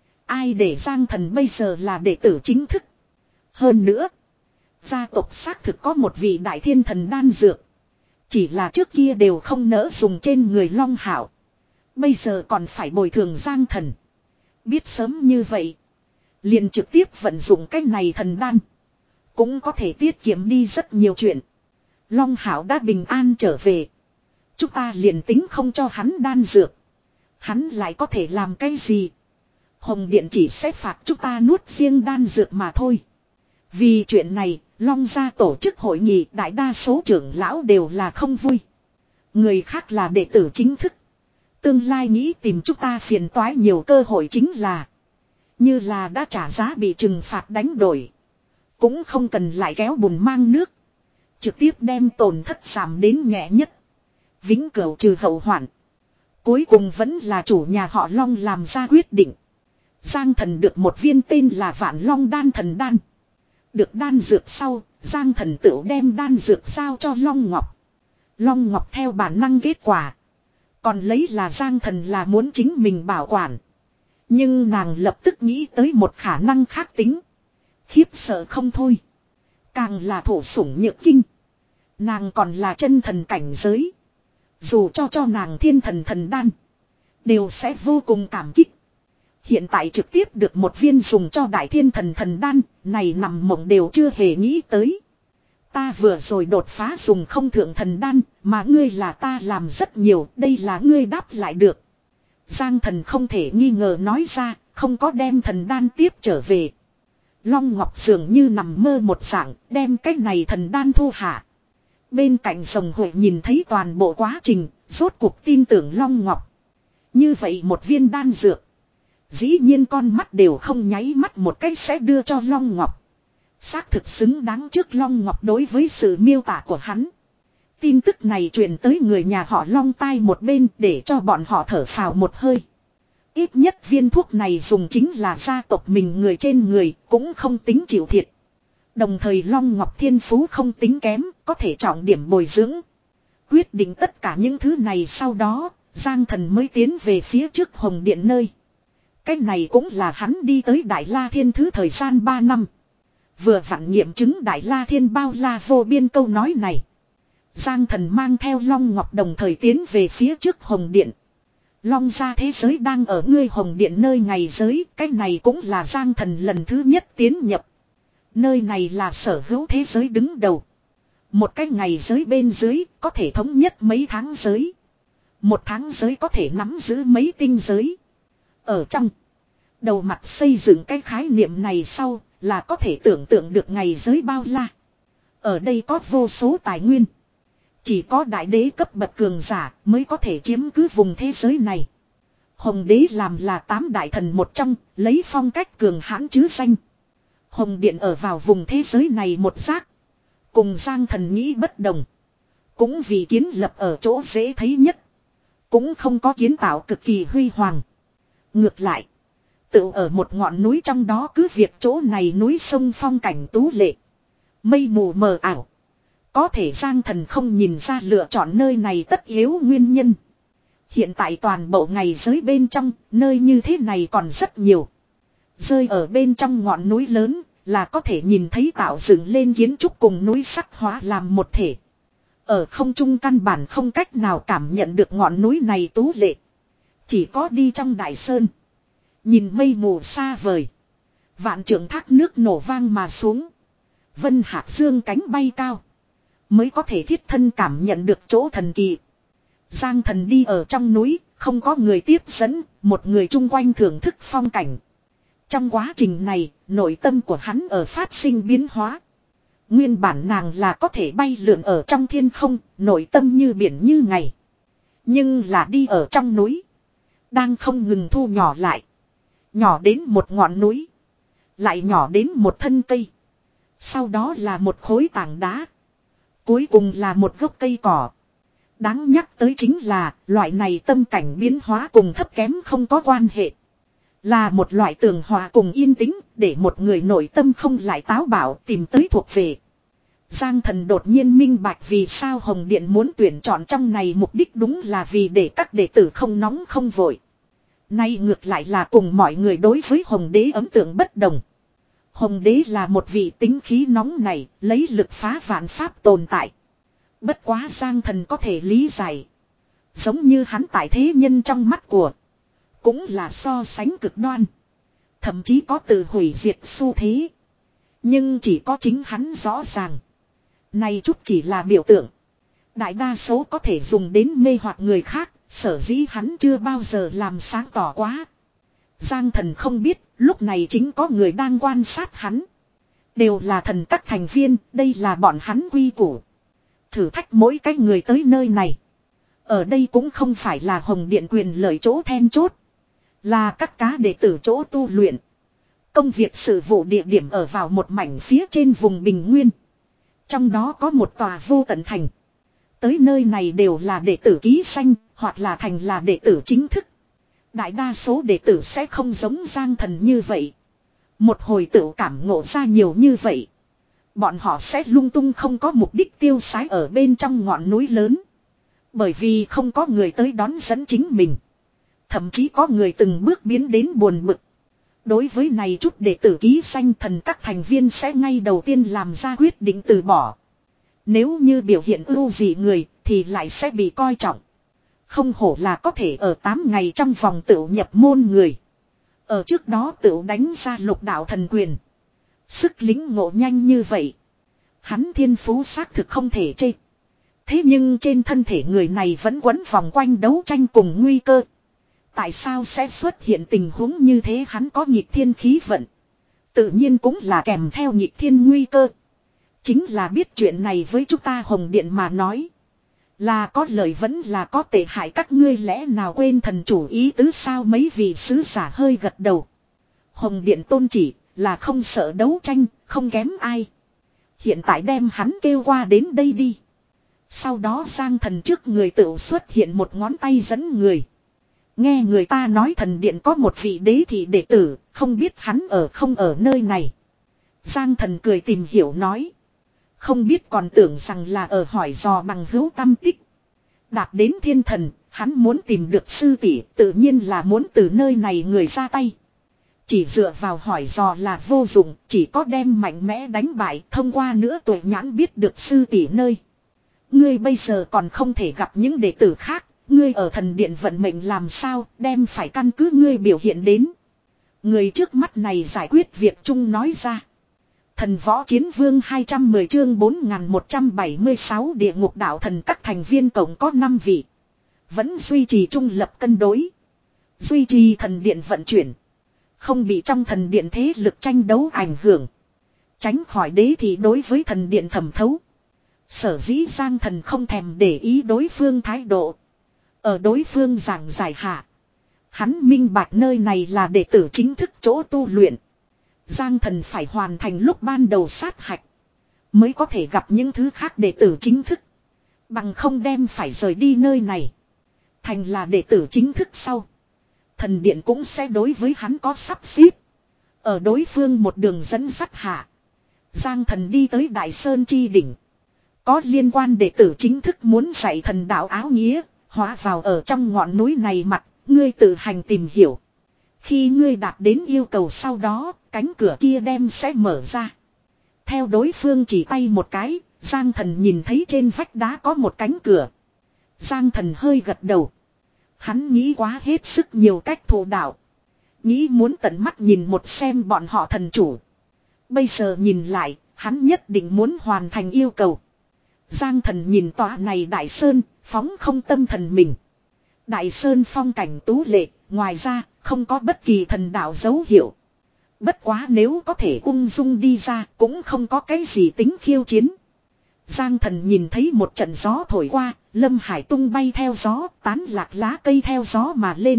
Ai để Giang Thần bây giờ là đệ tử chính thức. Hơn nữa, gia tộc xác thực có một vị đại thiên thần đan dược. Chỉ là trước kia đều không nỡ dùng trên người Long Hạo. Bây giờ còn phải bồi thường Giang Thần. Biết sớm như vậy, liền trực tiếp vận dụng cái này thần đan, cũng có thể tiết kiệm đi rất nhiều chuyện. Long Hạo đã bình an trở về, chúng ta liền tính không cho hắn đan dược, hắn lại có thể làm cái gì? Hồng Điện chỉ sẽ phạt chúng ta nuốt riêng đan dược mà thôi. Vì chuyện này, Long gia tổ chức hội nghị, đại đa số trưởng lão đều là không vui. Người khác là đệ tử chính thức, tương lai nghĩ tìm chúng ta phiền toái nhiều, cơ hội chính là như là đã trả giá bị trừng phạt đánh đổi, cũng không cần lại kéo bùn mang nước, trực tiếp đem tổn thất giảm đến nhẹ nhất, vĩnh cửu trừ hậu hoạn. Cuối cùng vẫn là chủ nhà họ Long làm ra quyết định. Giang Thần được một viên tên là Vạn Long đan thần đan. Được đan dược sau, Giang Thần tự đem đan dược giao cho Long Ngọc. Long Ngọc theo bản năng kết quả, còn lấy là Giang Thần là muốn chính mình bảo quản. Nhưng nàng lập tức nghĩ tới một khả năng khác tính. Khiếp sợ không thôi. Càng là thổ sủng nhược kinh, nàng còn là chân thần cảnh giới. Dù cho cho nàng thiên thần thần đan, đều sẽ vô cùng cảm kích. Hiện tại trực tiếp được một viên dùng cho đại thiên thần thần đan, này nằm mộng đều chưa hề nghĩ tới. Ta vừa rồi đột phá dùng không thượng thần đan, mà ngươi là ta làm rất nhiều, đây là ngươi đáp lại được. Giang Thần không thể nghi ngờ nói ra, không có đem thần đan tiếp trở về. Long Ngọc dường như nằm mơ một dạng, đem cái này thần đan thu hạ. Bên cạnh Rồng Huệ nhìn thấy toàn bộ quá trình, rốt cuộc tin tưởng Long Ngọc. Như vậy một viên đan dược, dĩ nhiên con mắt đều không nháy mắt một cái sẽ đưa cho Long Ngọc. Xác thực xứng đáng trước Long Ngọc đối với sự miêu tả của hắn. Tin tức này truyền tới người nhà họ Long tai một bên, để cho bọn họ thở phào một hơi. Ít nhất viên thuốc này dùng chính là gia tộc mình người trên người, cũng không tính chịu thiệt. Đồng thời Long Ngọc thiên phú không tính kém, có thể trọng điểm bồi dưỡng. Quyết định tất cả những thứ này sau đó, Giang Thần mới tiến về phía trước Hồng Điện nơi. Cái này cũng là hắn đi tới Đại La Thiên Thứ thời gian ba năm. Vừa vặn nghiệm chứng Đại La Thiên bao la vô biên câu nói này. Giang Thần mang theo Long Ngọc đồng thời tiến về phía trước Hồng Điện. Long gia thế giới đang ở ngươi Hồng Điện nơi ngày giới, cái này cũng là Giang Thần lần thứ nhất tiến nhập. Nơi này là sở hữu thế giới đứng đầu. Một cái ngày giới bên dưới có thể thống nhất mấy tháng giới. Một tháng giới có thể nắm giữ mấy tinh giới. Ở trong đầu mặt xây dựng cái khái niệm này sau là có thể tưởng tượng được ngày giới bao la. Ở đây có vô số tài nguyên. Chỉ có đại đế cấp bậc cường giả mới có thể chiếm cứ vùng thế giới này. Hồng đế làm là tám đại thần một trong, lấy phong cách cường hãn chứ danh. Hồng Điện ở vào vùng thế giới này một giác. Cùng Giang Thần nghĩ bất đồng. Cũng vì kiến lập ở chỗ dễ thấy nhất. Cũng không có kiến tạo cực kỳ huy hoàng. Ngược lại, tự ở một ngọn núi trong đó, cứ việc chỗ này núi sông phong cảnh tú lệ, mây mù mờ ảo. Có thể Giang Thần không nhìn ra lựa chọn nơi này tất yếu nguyên nhân. Hiện tại toàn bộ ngày giới bên trong, nơi như thế này còn rất nhiều. Rơi ở bên trong ngọn núi lớn, là có thể nhìn thấy tạo dựng lên kiến trúc cùng núi sắt hóa làm một thể. Ở không trung căn bản không cách nào cảm nhận được ngọn núi này tú lệ. Chỉ có đi trong đại sơn. Nhìn mây mù xa vời. Vạn trượng thác nước nổ vang mà xuống. Vân hạc dương cánh bay cao. Mới có thể thiết thân cảm nhận được chỗ thần kỳ. Giang Thần đi ở trong núi, không có người tiếp dẫn, một người chung quanh thưởng thức phong cảnh. Trong quá trình này, nội tâm của hắn ở phát sinh biến hóa. Nguyên bản nàng là có thể bay lượn ở trong thiên không, nội tâm như biển như ngày. Nhưng là đi ở trong núi. Đang không ngừng thu nhỏ lại. Nhỏ đến một ngọn núi. Lại nhỏ đến một thân cây. Sau đó là một khối tảng đá. Cuối cùng là một gốc cây cỏ. Đáng nhắc tới chính là loại này tâm cảnh biến hóa cùng thấp kém không có quan hệ. Là một loại tường hòa cùng yên tĩnh để một người nội tâm không lại táo bạo tìm tới thuộc về. Giang Thần đột nhiên minh bạch vì sao Hồng Điện muốn tuyển chọn trong này mục đích đúng là vì để các đệ tử không nóng không vội. Nay ngược lại là cùng mọi người đối với Hồng Đế ấn tượng bất đồng. Hồng Đế là một vị tính khí nóng này, lấy lực phá vạn pháp tồn tại. Bất quá Giang Thần có thể lý giải. Giống như hắn tại thế nhân trong mắt của. Cũng là so sánh cực đoan. Thậm chí có tự hủy diệt xu thế. Nhưng chỉ có chính hắn rõ ràng. Này chút chỉ là biểu tượng. Đại đa số có thể dùng đến mê hoặc người khác. Sở dĩ hắn chưa bao giờ làm sáng tỏ quá. Giang Thần không biết. Lúc này chính có người đang quan sát hắn. Đều là thần các thành viên. Đây là bọn hắn quy củ. Thử thách mỗi cái người tới nơi này. Ở đây cũng không phải là Hồng Điện quyền lợi chỗ then chốt. Là các cá đệ tử chỗ tu luyện. Công việc sự vụ địa điểm ở vào một mảnh phía trên vùng Bình Nguyên. Trong đó có một tòa vô tận thành. Tới nơi này đều là đệ tử ký danh, hoặc là thành là đệ tử chính thức. Đại đa số đệ tử sẽ không giống Giang Thần như vậy. Một hồi tự cảm ngộ ra nhiều như vậy. Bọn họ sẽ lung tung không có mục đích tiêu sái ở bên trong ngọn núi lớn. Bởi vì không có người tới đón dẫn chính mình. Thậm chí có người từng bước biến đến buồn bực. Đối với này chút đệ tử ký danh thần các thành viên sẽ ngay đầu tiên làm ra quyết định từ bỏ. Nếu như biểu hiện ưu dị người thì lại sẽ bị coi trọng. Không hổ là có thể ở tám ngày trong vòng tự nhập môn người. Ở trước đó tự đánh ra lục đạo thần quyền. Sức lính ngộ nhanh như vậy. Hắn thiên phú xác thực không thể chê. Thế nhưng trên thân thể người này vẫn quấn vòng quanh đấu tranh cùng nguy cơ. Tại sao sẽ xuất hiện tình huống như thế? Hắn có nhịp thiên khí vận. Tự nhiên cũng là kèm theo nhịp thiên nguy cơ. Chính là biết chuyện này với chúng ta Hồng Điện mà nói. Là có lợi vẫn là có tệ hại, các ngươi lẽ nào quên thần chủ ý tứ sao? Mấy vị sứ giả hơi gật đầu. Hồng Điện tôn chỉ là không sợ đấu tranh, không kém ai. Hiện tại đem hắn kêu qua đến đây đi. Sau đó Giang Thần trước người tự xuất hiện một ngón tay dẫn người. Nghe người ta nói thần điện có một vị đế thị đệ tử, không biết hắn ở không ở nơi này. Giang Thần cười tìm hiểu nói. Không biết còn tưởng rằng là ở hỏi dò bằng hữu tâm tích. Đạt đến thiên thần, hắn muốn tìm được sư tỷ, tự nhiên là muốn từ nơi này người ra tay. Chỉ dựa vào hỏi dò là vô dụng, chỉ có đem mạnh mẽ đánh bại, thông qua nữa tuổi nhãn biết được sư tỷ nơi. Ngươi bây giờ còn không thể gặp những đệ tử khác, ngươi ở thần điện vận mệnh làm sao, đem phải căn cứ ngươi biểu hiện đến. Người trước mắt này giải quyết việc chung nói ra. Thần võ chiến vương hai trăm mười chương bốn nghìn một trăm bảy mươi sáu địa ngục đạo thần các thành viên tổng có năm vị. Vẫn duy trì trung lập cân đối. Duy trì thần điện vận chuyển. Không bị trong thần điện thế lực tranh đấu ảnh hưởng. Tránh khỏi đế thì đối với thần điện thẩm thấu. Sở dĩ Giang Thần không thèm để ý đối phương thái độ. Ở đối phương giảng giải hạ. Hắn minh bạch nơi này là đệ tử chính thức chỗ tu luyện. Giang Thần phải hoàn thành lúc ban đầu sát hạch. Mới có thể gặp những thứ khác đệ tử chính thức. Bằng không đem phải rời đi nơi này. Thành là đệ tử chính thức sau. Thần điện cũng sẽ đối với hắn có sắp xếp. Ở đối phương một đường dẫn dắt hạ. Giang Thần đi tới Đại Sơn Chi Đỉnh. Có liên quan đệ tử chính thức muốn dạy thần đạo áo nghĩa. Hóa vào ở trong ngọn núi này mặt. Ngươi tự hành tìm hiểu. Khi ngươi đạt đến yêu cầu sau đó. Cánh cửa kia đem sẽ mở ra. Theo đối phương chỉ tay một cái. Giang Thần nhìn thấy trên vách đá có một cánh cửa. Giang Thần hơi gật đầu. Hắn nghĩ quá hết sức nhiều cách thủ đạo. Nghĩ muốn tận mắt nhìn một xem bọn họ thần chủ. Bây giờ nhìn lại, hắn nhất định muốn hoàn thành yêu cầu. Giang Thần nhìn tòa này đại sơn, phóng không tâm thần mình. Đại sơn phong cảnh tú lệ, ngoài ra không có bất kỳ thần đạo dấu hiệu. Bất quá nếu có thể ung dung đi ra cũng không có cái gì tính khiêu chiến. Giang Thần nhìn thấy một trận gió thổi qua, Lâm Hải tung bay theo gió, tán lạc lá cây theo gió mà lên.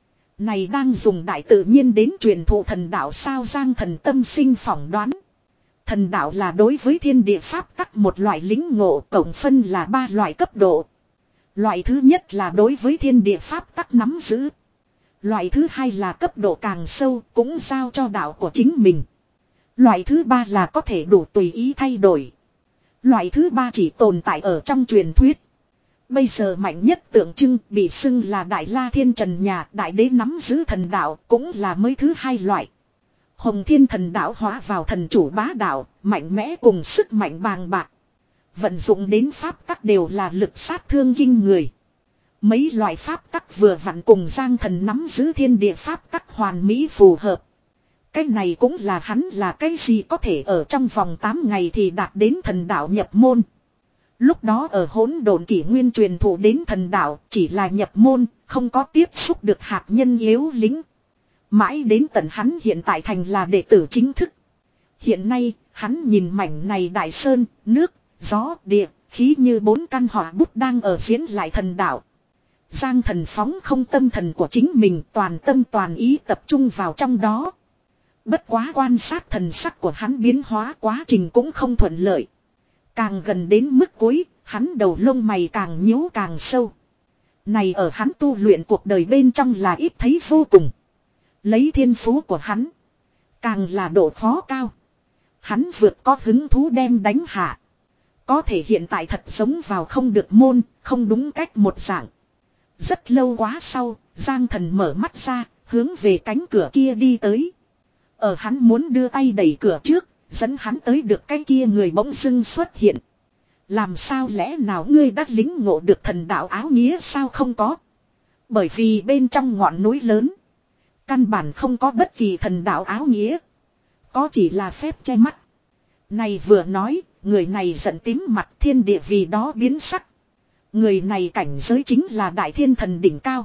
Này đang dùng đại tự nhiên đến truyền thụ thần đạo sao? Giang Thần tâm sinh phỏng đoán. Thần đạo là đối với thiên địa pháp tắc một loại lính ngộ, tổng phân là ba loại cấp độ. Loại thứ nhất là đối với thiên địa pháp tắc nắm giữ. Loại thứ hai là cấp độ càng sâu, cũng giao cho đạo của chính mình. Loại thứ ba là có thể đủ tùy ý thay đổi. Loại thứ ba chỉ tồn tại ở trong truyền thuyết. Bây giờ mạnh nhất tượng trưng bị xưng là Đại La Thiên Trần Nhà, đại đế nắm giữ thần đạo, cũng là mới thứ hai loại. Hồng Thiên thần đạo hóa vào thần chủ bá đạo, mạnh mẽ cùng sức mạnh bàng bạc. Vận dụng đến pháp tắc đều là lực sát thương kinh người. Mấy loại pháp tắc vừa vặn cùng Giang Thần nắm giữ thiên địa pháp tắc hoàn mỹ phù hợp. Cái này cũng là hắn là cái gì có thể ở trong vòng tám ngày thì đạt đến thần đạo nhập môn. Lúc đó ở hỗn độn kỷ nguyên truyền thụ đến thần đạo chỉ là nhập môn, không có tiếp xúc được hạt nhân yếu lính. Mãi đến tận hắn hiện tại thành là đệ tử chính thức. Hiện nay, hắn nhìn mảnh này đại sơn, nước, gió, địa, khí như bốn căn hỏa bút đang ở diễn lại thần đạo. Giang Thần phóng không tâm thần của chính mình, toàn tâm toàn ý tập trung vào trong đó. Bất quá quan sát thần sắc của hắn biến hóa quá trình cũng không thuận lợi. Càng gần đến mức cuối, hắn đầu lông mày càng nhíu càng sâu. Này ở hắn tu luyện cuộc đời bên trong là ít thấy vô cùng. Lấy thiên phú của hắn, càng là độ khó cao. Hắn vượt có hứng thú đem đánh hạ. Có thể hiện tại thật giống vào không được môn, không đúng cách một dạng. Rất lâu quá sau, Giang Thần mở mắt ra, hướng về cánh cửa kia đi tới. Ở hắn muốn đưa tay đẩy cửa trước, dẫn hắn tới được cái kia người bỗng dưng xuất hiện. Làm sao lẽ nào ngươi đã lính ngộ được thần đạo áo nghĩa sao? Không có. Bởi vì bên trong ngọn núi lớn, căn bản không có bất kỳ thần đạo áo nghĩa. Có chỉ là phép che mắt. Này vừa nói, người này giận tím mặt, thiên địa vì đó biến sắc. Người này cảnh giới chính là đại thiên thần đỉnh cao.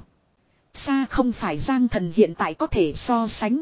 Xa không phải Giang Thần hiện tại có thể so sánh.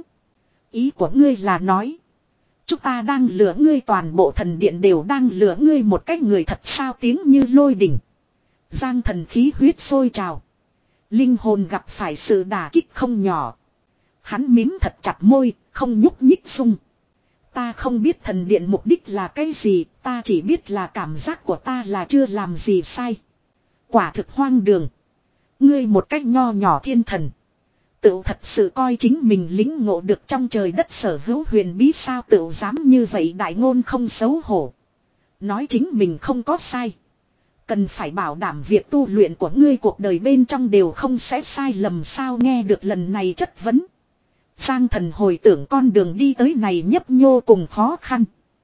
Ý của ngươi là nói, chúng ta đang lừa ngươi, toàn bộ thần điện đều đang lừa ngươi một cách người thật sao? Tiếng như lôi đỉnh. Giang Thần khí huyết sôi trào. Linh hồn gặp phải sự đả kích không nhỏ. Hắn mím thật chặt môi, không nhúc nhích sung. Ta không biết thần điện mục đích là cái gì, ta chỉ biết là cảm giác của ta là chưa làm gì sai. Quả thực hoang đường. Ngươi một cách nho nhỏ thiên thần, tự thật sự coi chính mình lính ngộ được trong trời đất sở hữu huyền bí sao? Tự dám như vậy đại ngôn không xấu hổ. Nói chính mình không có sai. Cần phải bảo đảm việc tu luyện của ngươi cuộc đời bên trong đều không sẽ sai lầm sao? Nghe được lần này chất vấn, Giang Thần hồi tưởng con đường đi tới này nhấp nhô cùng khó khăn.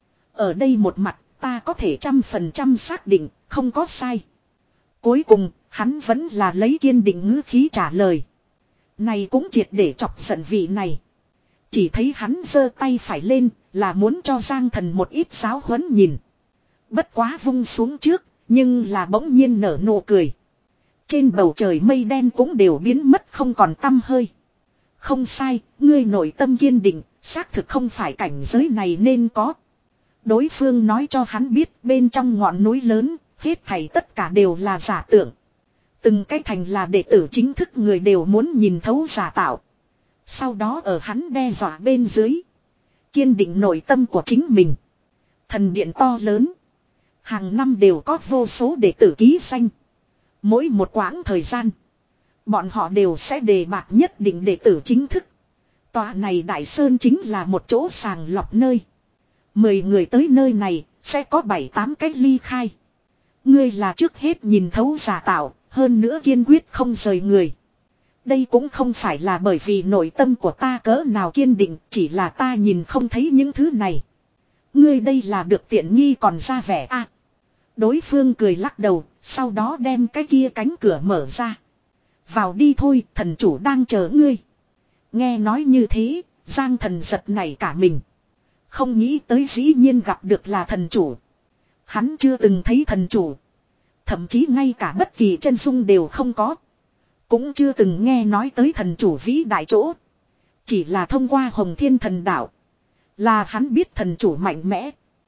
Ở đây một mặt, ta có thể trăm phần trăm xác định, không có sai. Cuối cùng, hắn vẫn là lấy kiên định ngữ khí trả lời. Này cũng triệt để chọc giận vị này. Chỉ thấy hắn giơ tay phải lên, là muốn cho Giang Thần một ít giáo huấn nhìn. Bất quá vung xuống trước, nhưng là bỗng nhiên nở nụ cười. Trên bầu trời mây đen cũng đều biến mất không còn tăm hơi. Không sai, ngươi nội tâm kiên định, xác thực không phải cảnh giới này nên có. Đối phương nói cho hắn biết bên trong ngọn núi lớn, hết thảy tất cả đều là giả tưởng. Từng cái thành là đệ tử chính thức người đều muốn nhìn thấu giả tạo. Sau đó ở hắn đe dọa bên dưới, kiên định nội tâm của chính mình. Thần điện to lớn, hàng năm đều có vô số đệ tử ký danh. Mỗi một quãng thời gian, bọn họ đều sẽ đề bạt nhất định đệ tử chính thức. Tòa này Đại Sơn chính là một chỗ sàng lọc nơi. Mười người tới nơi này, sẽ có bảy tám cách ly khai. Ngươi là trước hết nhìn thấu giả tạo, hơn nữa kiên quyết không rời người. Đây cũng không phải là bởi vì nội tâm của ta cỡ nào kiên định, chỉ là ta nhìn không thấy những thứ này. Ngươi đây là được tiện nghi còn ra vẻ à. Đối phương cười lắc đầu, sau đó đem cái kia cánh cửa mở ra. Vào đi thôi, thần chủ đang chờ ngươi. Nghe nói như thế, Giang Thần giật nảy cả mình. Không nghĩ tới dĩ nhiên gặp được là thần chủ. Hắn chưa từng thấy thần chủ. Thậm chí ngay cả bất kỳ chân dung đều không có. Cũng chưa từng nghe nói tới thần chủ vĩ đại chỗ. Chỉ là thông qua Hồng Thiên Thần Đạo. Là hắn biết thần chủ mạnh mẽ.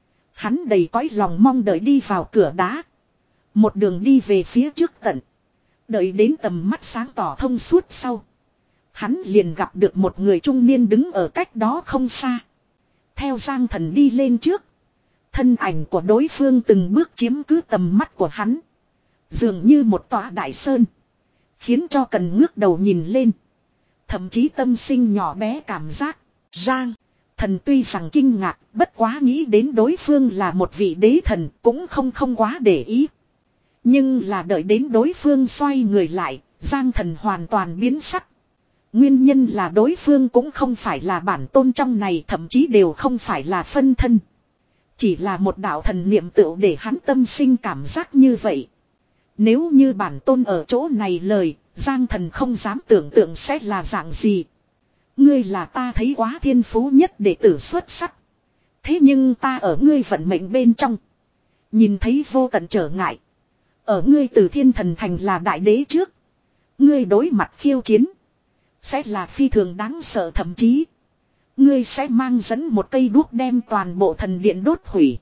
Hắn đầy cõi lòng mong đợi đi vào cửa đá. Một đường đi về phía trước tận. Đợi đến tầm mắt sáng tỏ thông suốt sau. Hắn liền gặp được một người trung niên đứng ở cách đó không xa. Theo Giang Thần đi lên trước. Thân ảnh của đối phương từng bước chiếm cứ tầm mắt của hắn. Dường như một tòa đại sơn. Khiến cho cần ngước đầu nhìn lên. Thậm chí tâm sinh nhỏ bé cảm giác. Giang Thần tuy rằng kinh ngạc, bất quá nghĩ đến đối phương là một vị đế thần cũng không không quá để ý. Nhưng là đợi đến đối phương xoay người lại, Giang Thần hoàn toàn biến sắc. Nguyên nhân là đối phương cũng không phải là bản tôn trong này, thậm chí đều không phải là phân thân. Chỉ là một đạo thần niệm tựu để hắn tâm sinh cảm giác như vậy. Nếu như bản tôn ở chỗ này lời, Giang Thần không dám tưởng tượng sẽ là dạng gì. Ngươi là ta thấy quá thiên phú nhất đệ tử xuất sắc. Thế nhưng ta ở ngươi vận mệnh bên trong. Nhìn thấy vô tận trở ngại. Ở ngươi từ thiên thần thành là đại đế trước. Ngươi đối mặt khiêu chiến. Sẽ là phi thường đáng sợ, thậm chí. Ngươi sẽ mang dẫn một cây đuốc đem toàn bộ thần điện đốt hủy.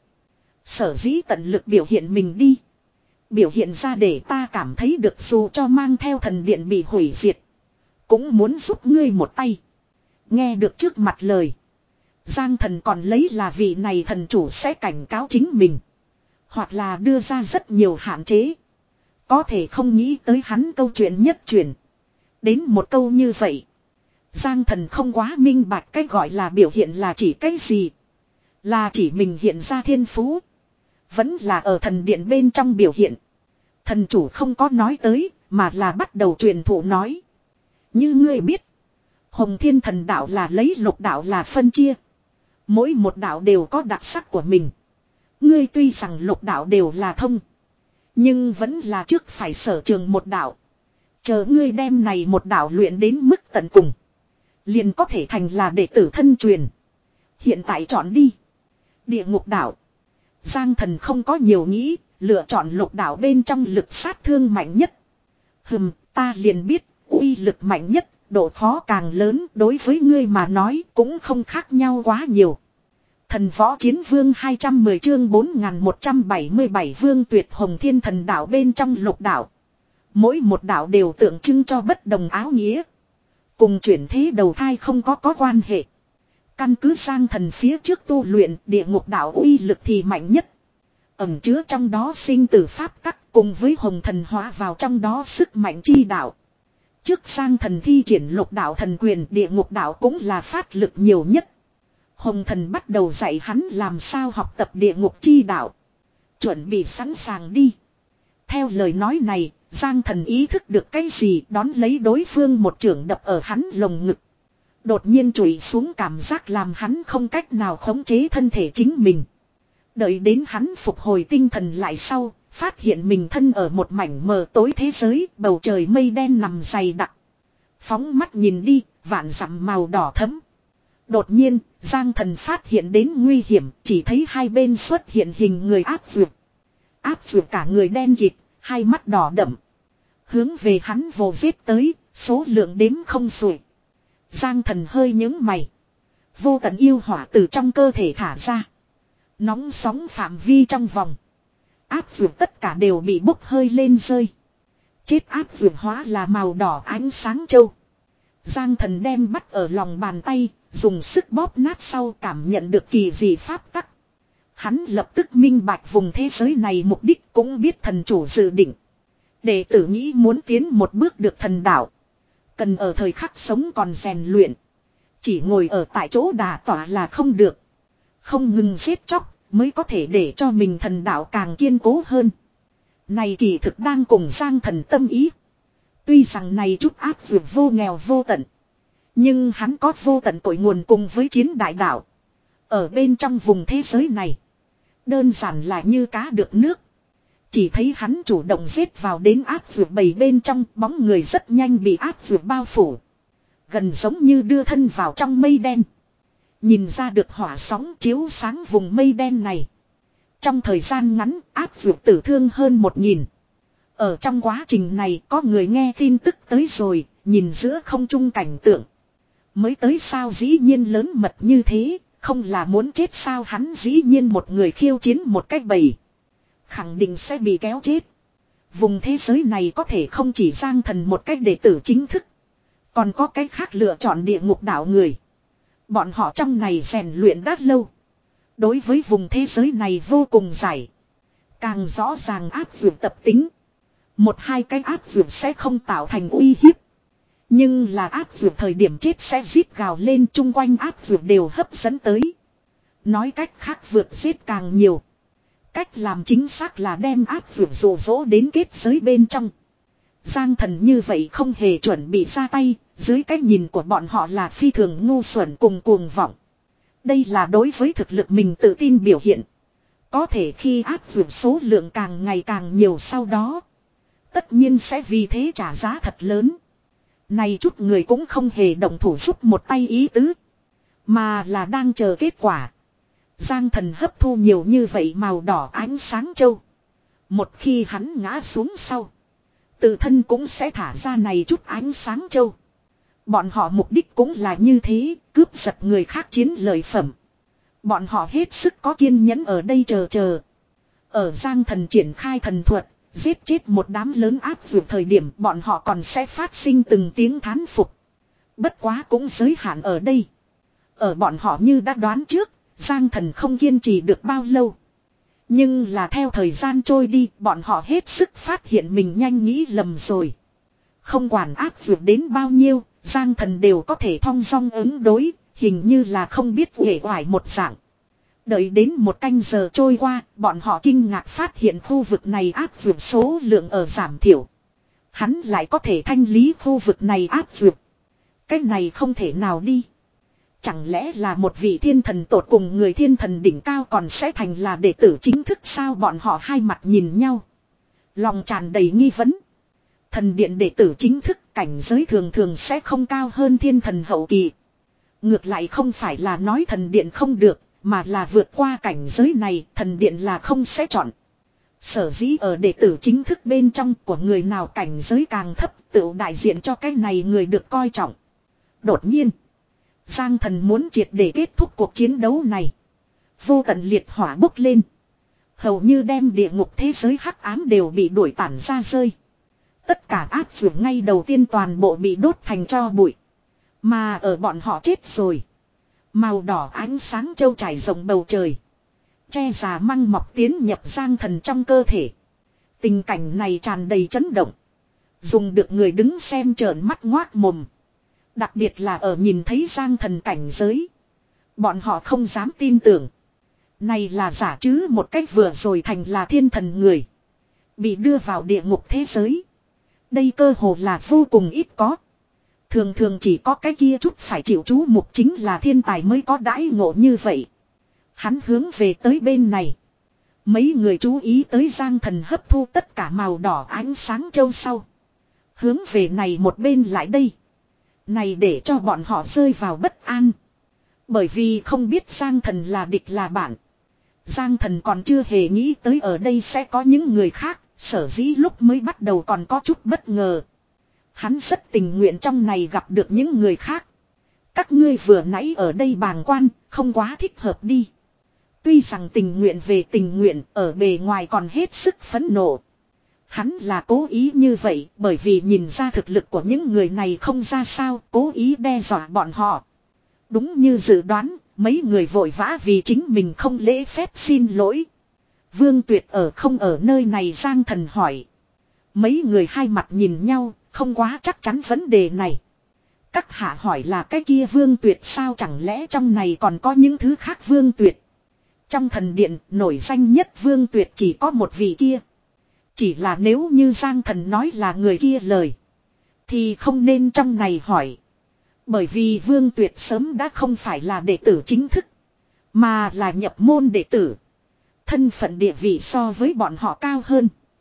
Sở dĩ tận lực biểu hiện mình đi. Biểu hiện ra để ta cảm thấy được dù cho mang theo thần điện bị hủy diệt. Cũng muốn giúp ngươi một tay. Nghe được trước mặt lời. Giang Thần còn lấy là vị này thần chủ sẽ cảnh cáo chính mình. Hoặc là đưa ra rất nhiều hạn chế. Có thể không nghĩ tới hắn câu chuyện nhất truyền. Đến một câu như vậy. Giang Thần không quá minh bạch cái gọi là biểu hiện là chỉ cái gì. Là chỉ mình hiện ra thiên phú. Vẫn là ở thần điện bên trong biểu hiện. Thần chủ không có nói tới, mà là bắt đầu truyền thụ nói. Như ngươi biết. Hồng Thiên Thần Đạo là lấy lục đạo là phân chia. Mỗi một đạo đều có đặc sắc của mình. Ngươi tuy rằng lục đạo đều là thông. Nhưng vẫn là trước phải sở trường một đạo. Chờ ngươi đem này một đạo luyện đến mức tận cùng. Liền có thể thành là đệ tử thân truyền. Hiện tại chọn đi. Địa ngục đạo. Giang Thần không có nhiều nghĩ. Lựa chọn lục đạo bên trong lực sát thương mạnh nhất. Hừm, ta liền biết. Uy lực mạnh nhất. Độ khó càng lớn, đối với ngươi mà nói cũng không khác nhau quá nhiều. Thần Võ Chiến Vương hai trăm mười chương bốn nghìn một trăm bảy mươi bảy Vương Tuyệt Hồng Thiên Thần Đạo bên trong lục đạo. Mỗi một đạo đều tượng trưng cho bất đồng áo nghĩa. Cùng chuyển thế đầu thai không có có quan hệ. Căn cứ Giang Thần phía trước tu luyện, địa ngục đạo uy lực thì mạnh nhất. Ẩn chứa trong đó sinh tử pháp tắc cùng với hồng thần hóa vào trong đó sức mạnh chi đạo. Trước Giang Thần thi triển lục đạo thần quyền, địa ngục đạo cũng là phát lực nhiều nhất. Hồng thần bắt đầu dạy hắn làm sao học tập địa ngục chi đạo. Chuẩn bị sẵn sàng đi. Theo lời nói này, Giang Thần ý thức được cái gì, đón lấy đối phương một chưởng đập ở hắn lồng ngực. Đột nhiên chùi xuống, cảm giác làm hắn không cách nào khống chế thân thể chính mình. Đợi đến hắn phục hồi tinh thần lại sau, phát hiện mình thân ở một mảnh mờ tối thế giới, bầu trời mây đen nằm dày đặc. Phóng mắt nhìn đi, vạn dặm màu đỏ thẫm. Đột nhiên, Giang Thần phát hiện đến nguy hiểm, chỉ thấy hai bên xuất hiện hình người áp vượt. Áp vượt cả người đen kịt, hai mắt đỏ đậm. Hướng về hắn vồ giết tới, số lượng đếm không xuể. Giang Thần hơi nhướng mày. Vô tận yêu hỏa từ trong cơ thể thả ra. Nóng sóng phạm vi trong vòng. Áp vượt tất cả đều bị bốc hơi lên rơi. Chết áp vượt hóa là màu đỏ ánh sáng châu. Giang Thần đem bắt ở lòng bàn tay, dùng sức bóp nát sau cảm nhận được kỳ dị pháp tắc. Hắn lập tức minh bạch vùng thế giới này mục đích, cũng biết thần chủ dự định. Đệ tử nghĩ muốn tiến một bước được thần đạo. Cần ở thời khắc sống còn rèn luyện. Chỉ ngồi ở tại chỗ đà tỏa là không được. Không ngừng giết chóc mới có thể để cho mình thần đạo càng kiên cố hơn. Này kỳ thực đang cùng Giang Thần tâm ý. Tuy rằng này chút áp vượt vô nghèo vô tận. Nhưng hắn có vô tận cội nguồn cùng với chiến đại đạo. Ở bên trong vùng thế giới này. Đơn giản là như cá được nước. Chỉ thấy hắn chủ động giết vào đến áp vượt bầy bên trong, bóng người rất nhanh bị áp vượt bao phủ. Gần giống như đưa thân vào trong mây đen. Nhìn ra được hỏa sóng chiếu sáng vùng mây đen này. Trong thời gian ngắn áp vượt tử thương hơn một nghìn. Ở trong quá trình này có người nghe tin tức tới rồi, nhìn giữa không trung cảnh tượng. Mới tới sao dĩ nhiên lớn mật như thế, không là muốn chết sao hắn dĩ nhiên một người khiêu chiến một cách bầy. Khẳng định sẽ bị kéo chết. Vùng thế giới này có thể không chỉ Giang Thần một cách đệ tử chính thức. Còn có cách khác lựa chọn địa ngục đảo người. Bọn họ trong này rèn luyện đã lâu. Đối với vùng thế giới này vô cùng giải. Càng rõ ràng áp dụng tập tính. Một hai cái áp dụng sẽ không tạo thành uy hiếp. Nhưng là áp dụng thời điểm chết sẽ rít gào lên chung quanh áp dụng đều hấp dẫn tới. Nói cách khác vượt giết càng nhiều. Cách làm chính xác là đem áp dụng rủ rỗ đến kết giới bên trong. Giang Thần như vậy không hề chuẩn bị ra tay, dưới cái nhìn của bọn họ là phi thường ngu xuẩn cùng cuồng vọng. Đây là đối với thực lực mình tự tin biểu hiện. Có thể khi áp dụng số lượng càng ngày càng nhiều sau đó. Tất nhiên sẽ vì thế trả giá thật lớn. Này chút người cũng không hề động thủ giúp một tay ý tứ. Mà là đang chờ kết quả. Giang Thần hấp thu nhiều như vậy màu đỏ ánh sáng châu. Một khi hắn ngã xuống sau. Tự thân cũng sẽ thả ra này chút ánh sáng châu. Bọn họ mục đích cũng là như thế, cướp giật người khác chiến lợi phẩm. Bọn họ hết sức có kiên nhẫn ở đây chờ chờ. Ở Giang Thần triển khai thần thuật, giết chết một đám lớn áp vượt thời điểm bọn họ còn sẽ phát sinh từng tiếng thán phục. Bất quá cũng giới hạn ở đây. Ở bọn họ như đã đoán trước, Giang Thần không kiên trì được bao lâu. Nhưng là theo thời gian trôi đi, bọn họ hết sức phát hiện mình nhanh nghĩ lầm rồi. Không quản áp vượt đến bao nhiêu, Giang Thần đều có thể thong dong ứng đối, hình như là không biết uể oải một dạng. Đợi đến một canh giờ trôi qua, bọn họ kinh ngạc phát hiện khu vực này áp vượt số lượng ở giảm thiểu. Hắn lại có thể thanh lý khu vực này áp vượt. Cái này không thể nào đi. Chẳng lẽ là một vị thiên thần tột cùng người thiên thần đỉnh cao còn sẽ thành là đệ tử chính thức sao? Bọn họ hai mặt nhìn nhau. Lòng tràn đầy nghi vấn. Thần điện đệ tử chính thức cảnh giới thường thường sẽ không cao hơn thiên thần hậu kỳ. Ngược lại không phải là nói thần điện không được, mà là vượt qua cảnh giới này thần điện là không sẽ chọn. Sở dĩ ở đệ tử chính thức bên trong của người nào cảnh giới càng thấp tự đại diện cho cái này người được coi trọng. Đột nhiên, Giang Thần muốn triệt để kết thúc cuộc chiến đấu này. Vô tận liệt hỏa bốc lên. Hầu như đem địa ngục thế giới hắc ám đều bị đuổi tản ra rơi. Tất cả áp dụng ngay đầu tiên toàn bộ bị đốt thành tro bụi. Mà ở bọn họ chết rồi. Màu đỏ ánh sáng châu trải rộng bầu trời. Che già măng mọc tiến nhập Giang Thần trong cơ thể. Tình cảnh này tràn đầy chấn động. Dùng được người đứng xem trợn mắt ngoác mồm. Đặc biệt là ở nhìn thấy Giang Thần cảnh giới. Bọn họ không dám tin tưởng. Này là giả chứ một cách vừa rồi thành là thiên thần người. Bị đưa vào địa ngục thế giới. Đây cơ hồ là vô cùng ít có. Thường thường chỉ có cái kia chút phải chịu chú mục chính là thiên tài mới có đãi ngộ như vậy. Hắn hướng về tới bên này. Mấy người chú ý tới Giang Thần hấp thu tất cả màu đỏ ánh sáng châu sau. Hướng về này một bên lại đây. Này để cho bọn họ rơi vào bất an. Bởi vì không biết Giang Thần là địch là bạn. Giang Thần còn chưa hề nghĩ tới ở đây sẽ có những người khác. Sở dĩ lúc mới bắt đầu còn có chút bất ngờ. Hắn rất tình nguyện trong này gặp được những người khác. Các ngươi vừa nãy ở đây bàng quan, không quá thích hợp đi. Tuy rằng tình nguyện về tình nguyện, ở bề ngoài còn hết sức phẫn nộ. Hắn là cố ý như vậy, bởi vì nhìn ra thực lực của những người này không ra sao, cố ý đe dọa bọn họ. Đúng như dự đoán, mấy người vội vã vì chính mình không lễ phép xin lỗi. Vương Tuyệt ở không ở nơi này Giang Thần hỏi. Mấy người hai mặt nhìn nhau, không quá chắc chắn vấn đề này. Các hạ hỏi là cái kia Vương Tuyệt sao chẳng lẽ trong này còn có những thứ khác Vương Tuyệt. Trong thần điện nổi danh nhất Vương Tuyệt chỉ có một vị kia. Chỉ là nếu như Giang Thần nói là người kia lời. Thì không nên trong này hỏi. Bởi vì Vương Tuyệt sớm đã không phải là đệ tử chính thức. Mà là nhập môn đệ tử. Thân phận địa vị so với bọn họ cao hơn.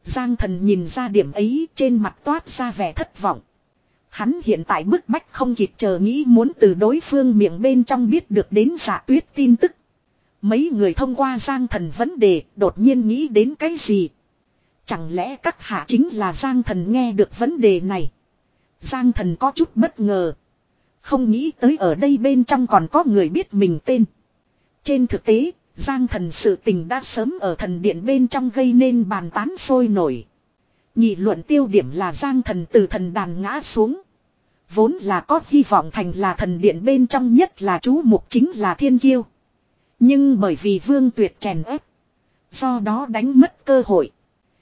Giang Thần nhìn ra điểm ấy, trên mặt toát ra vẻ thất vọng. Hắn hiện tại bức bách không kịp chờ nghĩ muốn từ đối phương miệng bên trong biết được đến Dạ Tuyết tin tức. Mấy người thông qua Giang Thần vấn đề đột nhiên nghĩ đến cái gì? Chẳng lẽ các hạ chính là Giang Thần? Nghe được vấn đề này, Giang Thần có chút bất ngờ. Không nghĩ tới ở đây bên trong còn có người biết mình tên. Trên thực tế, Giang Thần sự tình đã sớm ở thần điện bên trong gây nên bàn tán sôi nổi. Nghị luận tiêu điểm là Giang Thần từ thần đàn ngã xuống. Vốn là có hy vọng thành là thần điện bên trong nhất là chú mục chính là thiên kiêu. Nhưng bởi vì Vương Tuyệt chèn ép, do đó đánh mất cơ hội.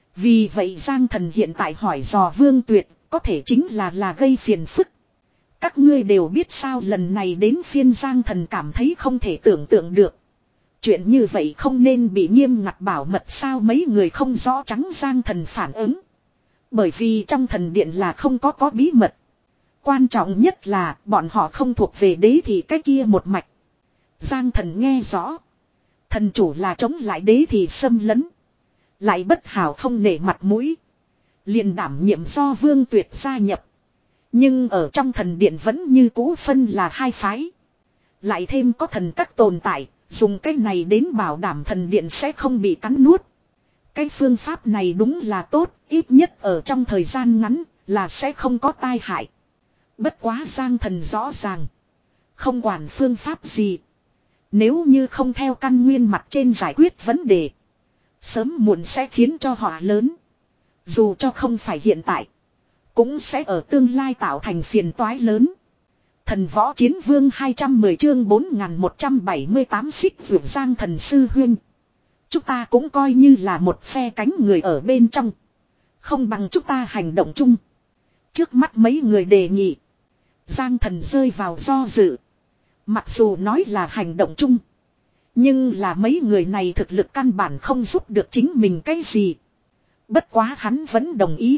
Vì vậy Giang Thần hiện tại hỏi dò Vương Tuyệt, có thể chính là là gây phiền phức. Các ngươi đều biết sao? Lần này đến phiên Giang Thần cảm thấy không thể tưởng tượng được. Chuyện như vậy không nên bị nghiêm ngặt bảo mật sao? Mấy người không rõ trắng Giang Thần phản ứng. Bởi vì trong thần điện là không có có bí mật. Quan trọng nhất là bọn họ không thuộc về đế thì cái kia một mạch. Giang Thần nghe rõ. Thần chủ là chống lại đế thì xâm lấn. Lại bất hảo không nể mặt mũi. Liền đảm nhiệm do Vương Tuyệt gia nhập. Nhưng ở trong thần điện vẫn như cũ phân là hai phái. Lại thêm có thần các tồn tại. Dùng cái này đến bảo đảm thần điện sẽ không bị cắn nuốt. Cái phương pháp này đúng là tốt. Ít nhất ở trong thời gian ngắn là sẽ không có tai hại. Bất quá Giang Thần rõ ràng. Không quản phương pháp gì. Nếu như không theo căn nguyên mặt trên giải quyết vấn đề. Sớm muộn sẽ khiến cho họa lớn. Dù cho không phải hiện tại. Cũng sẽ ở tương lai tạo thành phiền toái lớn. Thần võ chiến vương hai trăm mười chương bốn nghìn một trăm bảy mươi tám xích vượt Giang Thần sư huynh. Chúng ta cũng coi như là một phe cánh người ở bên trong. Không bằng chúng ta hành động chung. Trước mắt mấy người đề nghị. Giang Thần rơi vào do dự. Mặc dù nói là hành động chung. Nhưng là mấy người này thực lực căn bản không giúp được chính mình cái gì. Bất quá hắn vẫn đồng ý.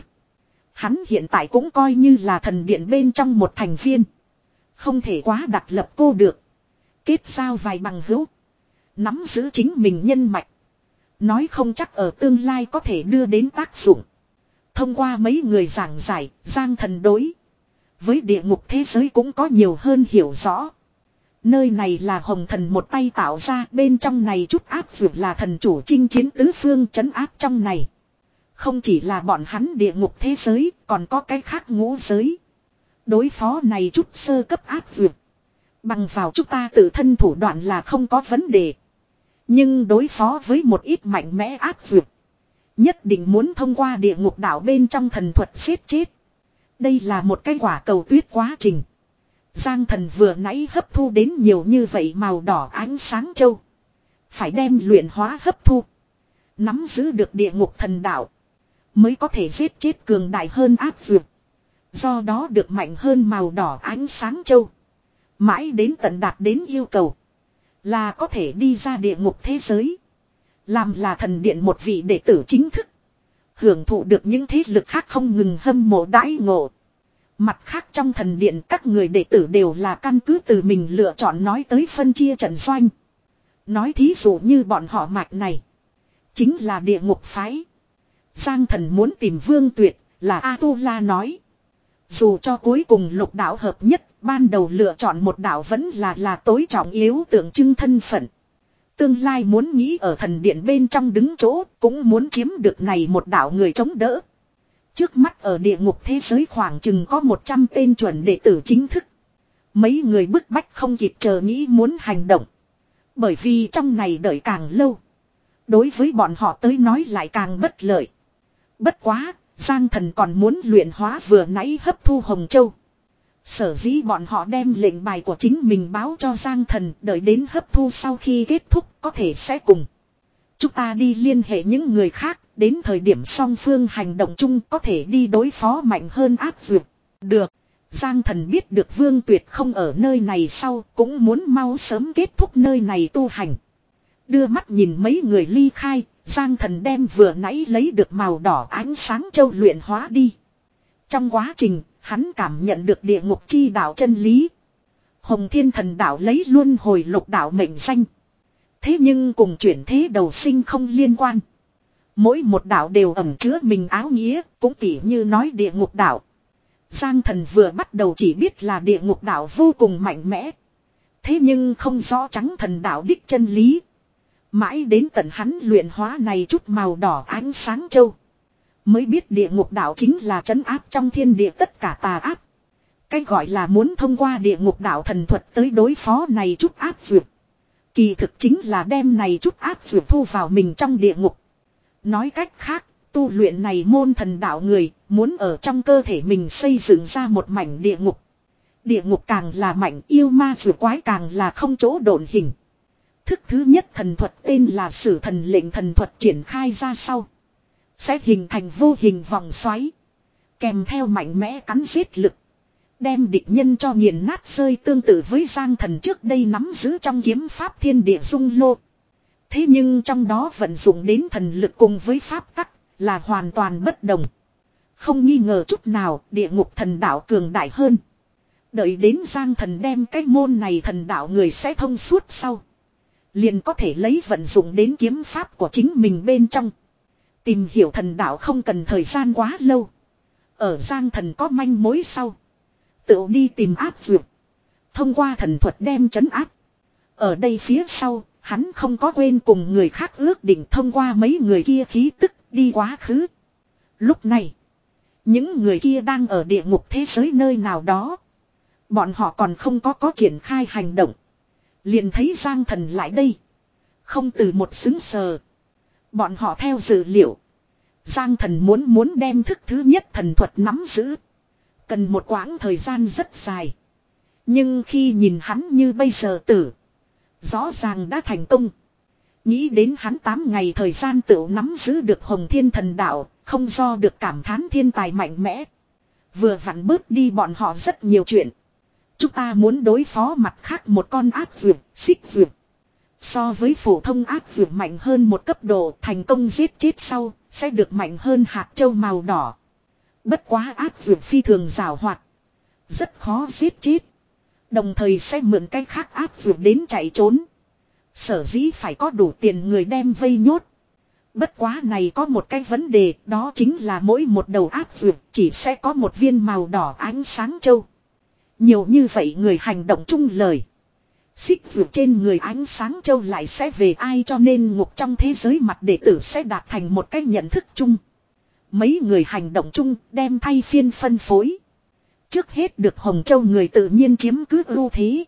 Hắn hiện tại cũng coi như là thần điện bên trong một thành viên. Không thể quá đặc lập cô được. Kết giao vài bằng hữu. Nắm giữ chính mình nhân mạch. Nói không chắc ở tương lai có thể đưa đến tác dụng. Thông qua mấy người giảng giải, Giang Thần đối với địa ngục thế giới cũng có nhiều hơn hiểu rõ. Nơi này là Hồng Thần một tay tạo ra, bên trong này chút áp vượt là thần chủ chinh chiến tứ phương trấn áp trong này. Không chỉ là bọn hắn địa ngục thế giới, còn có cái khác ngũ giới. Đối phó này chút sơ cấp áp vượt. Bằng vào chúng ta tự thân thủ đoạn là không có vấn đề. Nhưng đối phó với một ít mạnh mẽ áp vượt. Nhất định muốn thông qua địa ngục đảo bên trong thần thuật giết chết. Đây là một cái quả cầu tuyết quá trình. Giang Thần vừa nãy hấp thu đến nhiều như vậy màu đỏ ánh sáng châu. Phải đem luyện hóa hấp thu. Nắm giữ được địa ngục thần đạo. Mới có thể giết chết cường đại hơn áp vượt. Do đó được mạnh hơn màu đỏ ánh sáng châu. Mãi đến tận đạt đến yêu cầu. Là có thể đi ra địa ngục thế giới. Làm là thần điện một vị đệ tử chính thức. Hưởng thụ được những thế lực khác không ngừng hâm mộ đãi ngộ. Mặt khác trong thần điện các người đệ tử đều là căn cứ từ mình lựa chọn nói tới phân chia trận doanh. Nói thí dụ như bọn họ mạch này. Chính là địa ngục phái. Giang Thần muốn tìm Vương Tuyệt là A-tu-la nói. Dù cho cuối cùng lục đạo hợp nhất, ban đầu lựa chọn một đạo vẫn là là tối trọng yếu tượng trưng thân phận. Tương lai muốn nghĩ ở thần điện bên trong đứng chỗ, cũng muốn chiếm được này một đạo người chống đỡ. Trước mắt ở địa ngục thế giới khoảng chừng có một trăm tên chuẩn đệ tử chính thức. Mấy người bức bách không kịp chờ nghĩ muốn hành động. Bởi vì trong này đợi càng lâu. Đối với bọn họ tới nói lại càng bất lợi. Bất quá, Giang Thần còn muốn luyện hóa vừa nãy hấp thu Hồng Châu. Sở dĩ bọn họ đem lệnh bài của chính mình báo cho Giang Thần, đợi đến hấp thu sau khi kết thúc có thể sẽ cùng. Chúng ta đi liên hệ những người khác, đến thời điểm song phương hành động chung có thể đi đối phó mạnh hơn áp vượt. Được, Giang Thần biết được Vương Tuyệt không ở nơi này sau, cũng muốn mau sớm kết thúc nơi này tu hành. Đưa mắt nhìn mấy người ly khai, Giang Thần đem vừa nãy lấy được màu đỏ ánh sáng châu luyện hóa đi. Trong quá trình, hắn cảm nhận được địa ngục chi đạo chân lý. Hồng Thiên Thần đạo lấy luân hồi lục đạo mệnh danh. Thế nhưng cùng chuyển thế đầu sinh không liên quan. Mỗi một đạo đều ẩn chứa mình áo nghĩa, cũng tỉ như nói địa ngục đạo. Giang Thần vừa bắt đầu chỉ biết là địa ngục đạo vô cùng mạnh mẽ. Thế nhưng không rõ trắng thần đạo đích chân lý. Mãi đến tận hắn luyện hóa này chút màu đỏ ánh sáng châu. Mới biết địa ngục đạo chính là trấn áp trong thiên địa tất cả tà áp. Cái gọi là muốn thông qua địa ngục đạo thần thuật tới đối phó này chút áp dược. Kỳ thực chính là đem này chút áp dược thu vào mình trong địa ngục. Nói cách khác, tu luyện này môn thần đạo người, muốn ở trong cơ thể mình xây dựng ra một mảnh địa ngục. Địa ngục càng là mạnh, yêu ma dược quái càng là không chỗ độn hình. Thức thứ nhất thần thuật tên là Sử Thần Lệnh thần thuật triển khai ra sau. Sẽ hình thành vô hình vòng xoáy. Kèm theo mạnh mẽ cắn giết lực. Đem địch nhân cho nghiền nát rơi, tương tự với Giang Thần trước đây nắm giữ trong kiếm pháp thiên địa dung lô. Thế nhưng trong đó vận dụng đến thần lực cùng với pháp tắc là hoàn toàn bất đồng. Không nghi ngờ chút nào địa ngục thần đạo cường đại hơn. Đợi đến Giang Thần đem cái môn này thần đạo người sẽ thông suốt sau. Liền có thể lấy vận dụng đến kiếm pháp của chính mình bên trong. Tìm hiểu thần đạo không cần thời gian quá lâu. Ở Giang Thần có manh mối sau. Tự đi tìm áp dược. Thông qua thần thuật đem trấn áp. Ở đây phía sau, hắn không có quên cùng người khác ước định thông qua mấy người kia khí tức đi quá khứ. Lúc này, những người kia đang ở địa ngục thế giới nơi nào đó. Bọn họ còn không có có triển khai hành động. Liền thấy Giang Thần lại đây. Không từ một xứng sờ. Bọn họ theo dự liệu. Giang Thần muốn muốn đem thức thứ nhất thần thuật nắm giữ. Cần một quãng thời gian rất dài. Nhưng khi nhìn hắn như bây giờ tử. Rõ ràng đã thành công. Nghĩ đến hắn tám ngày thời gian tự nắm giữ được Hồng Thiên Thần Đạo. Không do được cảm thán thiên tài mạnh mẽ. Vừa vặn bớt đi bọn họ rất nhiều chuyện. Chúng ta muốn đối phó mặt khác một con ác dược, xích dược. So với phổ thông ác dược mạnh hơn một cấp độ, thành công giết chết sau, sẽ được mạnh hơn hạt châu màu đỏ. Bất quá ác dược phi thường rào hoạt. Rất khó giết chết. Đồng thời sẽ mượn cách khác ác dược đến chạy trốn. Sở dĩ phải có đủ tiền người đem vây nhốt. Bất quá này có một cái vấn đề, đó chính là mỗi một đầu ác dược chỉ sẽ có một viên màu đỏ ánh sáng châu. Nhiều như vậy người hành động chung lời. Xích vượt trên người ánh sáng châu lại sẽ về ai, cho nên ngục trong thế giới mặt đệ tử sẽ đạt thành một cái nhận thức chung. Mấy người hành động chung đem thay phiên phân phối. Trước hết được Hồng Châu người tự nhiên chiếm cứ ưu thế.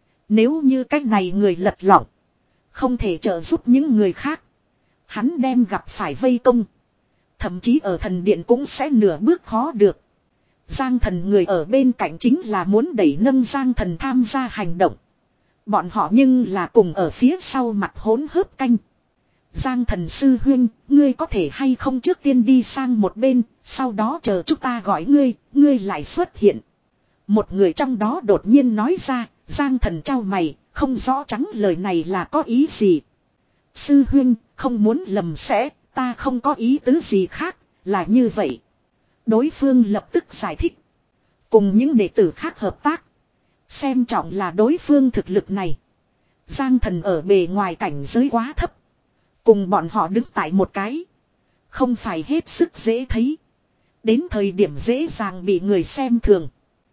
Nếu như cách này người lật lọng, không thể trợ giúp những người khác, hắn đem gặp phải vây công. Thậm chí ở thần điện cũng sẽ nửa bước khó được. Giang Thần người ở bên cạnh chính là muốn đẩy nâng Giang Thần tham gia hành động. Bọn họ nhưng là cùng ở phía sau mặt hỗn hớp canh. Giang Thần sư huynh, ngươi có thể hay không trước tiên đi sang một bên, sau đó chờ chúng ta gọi ngươi, ngươi lại xuất hiện. Một người trong đó đột nhiên nói ra, Giang Thần trao mày, không rõ trắng lời này là có ý gì. Sư huynh, không muốn lầm sẽ, ta không có ý tứ gì khác, là như vậy. Đối phương lập tức giải thích. Cùng những đệ tử khác hợp tác. Xem trọng là đối phương thực lực này. Giang Thần ở bề ngoài cảnh giới quá thấp. Cùng bọn họ đứng tại một cái. Không phải hết sức dễ thấy. Đến thời điểm dễ dàng bị người xem thường.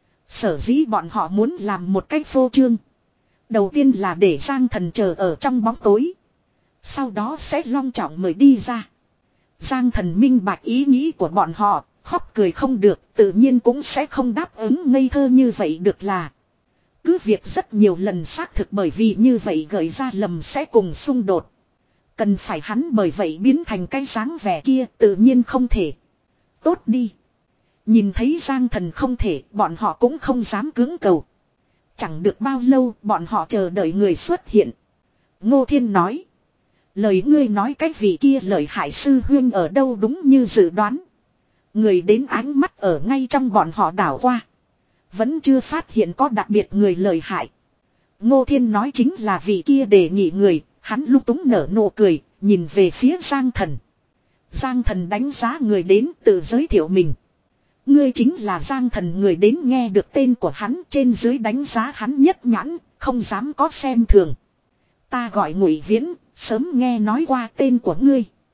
Sở dĩ bọn họ muốn làm một cách phô trương. Đầu tiên là để Giang Thần chờ ở trong bóng tối. Sau đó sẽ long trọng mời đi ra. Giang Thần minh bạch ý nghĩ của bọn họ. Khóc cười không được, tự nhiên cũng sẽ không đáp ứng ngây thơ như vậy được là. Cứ việc rất nhiều lần xác thực bởi vì như vậy gợi ra lầm sẽ cùng xung đột. Cần phải hắn bởi vậy biến thành cái dáng vẻ kia tự nhiên không thể. Tốt đi. Nhìn thấy Giang Thần không thể, bọn họ cũng không dám cưỡng cầu. Chẳng được bao lâu bọn họ chờ đợi người xuất hiện. Ngô Thiên nói. Lời ngươi nói cái vị kia lợi hại sư huynh ở đâu đúng như dự đoán. Người đến ánh mắt ở ngay trong bọn họ đảo qua. Vẫn chưa phát hiện có đặc biệt người lợi hại. Ngô Thiên nói chính là vị kia đề nghị người. Hắn lúc túng nở nụ cười. Nhìn về phía Giang Thần. Giang Thần đánh giá người đến tự giới thiệu mình. Ngươi chính là Giang Thần, người đến nghe được tên của hắn trên dưới đánh giá hắn nhất nhãn. Không dám có xem thường. Ta gọi Ngụy Viễn. Sớm nghe nói qua tên của ngươi.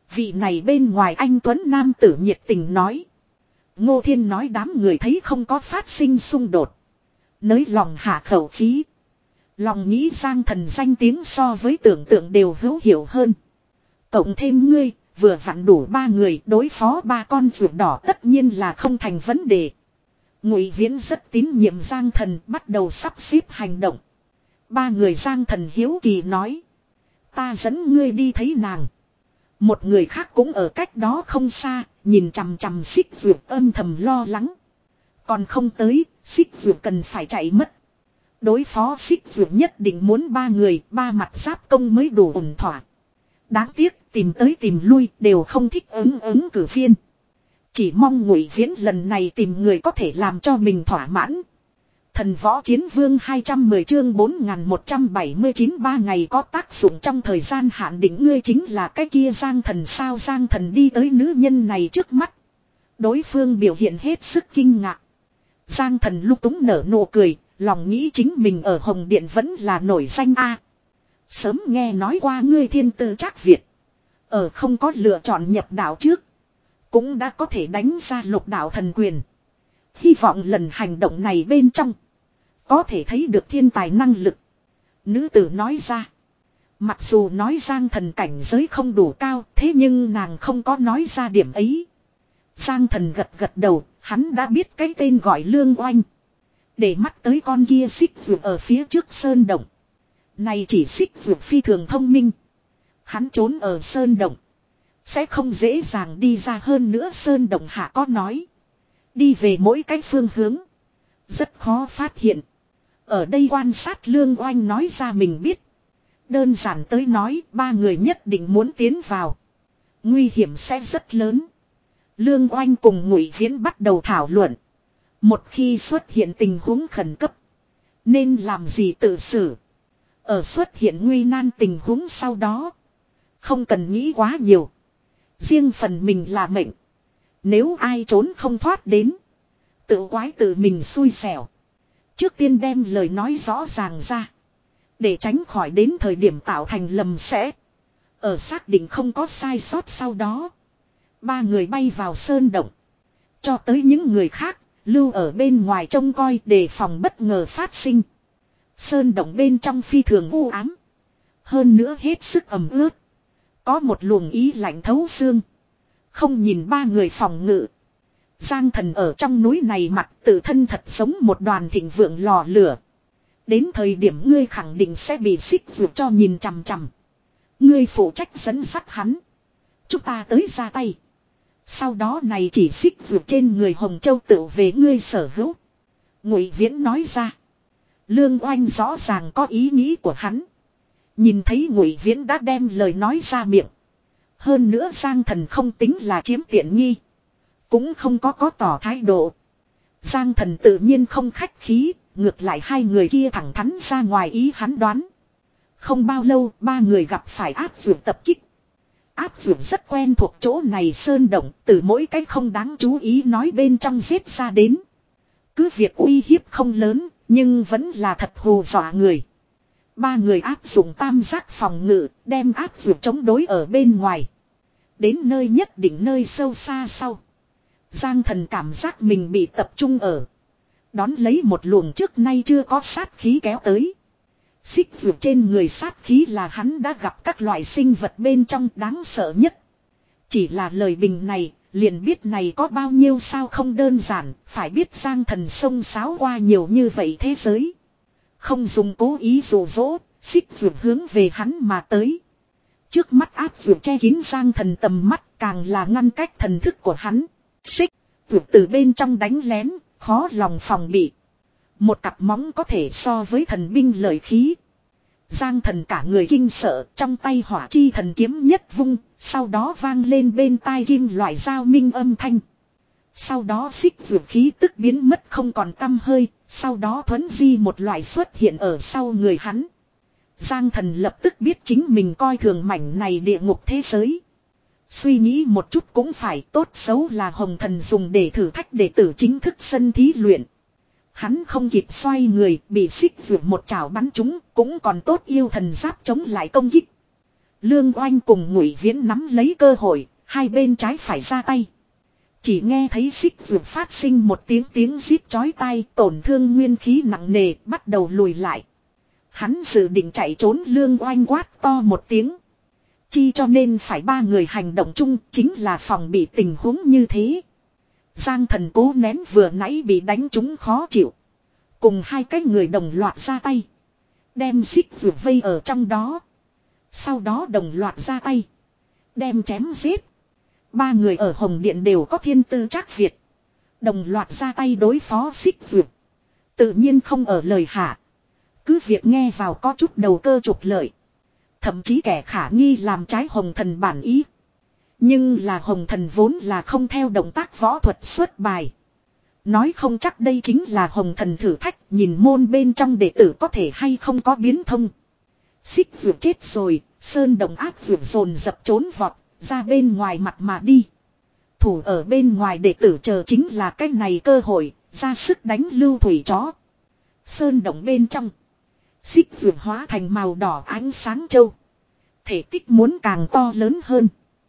Vị này bên ngoài anh Tuấn Nam tử nhiệt tình nói. Ngô Thiên nói đám người thấy không có phát sinh xung đột. Nới lòng hạ khẩu khí. Lòng nghĩ Giang Thần danh tiếng so với tưởng tượng đều hữu hiệu hơn. Cộng thêm ngươi, vừa vặn đủ ba người đối phó ba con ruột đỏ tất nhiên là không thành vấn đề. Ngụy Viễn rất tín nhiệm Giang Thần bắt đầu sắp xếp hành động. Ba người Giang Thần hiếu kỳ nói. Ta dẫn ngươi đi thấy nàng. Một người khác cũng ở cách đó không xa, nhìn chằm chằm xích vượt âm thầm lo lắng. Còn không tới, xích vượt cần phải chạy mất. Đối phó xích vượt nhất định muốn ba người, ba mặt giáp công mới đủ ổn thỏa. Đáng tiếc, tìm tới tìm lui đều không thích ứng ứng cử viên. Chỉ mong Ngụy Viễn lần này tìm người có thể làm cho mình thỏa mãn. Thần võ chiến vương hai trăm mười chương bốn nghìn một trăm bảy mươi chín ba ngày có tác dụng trong thời gian hạn định ngươi chính là cái kia Giang Thần sao Giang Thần đi tới nữ nhân này trước mắt. Đối phương biểu hiện hết sức kinh ngạc. Giang Thần lúc túng nở nụ cười, lòng nghĩ chính mình ở Hồng Điện vẫn là nổi danh a. Sớm nghe nói qua ngươi thiên tư Trác Việt. Ở không có lựa chọn nhập đạo trước. Cũng đã có thể đánh ra lục đạo thần quyền. Hy vọng lần hành động này bên trong. Có thể thấy được thiên tài năng lực. Nữ tử nói ra. Mặc dù nói Giang Thần cảnh giới không đủ cao. Thế nhưng nàng không có nói ra điểm ấy. Giang Thần gật gật đầu. Hắn đã biết cái tên gọi Lương Oanh. Để mắt tới con kia xích vượt ở phía trước sơn động. Này chỉ xích vượt phi thường thông minh. Hắn trốn ở sơn động. Sẽ không dễ dàng đi ra hơn nữa sơn động hạ có nói. Đi về mỗi cái phương hướng. Rất khó phát hiện. Ở đây quan sát Lương Oanh nói ra mình biết. Đơn giản tới nói ba người nhất định muốn tiến vào. Nguy hiểm sẽ rất lớn. Lương Oanh cùng Ngụy Viễn bắt đầu thảo luận. Một khi xuất hiện tình huống khẩn cấp. Nên làm gì tự xử. Ở xuất hiện nguy nan tình huống sau đó. Không cần nghĩ quá nhiều. Riêng phần mình là mệnh. Nếu ai trốn không thoát đến. Tự quái tự mình xui xẻo. Trước tiên đem lời nói rõ ràng ra. Để tránh khỏi đến thời điểm tạo thành lầm sẽ. Ở xác định không có sai sót sau đó. Ba người bay vào sơn động. Cho tới những người khác. Lưu ở bên ngoài trông coi đề phòng bất ngờ phát sinh. Sơn động bên trong phi thường u ám. Hơn nữa hết sức ẩm ướt. Có một luồng ý lạnh thấu xương. Không nhìn ba người phòng ngự. Giang Thần ở trong núi này mặt tự thân thật giống một đoàn thịnh vượng lò lửa. Đến thời điểm ngươi khẳng định sẽ bị xích vượt cho nhìn chằm chằm. Ngươi phụ trách dẫn dắt hắn. Chúng ta tới ra tay. Sau đó này chỉ xích vượt trên người Hồng Châu tự về ngươi sở hữu. Ngụy Viễn nói ra. Lương Oanh rõ ràng có ý nghĩ của hắn. Nhìn thấy Ngụy Viễn đã đem lời nói ra miệng. Hơn nữa Giang Thần không tính là chiếm tiện nghi. Cũng không có có tỏ thái độ. Giang Thần tự nhiên không khách khí. Ngược lại hai người kia thẳng thắn ra ngoài ý hắn đoán. Không bao lâu ba người gặp phải áp vượt tập kích. Áp vượt rất quen thuộc chỗ này sơn động. Từ mỗi cái không đáng chú ý nói bên trong giết ra đến. Cứ việc uy hiếp không lớn. Nhưng vẫn là thật hù dọa người. Ba người áp dụng tam giác phòng ngự. Đem áp vượt chống đối ở bên ngoài. Đến nơi nhất định nơi sâu xa sau. Giang Thần cảm giác mình bị tập trung ở. Đón lấy một luồng trước nay chưa có sát khí kéo tới. Xích vượt trên người sát khí là hắn đã gặp các loại sinh vật bên trong đáng sợ nhất. Chỉ là lời bình này, liền biết này có bao nhiêu sao không đơn giản, phải biết Giang Thần xông xáo qua nhiều như vậy thế giới. Không dùng cố ý dụ dỗ, xích vượt hướng về hắn mà tới. Trước mắt áp vượt che kín Giang Thần tầm mắt càng là ngăn cách thần thức của hắn. Xích vượt từ bên trong đánh lén, khó lòng phòng bị. Một cặp móng có thể so với thần binh lợi khí. Giang Thần cả người kinh sợ, trong tay hỏa chi thần kiếm nhất vung, sau đó vang lên bên tai kim loại dao minh âm thanh. Sau đó xích vượt khí tức biến mất không còn tăm hơi, sau đó thuấn di một loại xuất hiện ở sau người hắn. Giang Thần lập tức biết chính mình coi thường mảnh này địa ngục thế giới. Suy nghĩ một chút cũng phải, tốt xấu là Hồng Thần dùng để thử thách đệ tử chính thức sân thí luyện. Hắn không kịp xoay người, bị xích vượt một chảo bắn trúng, cũng còn tốt yêu thần giáp chống lại công kích. Lương Oanh cùng Ngụy Viễn nắm lấy cơ hội, hai bên trái phải ra tay. Chỉ nghe thấy xích vượt phát sinh một tiếng tiếng rít chói tai, tổn thương nguyên khí nặng nề, bắt đầu lùi lại. Hắn dự định chạy trốn, Lương Oanh quát to một tiếng. Chi cho nên phải ba người hành động chung, chính là phòng bị tình huống như thế. Giang Thần cố nén vừa nãy bị đánh trúng khó chịu. Cùng hai cái người đồng loạt ra tay. Đem xích vượt vây ở trong đó. Sau đó đồng loạt ra tay. Đem chém giết. Ba người ở Hồng Điện đều có thiên tư trác Việt. Đồng loạt ra tay đối phó xích vượt. Tự nhiên không ở lời hạ. Cứ việc nghe vào có chút đầu cơ trục lợi. Thậm chí kẻ khả nghi làm trái Hồng Thần bản ý. Nhưng là Hồng Thần vốn là không theo động tác võ thuật xuất bài. Nói không chắc đây chính là Hồng Thần thử thách, nhìn môn bên trong đệ tử có thể hay không có biến thông. Xích vượt chết rồi, Sơn Đồng ác vượt dồn dập trốn vọt, ra bên ngoài mặt mà đi. Thủ ở bên ngoài đệ tử chờ chính là cái này cơ hội, ra sức đánh lưu thủy chó. Sơn Đồng bên trong, xích vượt hóa thành màu đỏ ánh sáng châu. Thể tích muốn càng to lớn hơn.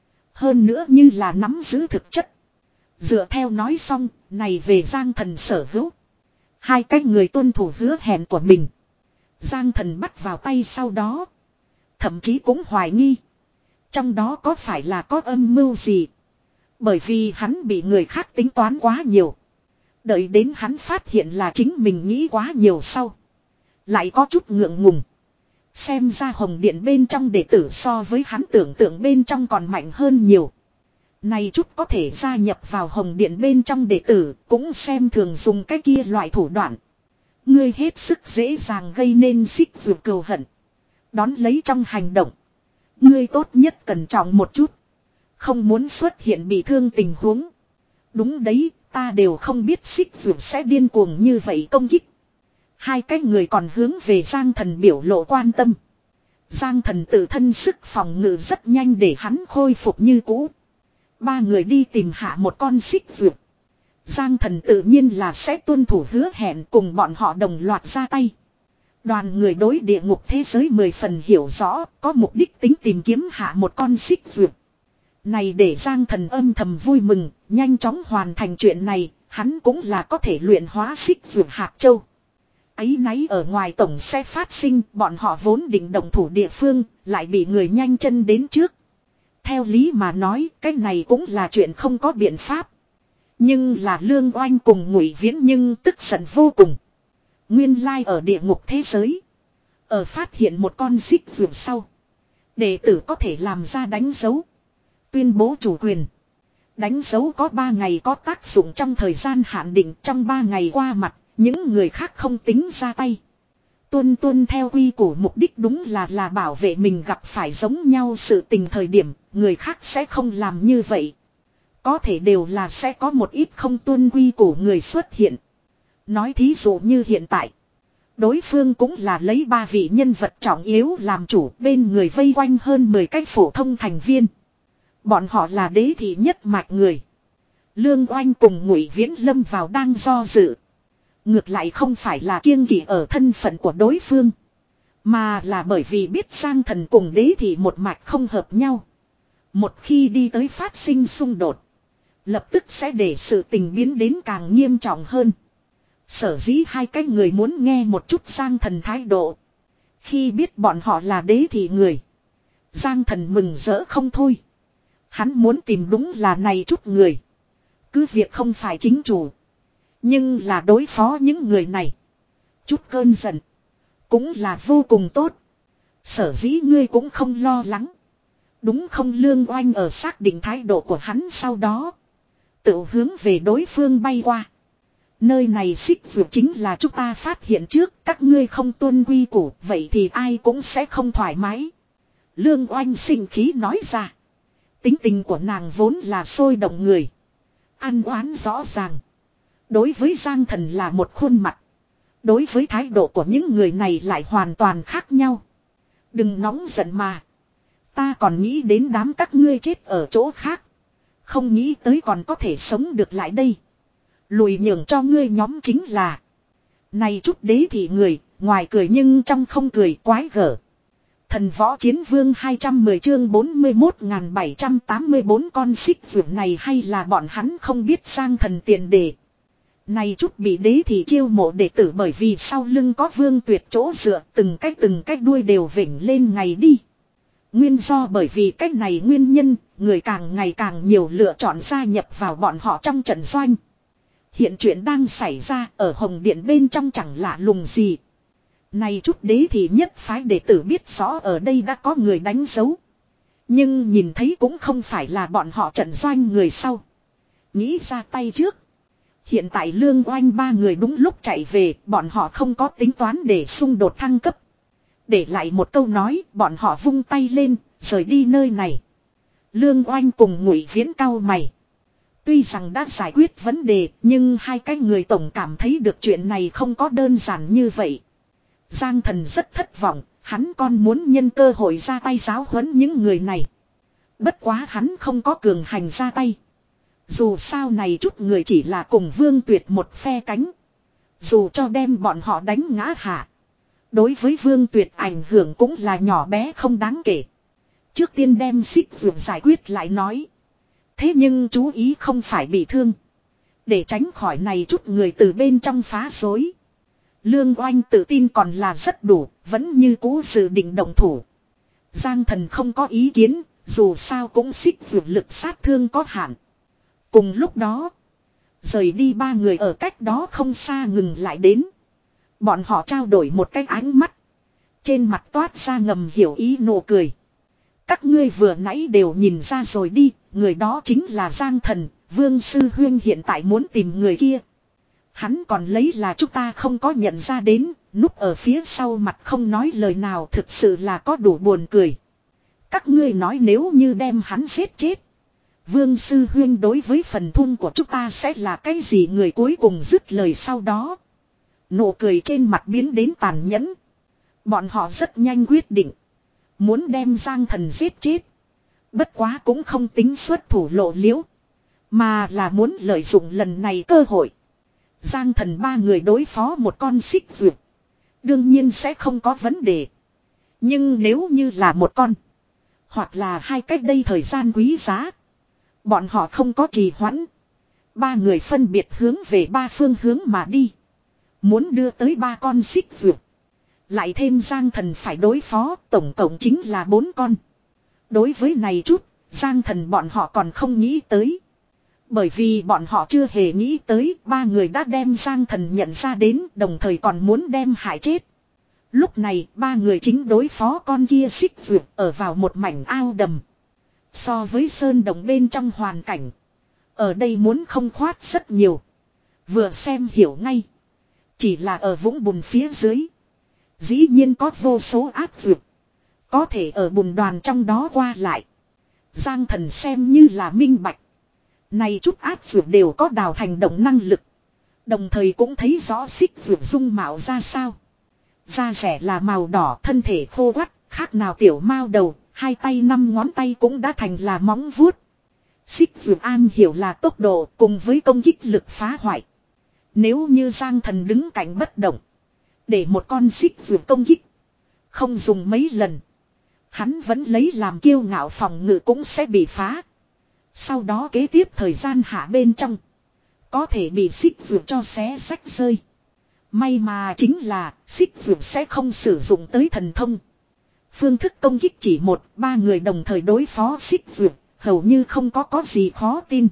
Hơn nữa như là nắm giữ thực chất. Dựa theo nói xong, này về Giang Thần sở hữu. Hai cái người tuân thủ hứa hẹn của mình. Giang Thần bắt vào tay sau đó. Thậm chí cũng hoài nghi. Trong đó có phải là có âm mưu gì. Bởi vì hắn bị người khác tính toán quá nhiều. Đợi đến hắn phát hiện là chính mình nghĩ quá nhiều sau. Lại có chút ngượng ngùng. Xem ra Hồng Điện bên trong đệ tử so với hắn tưởng tượng bên trong còn mạnh hơn nhiều. Này chút có thể gia nhập vào Hồng Điện bên trong đệ tử cũng xem thường dùng cái kia loại thủ đoạn. Ngươi hết sức dễ dàng gây nên xích vượt cừu hận. Đón lấy trong hành động. Ngươi tốt nhất cẩn trọng một chút. Không muốn xuất hiện bị thương tình huống. Đúng đấy, ta đều không biết xích vượt sẽ điên cuồng như vậy công kích. Hai cái người còn hướng về Giang Thần biểu lộ quan tâm. Giang Thần tự thân sức phòng ngự rất nhanh để hắn khôi phục như cũ. Ba người đi tìm hạ một con xích vượt. Giang Thần tự nhiên là sẽ tuân thủ hứa hẹn cùng bọn họ đồng loạt ra tay. Đoàn người đối địa ngục thế giới mười phần hiểu rõ, có mục đích tính tìm kiếm hạ một con xích vượt. Này để Giang Thần âm thầm vui mừng, nhanh chóng hoàn thành chuyện này, hắn cũng là có thể luyện hóa xích vượt hạt châu. Ấy nấy ở ngoài tổng sẽ phát sinh, bọn họ vốn định động thủ địa phương, lại bị người nhanh chân đến trước. Theo lý mà nói, cái này cũng là chuyện không có biện pháp. Nhưng là Lương Oanh cùng Ngụy Viễn nhưng tức giận vô cùng. Nguyên lai ở địa ngục thế giới. Ở phát hiện một con xích vượt sau. Đệ tử có thể làm ra đánh dấu. Tuyên bố chủ quyền. Đánh dấu có ba ngày có tác dụng trong thời gian hạn định, trong ba ngày qua mặt. Những người khác không tính ra tay. Tuân tuân theo quy củ mục đích đúng là là bảo vệ mình gặp phải giống nhau sự tình thời điểm, người khác sẽ không làm như vậy. Có thể đều là sẽ có một ít không tuân quy củ người xuất hiện. Nói thí dụ như hiện tại. Đối phương cũng là lấy ba vị nhân vật trọng yếu làm chủ, bên người vây quanh hơn mười cái phổ thông thành viên. Bọn họ là đế thị nhất mạch người. Lương Oanh cùng Ngụy Viễn lâm vào đang do dự. Ngược lại không phải là kiêng kỵ ở thân phận của đối phương. Mà là bởi vì biết Giang Thần cùng đế thị một mạch không hợp nhau. Một khi đi tới phát sinh xung đột. Lập tức sẽ để sự tình biến đến càng nghiêm trọng hơn. Sở dĩ hai cái người muốn nghe một chút Giang Thần thái độ. Khi biết bọn họ là đế thị người. Giang Thần mừng rỡ không thôi. Hắn muốn tìm đúng là này chút người. Cứ việc không phải chính chủ. Nhưng là đối phó những người này. Chút cơn giận. Cũng là vô cùng tốt. Sở dĩ ngươi cũng không lo lắng. Đúng không? Lương Oanh ở xác định thái độ của hắn sau đó. Tự hướng về đối phương bay qua. Nơi này xích vượt chính là chúng ta phát hiện trước. Các ngươi không tuân quy củ. Vậy thì ai cũng sẽ không thoải mái. Lương Oanh sinh khí nói ra. Tính tình của nàng vốn là sôi động người. Ăn oán rõ ràng. Đối với Giang Thần là một khuôn mặt. Đối với thái độ của những người này lại hoàn toàn khác nhau. Đừng nóng giận mà. Ta còn nghĩ đến đám các ngươi chết ở chỗ khác. Không nghĩ tới còn có thể sống được lại đây. Lùi nhường cho ngươi nhóm chính là. Này chút đế thị người, ngoài cười nhưng trong không cười, quái gở. Thần võ chiến vương hai trăm mười chương bốn mươi mốt nghìn bảy trăm tám mươi bốn con xích vượt này hay là bọn hắn không biết Giang Thần tiền đề. Này chút bị đế thì chiêu mộ đệ tử bởi vì sau lưng có Vương Tuyệt chỗ dựa từng cách từng cách đuôi đều vểnh lên ngày đi. Nguyên do bởi vì cách này nguyên nhân, người càng ngày càng nhiều lựa chọn gia nhập vào bọn họ trong trận doanh. Hiện chuyện đang xảy ra ở Hồng Điện bên trong chẳng lạ lùng gì. Này chút đế thì nhất phái đệ tử biết rõ ở đây đã có người đánh dấu. Nhưng nhìn thấy cũng không phải là bọn họ trận doanh người sau. Nghĩ ra tay trước. Hiện tại Lương Oanh ba người đúng lúc chạy về, bọn họ không có tính toán để xung đột thăng cấp. Để lại một câu nói, bọn họ vung tay lên, rời đi nơi này. Lương Oanh cùng Ngụy Viễn cau mày. Tuy rằng đã giải quyết vấn đề, nhưng hai cái người tổng cảm thấy được chuyện này không có đơn giản như vậy. Giang Thần rất thất vọng, hắn còn muốn nhân cơ hội ra tay giáo huấn những người này. Bất quá hắn không có cường hành ra tay. Dù sao này chút người chỉ là cùng Vương Tuyệt một phe cánh. Dù cho đem bọn họ đánh ngã hạ. Đối với Vương Tuyệt ảnh hưởng cũng là nhỏ bé không đáng kể. Trước tiên đem xích vượt giải quyết lại nói. Thế nhưng chú ý không phải bị thương. Để tránh khỏi này chút người từ bên trong phá rối. Lương Oanh tự tin còn là rất đủ, vẫn như cũ dự định động thủ. Giang Thần không có ý kiến, dù sao cũng xích vượt lực sát thương có hạn. Cùng lúc đó, rời đi ba người ở cách đó không xa ngừng lại đến. Bọn họ trao đổi một cái ánh mắt. Trên mặt toát ra ngầm hiểu ý nụ cười. Các ngươi vừa nãy đều nhìn ra rồi đi, người đó chính là Giang Thần, Vương Sư Huyên hiện tại muốn tìm người kia. Hắn còn lấy là chúng ta không có nhận ra đến, núp ở phía sau mặt không nói lời nào thực sự là có đủ buồn cười. Các ngươi nói nếu như đem hắn giết chết. Vương Sư Huyên đối với phần thun của chúng ta sẽ là cái gì người cuối cùng dứt lời sau đó. Nụ cười trên mặt biến đến tàn nhẫn. Bọn họ rất nhanh quyết định. Muốn đem Giang Thần giết chết. Bất quá cũng không tính xuất thủ lộ liễu. Mà là muốn lợi dụng lần này cơ hội. Giang Thần ba người đối phó một con xích vượt. Đương nhiên sẽ không có vấn đề. Nhưng nếu như là một con. Hoặc là hai cách đây thời gian quý giá. Bọn họ không có trì hoãn. Ba người phân biệt hướng về ba phương hướng mà đi. Muốn đưa tới ba con xích vượt. Lại thêm Giang Thần phải đối phó, tổng cộng chính là bốn con. Đối với này chút, Giang Thần bọn họ còn không nghĩ tới. Bởi vì bọn họ chưa hề nghĩ tới, ba người đã đem Giang Thần nhận ra đến, đồng thời còn muốn đem hại chết. Lúc này, ba người chính đối phó con kia xích vượt ở vào một mảnh ao đầm. So với sơn đồng bên trong hoàn cảnh, ở đây muốn không khoát rất nhiều. Vừa xem hiểu ngay. Chỉ là ở vũng bùn phía dưới. Dĩ nhiên có vô số ác vượt. Có thể ở bùn đoàn trong đó qua lại. Giang Thần xem như là minh bạch. Này chút ác vượt đều có đào thành động năng lực. Đồng thời cũng thấy rõ xích vượt dung mạo ra sao. Da rẻ là màu đỏ, thân thể khô quắt, khác nào tiểu mao đầu, hai tay năm ngón tay cũng đã thành là móng vuốt. Xích vượt an hiểu là tốc độ cùng với công kích lực phá hoại. Nếu như Giang Thần đứng cạnh bất động. Để một con xích vượt công kích. Không dùng mấy lần. Hắn vẫn lấy làm kiêu ngạo phòng ngự cũng sẽ bị phá. Sau đó kế tiếp thời gian hạ bên trong. Có thể bị xích vượt cho xé rách rơi. May mà chính là xích vượt sẽ không sử dụng tới thần thông. Phương thức công kích chỉ một, ba người đồng thời đối phó xích vượt. Hầu như không có có gì khó tin.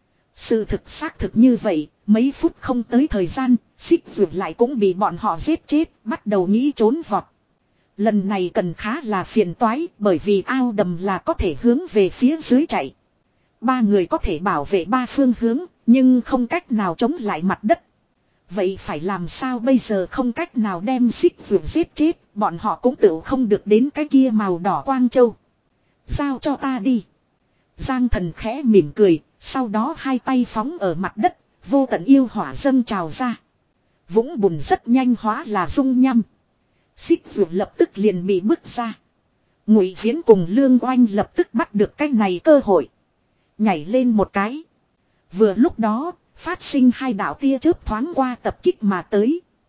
Sự thực xác thực như vậy. Mấy phút không tới thời gian, xích vượt lại cũng bị bọn họ giết chết, bắt đầu nghĩ trốn vọt. Lần này cần khá là phiền toái, bởi vì ao đầm là có thể hướng về phía dưới chạy. Ba người có thể bảo vệ ba phương hướng, nhưng không cách nào chống lại mặt đất. Vậy phải làm sao bây giờ không cách nào đem xích vượt giết chết, bọn họ cũng tự không được đến cái kia màu đỏ quang châu. Giao cho ta đi. Giang Thần khẽ mỉm cười, sau đó hai tay phóng ở mặt đất. Vô tận yêu hỏa dâng trào ra. Vũng bùn rất nhanh hóa là dung nhăm. Xích vượt lập tức liền bị bước ra. Ngụy Viễn cùng Lương Oanh lập tức bắt được cái này cơ hội. Nhảy lên một cái. Vừa lúc đó, phát sinh hai đạo tia chớp thoáng qua tập kích mà tới.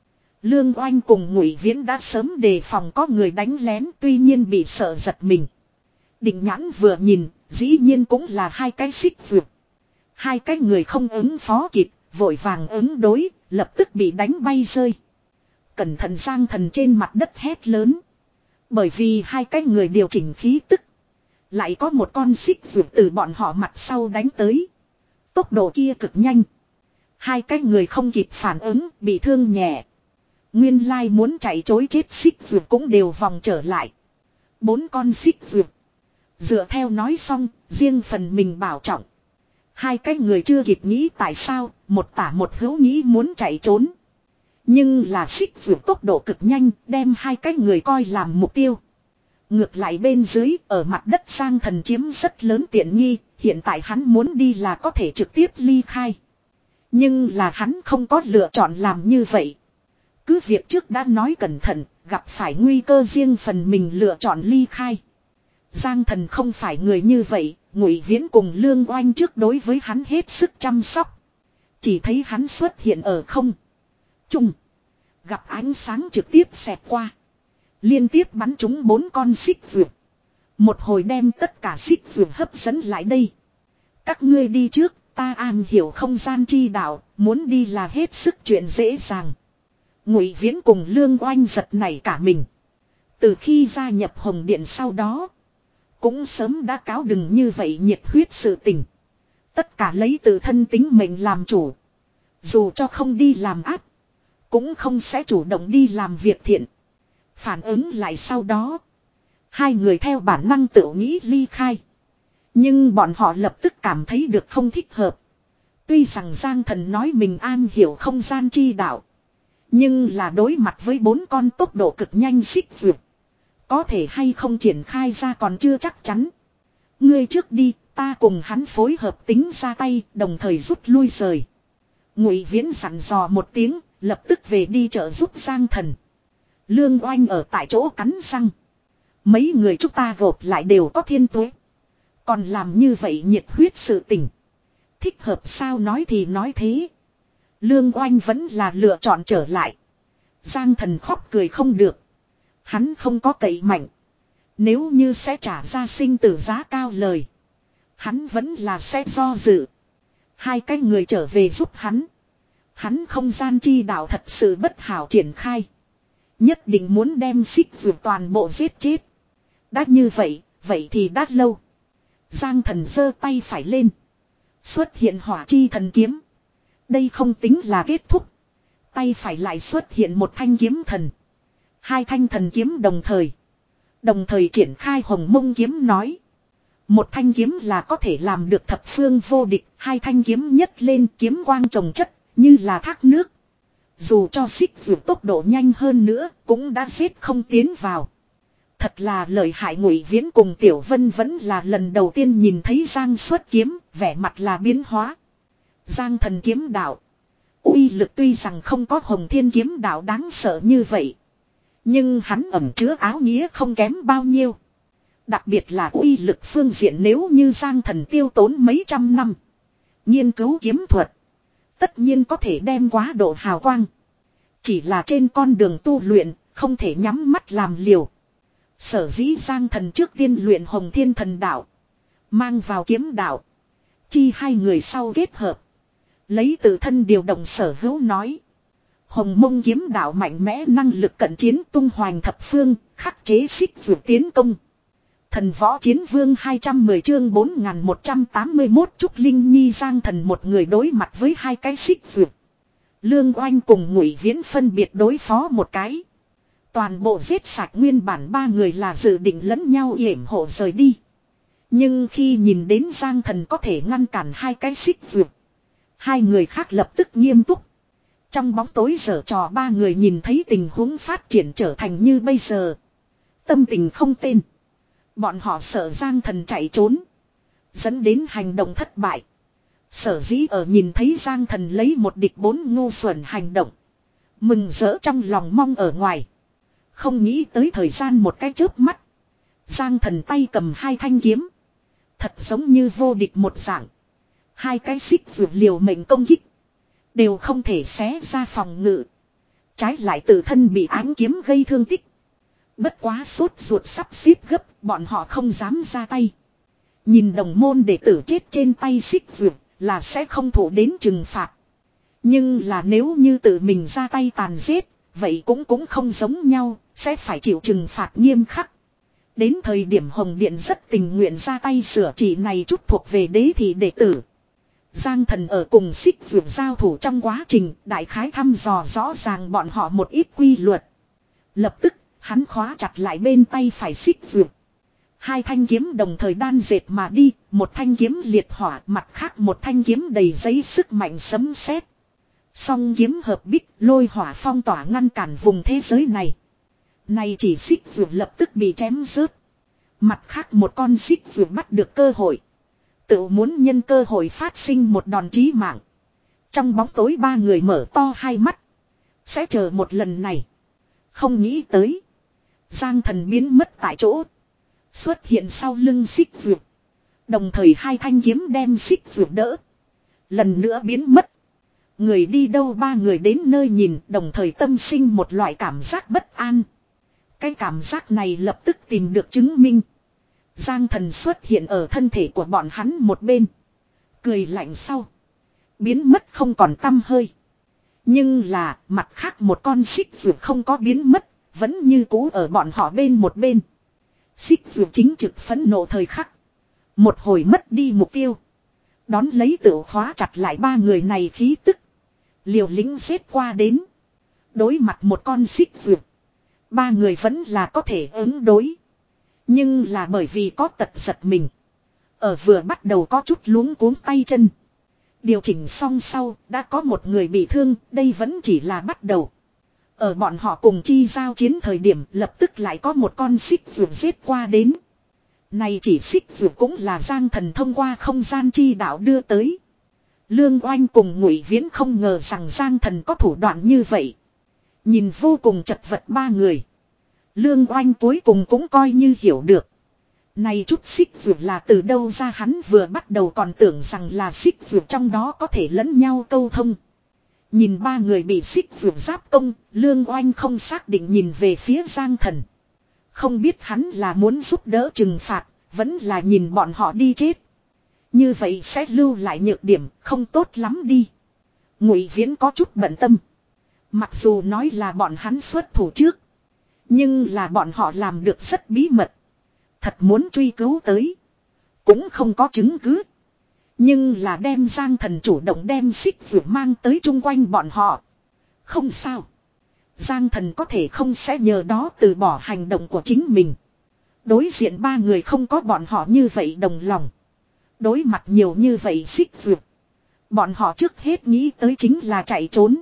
Lương Oanh cùng Ngụy Viễn đã sớm đề phòng có người đánh lén, tuy nhiên bị sợ giật mình. Định Nhãn vừa nhìn, dĩ nhiên cũng là hai cái xích vượt. Hai cái người không ứng phó kịp, vội vàng ứng đối, lập tức bị đánh bay rơi. Cẩn thận Giang Thần trên mặt đất hét lớn. Bởi vì hai cái người điều chỉnh khí tức. Lại có một con xích vượt từ bọn họ mặt sau đánh tới. Tốc độ kia cực nhanh. Hai cái người không kịp phản ứng, bị thương nhẹ. Nguyên lai muốn chạy trối chết xích vượt cũng đều vòng trở lại. Bốn con xích vượt. Dựa theo nói xong, riêng phần mình bảo trọng. Hai cái người chưa kịp nghĩ tại sao, một tả một hữu nghĩ muốn chạy trốn. Nhưng là xích vượt tốc độ cực nhanh, đem hai cái người coi làm mục tiêu. Ngược lại bên dưới, ở mặt đất Giang Thần chiếm rất lớn tiện nghi, hiện tại hắn muốn đi là có thể trực tiếp ly khai. Nhưng là hắn không có lựa chọn làm như vậy. Cứ việc trước đã nói cẩn thận, gặp phải nguy cơ riêng phần mình lựa chọn ly khai. Giang Thần không phải người như vậy, Ngụy Viễn cùng Lương Oanh trước đối với hắn hết sức chăm sóc. Chỉ thấy hắn xuất hiện ở không trung, gặp ánh sáng trực tiếp xẹt qua, liên tiếp bắn trúng bốn con xích vượt. Một hồi đem tất cả xích vượt hấp dẫn lại đây. Các ngươi đi trước, ta am hiểu không gian chi đạo, muốn đi là hết sức chuyện dễ dàng. Ngụy Viễn cùng Lương Oanh giật nảy cả mình. Từ khi gia nhập Hồng Điện sau đó, cũng sớm đã cáo đừng như vậy nhiệt huyết sự tình. Tất cả lấy tự thân tính mệnh làm chủ. Dù cho không đi làm ác, cũng không sẽ chủ động đi làm việc thiện. Phản ứng lại sau đó, hai người theo bản năng tự nghĩ ly khai. Nhưng bọn họ lập tức cảm thấy được không thích hợp. Tuy rằng Giang Thần nói mình an hiểu không gian chi đạo, nhưng là đối mặt với bốn con tốc độ cực nhanh xích vượt, có thể hay không triển khai ra còn chưa chắc chắn. Ngươi trước đi, ta cùng hắn phối hợp tính ra tay, đồng thời rút lui rời. Ngụy Viễn dặn dò một tiếng, lập tức về đi trợ giúp Giang Thần. Lương Oanh ở tại chỗ cắn răng. Mấy người chúng ta gộp lại đều có thiên tuế, còn làm như vậy nhiệt huyết sự tình, thích hợp sao? Nói thì nói thế, Lương Oanh vẫn là lựa chọn trở lại. Giang Thần khóc cười không được. Hắn không có cậy mạnh. Nếu như sẽ trả ra sinh tử giá cao lời, hắn vẫn là sẽ do dự. Hai cái người trở về giúp hắn. Hắn không gian chi đạo thật sự bất hảo triển khai. Nhất định muốn đem xích vượt toàn bộ giết chết. Đã như vậy, vậy thì đã lâu. Giang Thần giơ tay phải lên. Xuất hiện hỏa chi thần kiếm. Đây không tính là kết thúc. Tay phải lại xuất hiện một thanh kiếm thần. Hai thanh thần kiếm đồng thời. Đồng thời triển khai hồng mông kiếm nói. Một thanh kiếm là có thể làm được thập phương vô địch. Hai thanh kiếm nhất lên kiếm quang trồng chất, như là thác nước. Dù cho xích vượt tốc độ nhanh hơn nữa, cũng đã giết không tiến vào. Thật là lợi hại. Ngụy Viễn cùng Tiểu Vân vẫn là lần đầu tiên nhìn thấy Giang xuất kiếm, vẻ mặt là biến hóa. Giang thần kiếm đạo, uy lực tuy rằng không có Hồng Thiên kiếm đạo đáng sợ như vậy, nhưng hắn ẩn chứa áo nghĩa không kém bao nhiêu. Đặc biệt là uy lực phương diện, nếu như Giang thần tiêu tốn mấy trăm năm nghiên cứu kiếm thuật, tất nhiên có thể đem quá độ hào quang. Chỉ là trên con đường tu luyện, không thể nhắm mắt làm liều. Sở dĩ Giang thần trước tiên luyện Hồng Thiên thần đạo, mang vào kiếm đạo, chi hai người sau kết hợp, lấy tự thân điều động sở hữu nói. Hồng mông kiếm đạo mạnh mẽ, năng lực cận chiến tung hoành thập phương, khắc chế xích vượt tiến công. Thần võ chiến vương hai trăm mười chương bốn nghìn một trăm tám mươi mốt Trúc Linh Nhi. Giang thần một người đối mặt với hai cái xích vượt. Lương Oanh cùng Ngụy Viễn phân biệt đối phó một cái. Toàn bộ giết sạch. Nguyên bản ba người là dự định lẫn nhau yểm hộ rời đi. Nhưng khi nhìn đến Giang thần có thể ngăn cản hai cái xích vượt, hai người khác lập tức nghiêm túc. Trong bóng tối giở trò, ba người nhìn thấy tình huống phát triển trở thành như bây giờ, tâm tình không tên. Bọn họ sợ Giang thần chạy trốn, dẫn đến hành động thất bại. Sở dĩ ở nhìn thấy Giang thần lấy một địch bốn ngu xuẩn hành động, mừng rỡ trong lòng mong ở ngoài. Không nghĩ tới thời gian một cái chớp mắt, Giang thần tay cầm hai thanh kiếm, thật giống như vô địch một dạng. Hai cái xích vượt liều mệnh công kích, đều không thể xé ra phòng ngự. Trái lại tự thân bị ánh kiếm gây thương tích. Bất quá sốt ruột sắp xếp gấp, bọn họ không dám ra tay. Nhìn đồng môn đệ tử chết trên tay xích vượt là sẽ không thụ đến trừng phạt. Nhưng là nếu như tự mình ra tay tàn giết, vậy cũng cũng không giống nhau, sẽ phải chịu trừng phạt nghiêm khắc. Đến thời điểm Hồng Điện rất tình nguyện ra tay sửa chỉ này chút thuộc về đế thị đệ tử. Giang Thần ở cùng xích vượt giao thủ trong quá trình đại khái thăm dò rõ ràng bọn họ một ít quy luật. Lập tức, hắn khóa chặt lại bên tay phải xích vượt. Hai thanh kiếm đồng thời đan dệt mà đi, một thanh kiếm liệt hỏa, mặt khác một thanh kiếm đầy giấy sức mạnh sấm sét. Song kiếm hợp bích, lôi hỏa phong tỏa ngăn cản vùng thế giới này. Này chỉ xích vượt lập tức bị chém rớt. Mặt khác một con xích vượt bắt được cơ hội. Tự muốn nhân cơ hội phát sinh một đòn chí mạng. Trong bóng tối ba người mở to hai mắt. Sẽ chờ một lần này. Không nghĩ tới. Giang Thần biến mất tại chỗ. Xuất hiện sau lưng xích vượt. Đồng thời hai thanh kiếm đem xích vượt đỡ. Lần nữa biến mất. Người đi đâu ba người đến nơi nhìn, đồng thời tâm sinh một loại cảm giác bất an. Cái cảm giác này lập tức tìm được chứng minh. Giang Thần xuất hiện ở thân thể của bọn hắn một bên. Cười lạnh sau. Biến mất không còn tăm hơi. Nhưng là mặt khác một con xích vượt không có biến mất. Vẫn như cũ ở bọn họ bên một bên. Xích vượt chính trực phẫn nộ thời khắc. Một hồi mất đi mục tiêu. Đón lấy tự khóa chặt lại ba người này khí tức. Liều lĩnh xếp qua đến. Đối mặt một con xích vượt. Ba người vẫn là có thể ứng đối. Nhưng là bởi vì có tật giật mình. Ở vừa bắt đầu có chút luống cuống tay chân. Điều chỉnh xong sau đã có một người bị thương. Đây vẫn chỉ là bắt đầu. Ở bọn họ cùng chi giao chiến thời điểm lập tức lại có một con xích vượt giết qua đến. Này chỉ xích vượt cũng là Giang Thần thông qua không gian chi đạo đưa tới. Lương Oanh cùng Ngụy Viễn không ngờ rằng Giang Thần có thủ đoạn như vậy. Nhìn vô cùng chật vật ba người. Lương Oanh cuối cùng cũng coi như hiểu được. Này chút xích vượt là từ đâu ra, hắn vừa bắt đầu còn tưởng rằng là xích vượt trong đó có thể lẫn nhau câu thông. Nhìn ba người bị xích vượt giáp công, Lương Oanh không xác định nhìn về phía Giang Thần. Không biết hắn là muốn giúp đỡ trừng phạt, vẫn là nhìn bọn họ đi chết. Như vậy sẽ lưu lại nhược điểm, không tốt lắm đi. Ngụy Viễn có chút bận tâm. Mặc dù nói là bọn hắn xuất thủ trước. Nhưng là bọn họ làm được rất bí mật. Thật muốn truy cứu tới. Cũng không có chứng cứ. Nhưng là đem Giang Thần chủ động đem xích vượt mang tới chung quanh bọn họ. Không sao. Giang Thần có thể không sẽ nhờ đó từ bỏ hành động của chính mình. Đối diện ba người không có bọn họ như vậy đồng lòng. Đối mặt nhiều như vậy xích vượt. Bọn họ trước hết nghĩ tới chính là chạy trốn.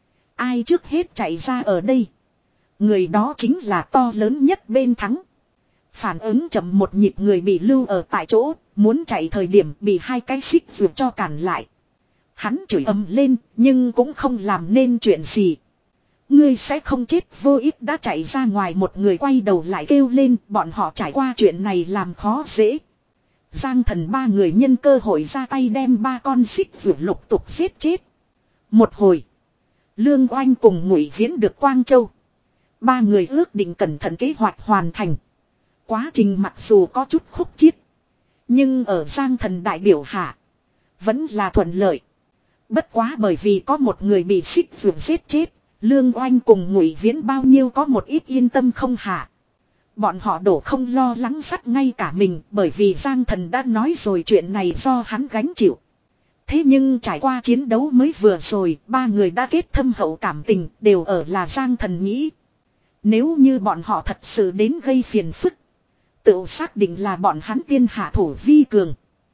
Ai trước hết chạy ra ở đây. Người đó chính là to lớn nhất bên thắng. Phản ứng chậm một nhịp người bị lưu ở tại chỗ. Muốn chạy thời điểm bị hai cái xích vượt cho cản lại. Hắn chửi ầm lên nhưng cũng không làm nên chuyện gì. Ngươi sẽ không chết vô ích đã chạy ra ngoài, một người quay đầu lại kêu lên. Bọn họ trải qua chuyện này làm khó dễ. Giang Thần ba người nhân cơ hội ra tay đem ba con xích vượt lục tục giết chết. Một hồi. Lương Oanh cùng Ngụy Viễn được Quang Châu. Ba người ước định cẩn thận kế hoạch hoàn thành. Quá trình mặc dù có chút khúc chiết. Nhưng ở Giang Thần đại biểu hạ. Vẫn là thuận lợi. Bất quá bởi vì có một người bị xích vượt giết chết. Lương Oanh cùng Ngụy Viễn bao nhiêu có một ít yên tâm không hạ. Bọn họ đổ không lo lắng sắt ngay cả mình, bởi vì Giang Thần đã nói rồi chuyện này do hắn gánh chịu. Thế nhưng trải qua chiến đấu mới vừa rồi, ba người đã kết thâm hậu cảm tình, đều ở là Giang Thần nghĩ. Nếu như bọn họ thật sự đến gây phiền phức, tự xác định là bọn hắn tiên hạ thủ vi cường.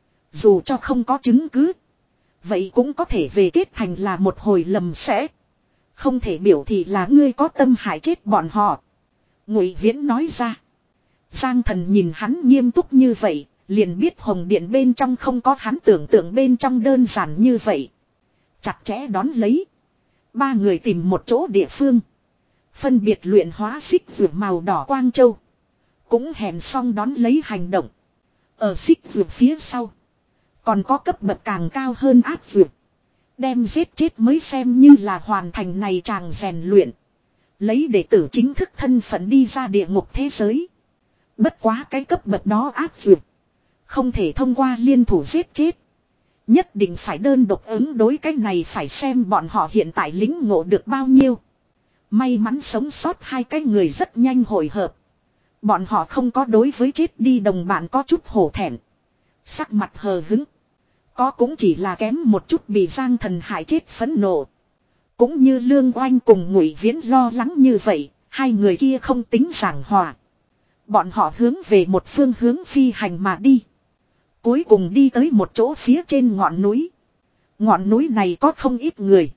Dù cho không có chứng cứ, vậy cũng có thể về kết thành là một hồi lầm sẽ. Không thể biểu thị là ngươi có tâm hại chết bọn họ. Ngụy Viễn nói ra. Giang Thần nhìn hắn nghiêm túc như vậy, liền biết Hồng Điện bên trong không có hắn tưởng tượng bên trong đơn giản như vậy. Chặt chẽ đón lấy. Ba người tìm một chỗ địa phương. Phân biệt luyện hóa xích vượt màu đỏ Quang Châu. Cũng hẹn xong đón lấy hành động. Ở xích vượt phía sau. Còn có cấp bậc càng cao hơn áp vượt. Đem giết chết mới xem như là hoàn thành này chàng rèn luyện. Lấy đệ tử chính thức thân phận đi ra địa ngục thế giới. Bất quá cái cấp bậc đó áp dụng. Không thể thông qua liên thủ giết chết. Nhất định phải đơn độc ứng đối cái này, phải xem bọn họ hiện tại lĩnh ngộ được bao nhiêu. May mắn sống sót hai cái người rất nhanh hội hợp. Bọn họ không có đối với chết đi đồng bạn có chút hổ thẹn. Sắc mặt hờ hứng. Có cũng chỉ là kém một chút bị Giang Thần hại chết phẫn nộ. Cũng như Lương Oanh cùng Ngụy Viễn lo lắng như vậy, hai người kia không tính giảng hòa. Bọn họ hướng về một phương hướng phi hành mà đi. Cuối cùng đi tới một chỗ phía trên ngọn núi. Ngọn núi này có không ít người.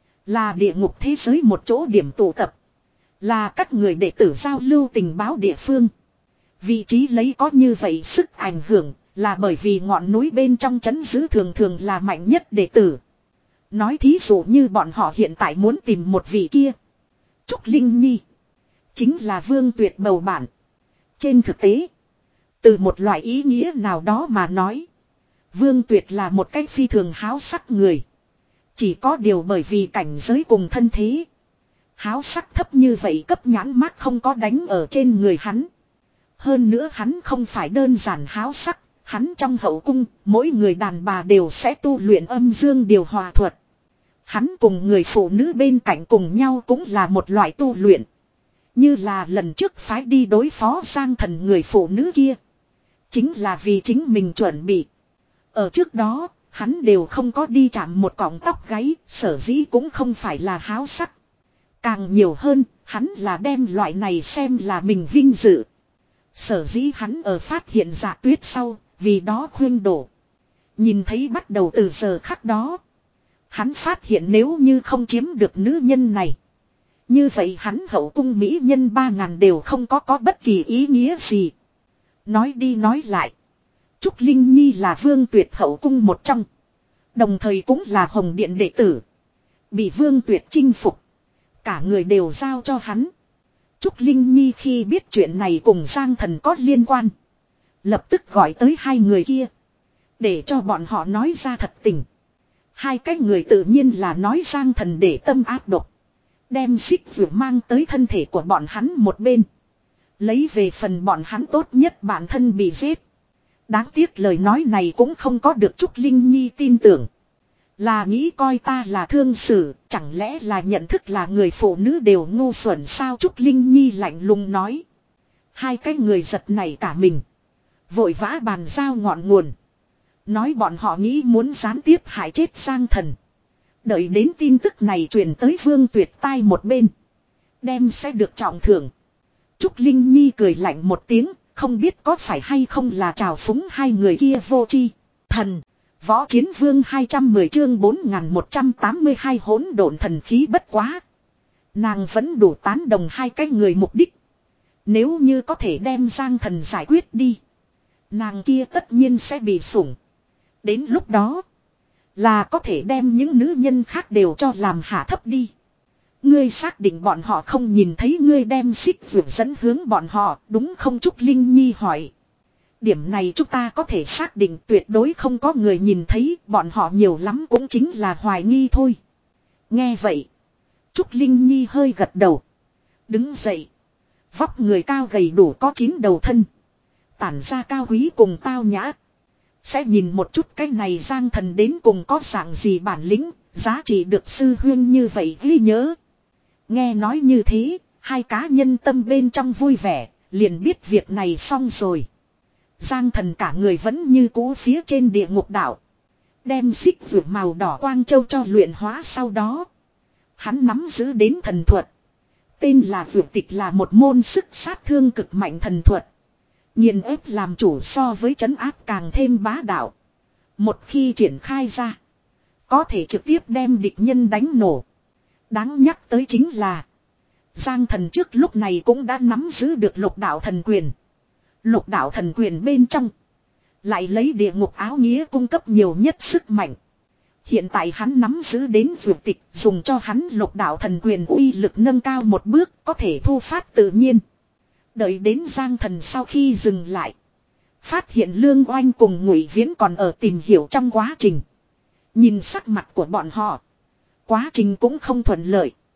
Là địa ngục thế giới một chỗ điểm tụ tập. Là các người đệ tử giao lưu tình báo địa phương. Vị trí lấy có như vậy sức ảnh hưởng là bởi vì ngọn núi bên trong trấn giữ thường thường là mạnh nhất đệ tử. Nói thí dụ như bọn họ hiện tại muốn tìm một vị kia. Trúc Linh Nhi. Chính là Vương Tuyệt bầu bạn. Trên thực tế. Từ một loại ý nghĩa nào đó mà nói. Vương Tuyệt là một cách phi thường háo sắc người. Chỉ có điều bởi vì cảnh giới cùng thân thế. Háo sắc thấp như vậy cấp nhãn mác không có đánh ở trên người hắn. Hơn nữa hắn không phải đơn giản háo sắc. Hắn trong hậu cung, mỗi người đàn bà đều sẽ tu luyện âm dương điều hòa thuật. Hắn cùng người phụ nữ bên cạnh cùng nhau cũng là một loại tu luyện. Như là lần trước phái đi đối phó Giang Thần người phụ nữ kia. Chính là vì chính mình chuẩn bị. Ở trước đó, hắn đều không có đi chạm một cọng tóc gáy, sở dĩ cũng không phải là háo sắc. Càng nhiều hơn, hắn là đem loại này xem là mình vinh dự. Sở dĩ hắn ở phát hiện Dạ Tuyết sau, vì đó khuyên đổ. Nhìn thấy bắt đầu từ giờ khắc đó. Hắn phát hiện nếu như không chiếm được nữ nhân này. Như vậy hắn hậu cung mỹ nhân ba ngàn đều không có có bất kỳ ý nghĩa gì. Nói đi nói lại. Trúc Linh Nhi là Vương Tuyệt hậu cung một trong. Đồng thời cũng là Hồng Điện đệ tử. Bị Vương Tuyệt chinh phục. Cả người đều giao cho hắn. Trúc Linh Nhi khi biết chuyện này cùng Giang Thần có liên quan. Lập tức gọi tới hai người kia. Để cho bọn họ nói ra thật tình. Hai cái người tự nhiên là nói Giang Thần để tâm áp độc. Đem xích vượt mang tới thân thể của bọn hắn một bên. Lấy về phần bọn hắn tốt nhất bản thân bị giết. Đáng tiếc lời nói này cũng không có được Trúc Linh Nhi tin tưởng. Là nghĩ coi ta là thương xử, chẳng lẽ là nhận thức là người phụ nữ đều ngu xuẩn sao? Trúc Linh Nhi lạnh lùng nói. Hai cái người giật này cả mình. Vội vã bàn giao ngọn nguồn. Nói bọn họ nghĩ muốn gián tiếp hại chết Giang Thần. Đợi đến tin tức này truyền tới Vương Tuyệt tai một bên. Đem sẽ được trọng thưởng. Trúc Linh Nhi cười lạnh một tiếng. Không biết có phải hay không là trào phúng hai người kia vô tri. Thần. Võ Chiến Vương hai trăm mười chương bốn nghìn một trăm tám mươi hai hỗn độn thần khí bất quá. Nàng vẫn đủ tán đồng hai cái người mục đích. Nếu như có thể đem Giang Thần giải quyết đi. Nàng kia tất nhiên sẽ bị sủng. Đến lúc đó. Là có thể đem những nữ nhân khác đều cho làm hạ thấp đi. Ngươi xác định bọn họ không nhìn thấy ngươi đem xích vượt dẫn hướng bọn họ, đúng không? Trúc Linh Nhi hỏi. Điểm này chúng ta có thể xác định tuyệt đối không có người nhìn thấy, bọn họ nhiều lắm cũng chính là hoài nghi thôi. Nghe vậy. Trúc Linh Nhi hơi gật đầu. Đứng dậy. Vóc người cao gầy đủ có chín đầu thân. Tản ra cao quý cùng tao nhã. Sẽ nhìn một chút cái này Giang Thần đến cùng có dạng gì bản lĩnh, giá trị được sư huyên như vậy ghi nhớ. Nghe nói như thế, hai cá nhân tâm bên trong vui vẻ, liền biết việc này xong rồi. Giang Thần cả người vẫn như cũ phía trên địa ngục đảo. Đem xích vượt màu đỏ quang châu cho luyện hóa sau đó. Hắn nắm giữ đến thần thuật. Tên là vượt tịch, là một môn sức sát thương cực mạnh thần thuật. Nghiền ép làm chủ so với trấn áp càng thêm bá đạo. Một khi triển khai ra. Có thể trực tiếp đem địch nhân đánh nổ. Đáng nhắc tới chính là. Giang Thần trước lúc này cũng đã nắm giữ được lục đạo thần quyền. Lục đạo thần quyền bên trong. Lại lấy địa ngục áo nghĩa cung cấp nhiều nhất sức mạnh. Hiện tại hắn nắm giữ đến vượt tịch. Dùng cho hắn lục đạo thần quyền uy lực nâng cao một bước. Có thể thu phát tự nhiên. Đợi đến Giang Thần sau khi dừng lại. Phát hiện Lương Oanh cùng Ngụy Viễn còn ở tìm hiểu trong quá trình. Nhìn sắc mặt của bọn họ. Quá trình cũng không thuận lợi.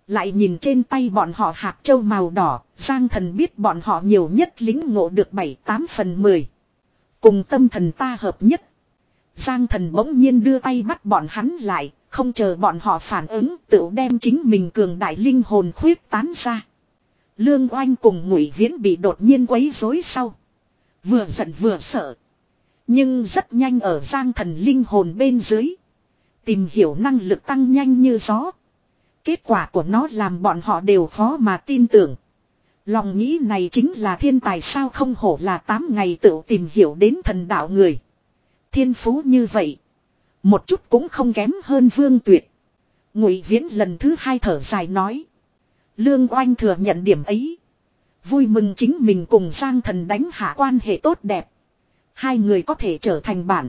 Lại nhìn trên tay bọn họ hạt châu màu đỏ, Giang Thần biết bọn họ nhiều nhất lính ngộ được bảy tám phần mười. Cùng tâm thần ta hợp nhất. Giang Thần bỗng nhiên đưa tay bắt bọn hắn lại, không chờ bọn họ phản ứng, tự đem chính mình cường đại linh hồn khuyết tán ra. Lương Oanh cùng Ngụy Viễn bị đột nhiên quấy rối sau. Vừa giận vừa sợ. Nhưng rất nhanh ở Giang Thần linh hồn bên dưới. Tìm hiểu năng lực tăng nhanh như gió. Kết quả của nó làm bọn họ đều khó mà tin tưởng. Lòng nghĩ này chính là thiên tài sao, không hổ là tám ngày tự tìm hiểu đến thần đạo người. Thiên phú như vậy. Một chút cũng không kém hơn Vương Tuyệt. Ngụy Viễn lần thứ hai thở dài nói. Lương Oanh thừa nhận điểm ấy. Vui mừng chính mình cùng Giang Thần đánh hạ quan hệ tốt đẹp. Hai người có thể trở thành bạn.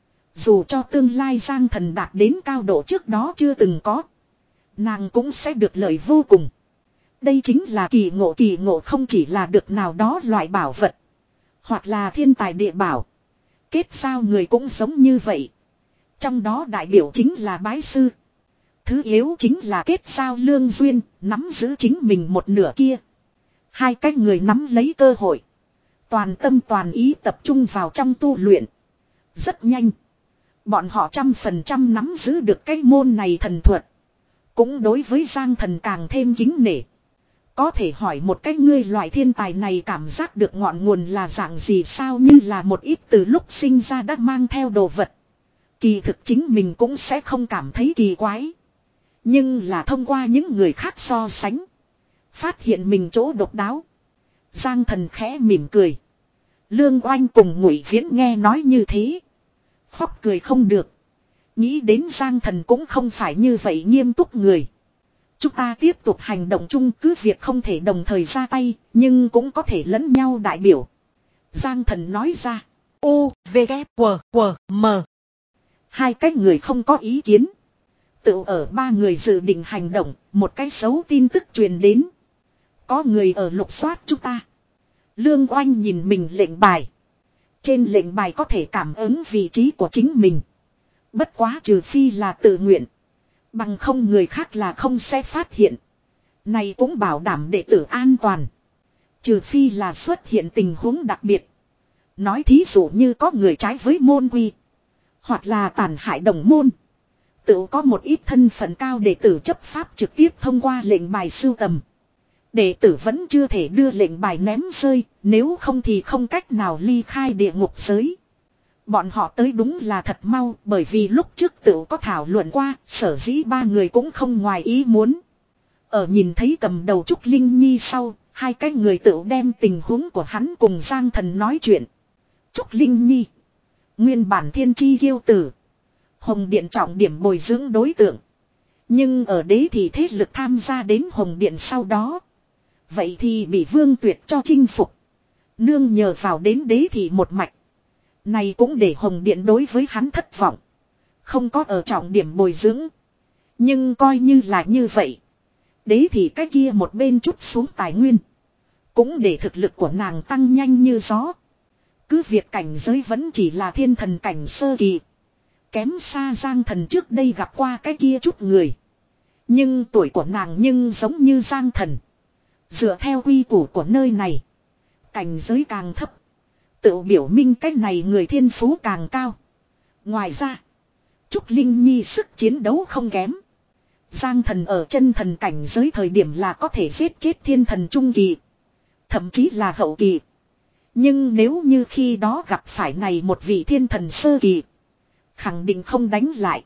Dù cho tương lai Giang Thần đạt đến cao độ trước đó chưa từng có. Nàng cũng sẽ được lợi vô cùng. Đây chính là kỳ ngộ, kỳ ngộ không chỉ là được nào đó loại bảo vật. Hoặc là thiên tài địa bảo. Kết giao người cũng giống như vậy. Trong đó đại biểu chính là bái sư. Thứ yếu chính là kết giao lương duyên, nắm giữ chính mình một nửa kia. Hai cái người nắm lấy cơ hội. Toàn tâm toàn ý tập trung vào trong tu luyện. Rất nhanh. Bọn họ trăm phần trăm nắm giữ được cái môn này thần thuật. Cũng đối với Giang Thần càng thêm kính nể. Có thể hỏi một cái ngươi loại thiên tài này cảm giác được ngọn nguồn là dạng gì sao, như là một ít từ lúc sinh ra đã mang theo đồ vật. Kỳ thực chính mình cũng sẽ không cảm thấy kỳ quái. Nhưng là thông qua những người khác so sánh. Phát hiện mình chỗ độc đáo. Giang Thần khẽ mỉm cười. Lương Oanh cùng Ngụy Viễn nghe nói như thế. Khóc cười không được. Nghĩ đến Giang Thần cũng không phải như vậy nghiêm túc người. Chúng ta tiếp tục hành động chung, cứ việc không thể đồng thời ra tay, nhưng cũng có thể lẫn nhau đại biểu. Giang Thần nói ra. U, V, K, W, W, M. Hai cái người không có ý kiến. Tự ở ba người dự định hành động, một cái xấu tin tức truyền đến. Có người ở lục soát chúng ta. Lương Oanh nhìn mình lệnh bài. Trên lệnh bài có thể cảm ứng vị trí của chính mình. Bất quá trừ phi là tự nguyện. Bằng không người khác là không sẽ phát hiện. Này cũng bảo đảm đệ tử an toàn. Trừ phi là xuất hiện tình huống đặc biệt. Nói thí dụ như có người trái với môn quy. Hoặc là tàn hại đồng môn. Tự có một ít thân phận cao đệ tử chấp pháp trực tiếp thông qua lệnh bài sưu tầm. Đệ tử vẫn chưa thể đưa lệnh bài ném rơi, nếu không thì không cách nào ly khai địa ngục giới. Bọn họ tới đúng là thật mau, bởi vì lúc trước tự có thảo luận qua, sở dĩ ba người cũng không ngoài ý muốn. Ở nhìn thấy cầm đầu Trúc Linh Nhi sau, hai cái người tự đem tình huống của hắn cùng Giang Thần nói chuyện. Trúc Linh Nhi, nguyên bản thiên chi kiêu tử, Hồng Điện trọng điểm bồi dưỡng đối tượng. Nhưng ở đế thì thế lực tham gia đến Hồng Điện sau đó. Vậy thì bị Vương Tuyệt cho chinh phục. Nương nhờ vào đến đế thì một mạch. Này cũng để Hồng Điện đối với hắn thất vọng. Không có ở trọng điểm bồi dưỡng. Nhưng coi như là như vậy. Đế thì cái kia một bên chút xuống tài nguyên. Cũng để thực lực của nàng tăng nhanh như gió. Cứ việc cảnh giới vẫn chỉ là thiên thần cảnh sơ kỳ. Kém xa Giang Thần trước đây gặp qua cái kia chút người. Nhưng tuổi của nàng nhưng giống như Giang Thần. Dựa theo quy củ của nơi này. Cảnh giới càng thấp. Tự biểu minh cái này người thiên phú càng cao. Ngoài ra. Trúc Linh Nhi sức chiến đấu không kém. Giang Thần ở chân thần cảnh giới thời điểm là có thể giết chết thiên thần trung kỳ. Thậm chí là hậu kỳ. Nhưng nếu như khi đó gặp phải này một vị thiên thần sơ kỳ. Khẳng định không đánh lại.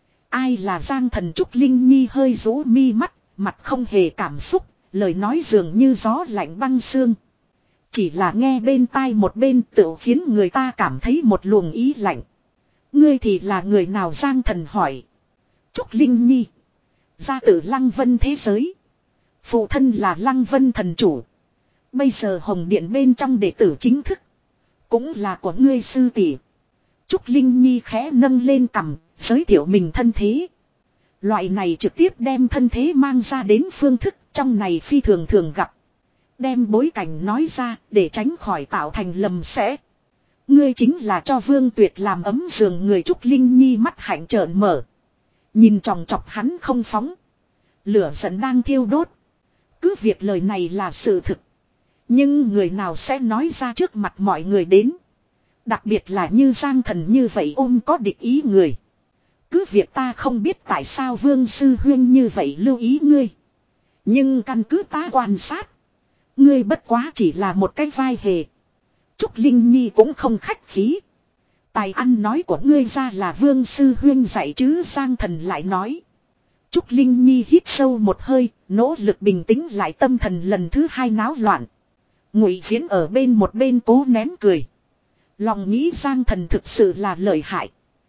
Ai là Giang Thần? Trúc Linh Nhi hơi rũ mi mắt. Mặt không hề cảm xúc. Lời nói dường như gió lạnh băng xương. Chỉ là nghe bên tai một bên tự khiến người ta cảm thấy một luồng ý lạnh. Ngươi thì là người nào? Giang Thần hỏi. Trúc Linh Nhi. Gia tử Lăng Vân thế giới. Phụ thân là Lăng Vân thần chủ. Bây giờ Hồng Điện bên trong đệ tử chính thức. Cũng là của ngươi sư tỷ. Trúc Linh Nhi khẽ nâng lên cằm, giới thiệu mình thân thế. Loại này trực tiếp đem thân thế mang ra đến phương thức trong này phi thường thường gặp. Đem bối cảnh nói ra để tránh khỏi tạo thành lầm sẽ. Ngươi chính là cho Vương Tuyệt làm ấm giường người. Trúc Linh Nhi mắt hạnh trợn mở. Nhìn tròng trọc hắn không phóng. Lửa giận đang thiêu đốt. Cứ việc lời này là sự thực. Nhưng người nào sẽ nói ra trước mặt mọi người đến. Đặc biệt là như Giang Thần như vậy ôm có địch ý người. Cứ việc ta không biết tại sao Vương Sư Huyên như vậy lưu ý ngươi. Nhưng căn cứ ta quan sát. Ngươi bất quá chỉ là một cái vai hề. Trúc Linh Nhi cũng không khách khí. Tài ăn nói của ngươi ra là Vương Sư Huyên dạy chứ, Giang Thần lại nói. Trúc Linh Nhi hít sâu một hơi, nỗ lực bình tĩnh lại tâm thần lần thứ hai náo loạn. Ngụy Viễn ở bên một bên cố nén cười. Lòng nghĩ Giang Thần thực sự là lợi hại.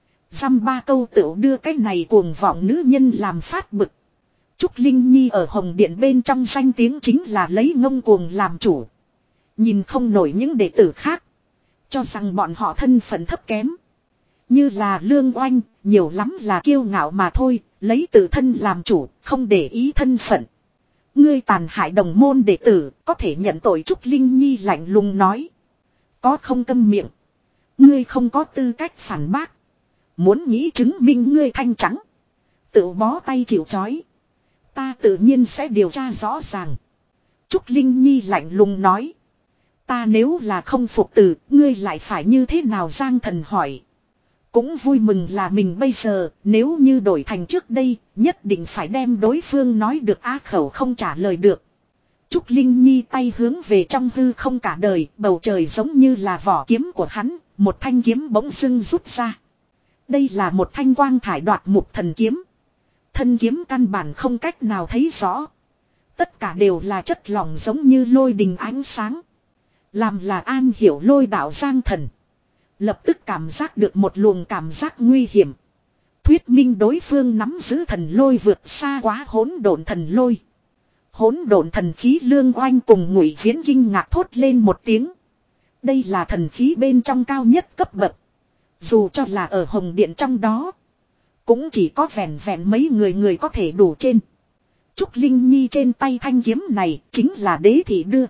Dăm ba câu tựu đưa cái này cuồng vọng nữ nhân làm phát bực. Trúc Linh Nhi ở Hồng Điện bên trong danh tiếng chính là lấy ngông cuồng làm chủ. Nhìn không nổi những đệ tử khác. Cho rằng bọn họ thân phận thấp kém. Như là Lương Oanh, nhiều lắm là kiêu ngạo mà thôi, lấy tự thân làm chủ, không để ý thân phận. Ngươi tàn hại đồng môn đệ tử, có thể nhận tội. Trúc Linh Nhi lạnh lùng nói. Có không câm miệng. Ngươi không có tư cách phản bác. Muốn nghĩ chứng minh ngươi thanh trắng. Tự bó tay chịu trói. Ta tự nhiên sẽ điều tra rõ ràng. Trúc Linh Nhi lạnh lùng nói. Ta nếu là không phục từ, ngươi lại phải như thế nào? Giang Thần hỏi. Cũng vui mừng là mình bây giờ, nếu như đổi thành trước đây, nhất định phải đem đối phương nói được á khẩu không trả lời được. Trúc Linh Nhi tay hướng về trong hư không cả đời, bầu trời giống như là vỏ kiếm của hắn, một thanh kiếm bỗng dưng rút ra. Đây là một thanh quang thải đoạt mục thần kiếm. Thân kiếm căn bản không cách nào thấy rõ. Tất cả đều là chất lỏng giống như lôi đình ánh sáng. Làm là an hiểu lôi đạo Giang Thần. Lập tức cảm giác được một luồng cảm giác nguy hiểm. Thuyết minh đối phương nắm giữ thần lôi vượt xa quá hỗn độn thần lôi. Hỗn độn thần khí. Lương Oanh cùng Ngụy Viễn kinh ngạc thốt lên một tiếng. Đây là thần khí bên trong cao nhất cấp bậc. Dù cho là ở Hồng Điện trong đó, cũng chỉ có vẹn vẹn mấy người người có thể đủ trên. Trúc Linh Nhi trên tay thanh kiếm này chính là đế thị đưa.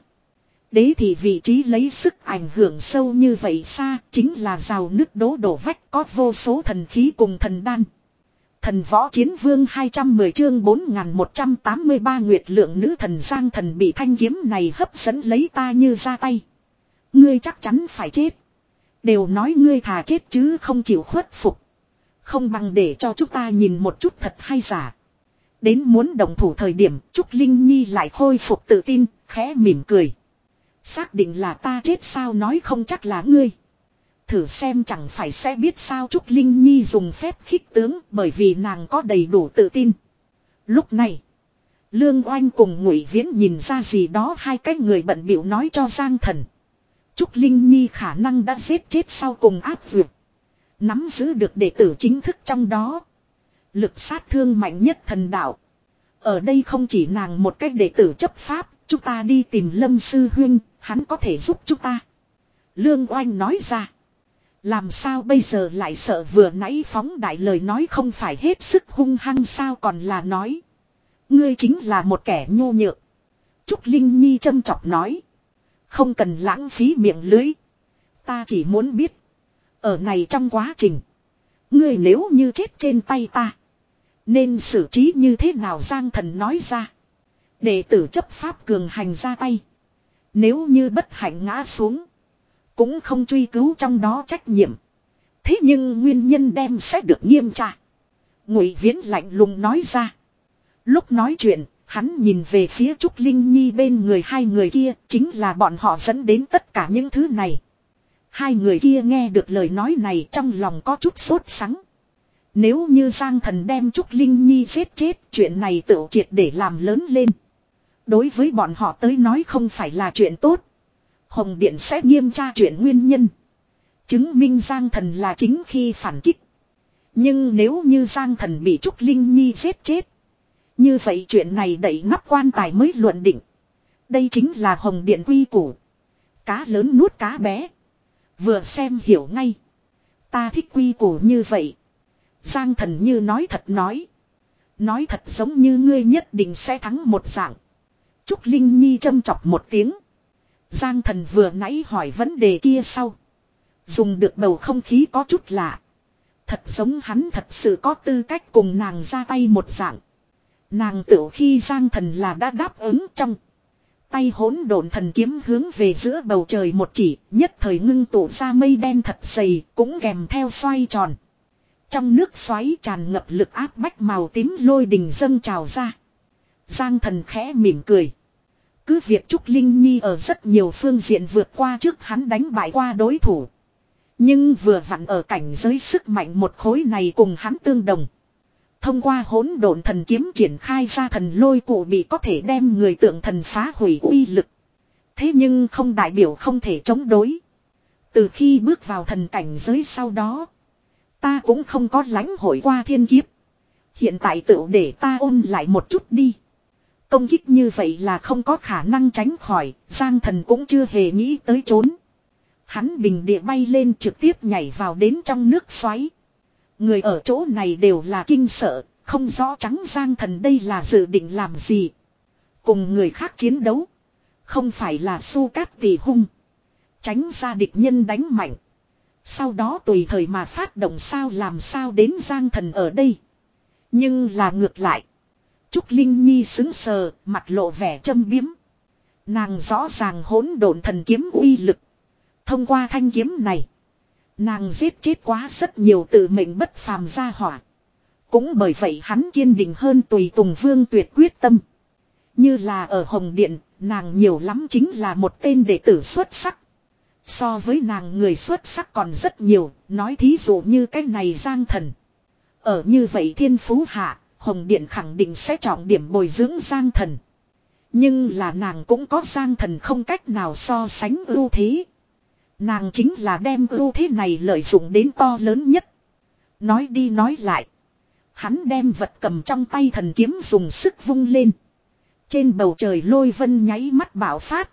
Đế thị vị trí lấy sức ảnh hưởng sâu như vậy xa, chính là rào nước đố đổ vách, có vô số thần khí cùng thần đan. Thần Võ Chiến Vương hai trăm mười chương bốn nghìn một trăm tám mươi ba Nguyệt Lượng Nữ Thần. Giang Thần bị thanh kiếm này hấp dẫn lấy ta như ra tay. Ngươi chắc chắn phải chết. Đều nói ngươi thà chết chứ không chịu khuất phục. Không bằng để cho chúng ta nhìn một chút thật hay giả. Đến muốn động thủ thời điểm, Trúc Linh Nhi lại khôi phục tự tin, khẽ mỉm cười. Xác định là ta chết sao? Nói không chắc là ngươi. Thử xem chẳng phải sẽ biết sao? Trúc Linh Nhi dùng phép khích tướng, bởi vì nàng có đầy đủ tự tin. Lúc này, Lương Oanh cùng Ngụy Viễn nhìn ra gì đó, hai cái người bận bịu nói cho Giang Thần. Trúc Linh Nhi khả năng đã giết chết sau cùng áp vượt. Nắm giữ được đệ tử chính thức trong đó. Lực sát thương mạnh nhất thần đạo. Ở đây không chỉ nàng một cách đệ tử chấp pháp. Chúng ta đi tìm Lâm Sư Huynh. Hắn có thể giúp chúng ta. Lương Oanh nói ra. Làm sao bây giờ lại sợ? Vừa nãy phóng đại lời nói không phải hết sức hung hăng sao còn là nói. Ngươi chính là một kẻ nhu nhược. Trúc Linh Nhi châm chọc nói. Không cần lãng phí miệng lưới. Ta chỉ muốn biết. Ở này trong quá trình. Ngươi nếu như chết trên tay ta. Nên xử trí như thế nào? Giang Thần nói ra. Đệ tử chấp pháp cường hành ra tay. Nếu như bất hạnh ngã xuống. Cũng không truy cứu trong đó trách nhiệm. Thế nhưng nguyên nhân đem sẽ được nghiêm tra. Ngụy Viễn lạnh lùng nói ra. Lúc nói chuyện, hắn nhìn về phía Trúc Linh Nhi bên người. Hai người kia chính là bọn họ dẫn đến tất cả những thứ này. Hai người kia nghe được lời nói này trong lòng có chút sốt sắng. Nếu như Giang Thần đem Trúc Linh Nhi giết chết, chuyện này tự triệt để làm lớn lên. Đối với bọn họ tới nói không phải là chuyện tốt. Hồng Điện sẽ nghiêm tra chuyện nguyên nhân. Chứng minh Giang Thần là chính khi phản kích. Nhưng nếu như Giang Thần bị Trúc Linh Nhi giết chết. Như vậy chuyện này đẩy nắp quan tài mới luận định. Đây chính là Hồng Điện quy củ. Cá lớn nuốt cá bé. Vừa xem hiểu ngay. Ta thích quy củ như vậy. Giang Thần như nói thật nói. Nói thật giống như ngươi nhất định sẽ thắng một dạng. Trúc Linh Nhi châm chọc một tiếng. Giang Thần vừa nãy hỏi vấn đề kia sau. Dùng được bầu không khí có chút lạ. Thật giống hắn thật sự có tư cách cùng nàng ra tay một dạng. Nàng tự khi Giang Thần là đã đáp ứng trong. Tay hỗn độn thần kiếm hướng về giữa bầu trời một chỉ, nhất thời ngưng tụ ra mây đen thật dày, cũng kèm theo xoay tròn. Trong nước xoáy tràn ngập lực áp bách màu tím lôi đình dâng trào ra. Giang Thần khẽ mỉm cười. Cứ việc Trúc Linh Nhi ở rất nhiều phương diện vượt qua trước hắn đánh bại qua đối thủ. Nhưng vừa vặn ở cảnh giới sức mạnh một khối này cùng hắn tương đồng. Thông qua hỗn độn thần kiếm triển khai ra thần lôi cụ bị có thể đem người tượng thần phá hủy uy lực. Thế nhưng không đại biểu không thể chống đối. Từ khi bước vào thần cảnh giới sau đó, ta cũng không có lãnh hội qua thiên kiếp. Hiện tại tự để ta ôn lại một chút đi. Công kích như vậy là không có khả năng tránh khỏi, Giang Thần cũng chưa hề nghĩ tới trốn. Hắn bình địa bay lên trực tiếp nhảy vào đến trong nước xoáy. Người ở chỗ này đều là kinh sợ, không rõ trắng Giang Thần đây là dự định làm gì. Cùng người khác chiến đấu, không phải là su cát tỳ hung. Tránh ra địch nhân đánh mạnh. Sau đó tùy thời mà phát động sao làm sao đến Giang Thần ở đây. Nhưng là ngược lại. Trúc Linh Nhi sững sờ, mặt lộ vẻ châm biếm. Nàng rõ ràng hỗn độn thần kiếm uy lực. Thông qua thanh kiếm này, nàng giết chết quá rất nhiều tự mệnh bất phàm gia hỏa. Cũng bởi vậy hắn kiên định hơn tùy tùng Vương Tuyệt quyết tâm. Như là ở Hồng Điện, nàng nhiều lắm chính là một tên đệ tử xuất sắc. So với nàng người xuất sắc còn rất nhiều, nói thí dụ như cái này Giang Thần. Ở như vậy thiên phú hạ, Hồng Điện khẳng định sẽ trọng điểm bồi dưỡng Giang Thần. Nhưng là nàng cũng có Giang Thần không cách nào so sánh ưu thế. Nàng chính là đem ưu thế này lợi dụng đến to lớn nhất. Nói đi nói lại. Hắn đem vật cầm trong tay thần kiếm dùng sức vung lên. Trên bầu trời lôi vân nháy mắt bạo phát.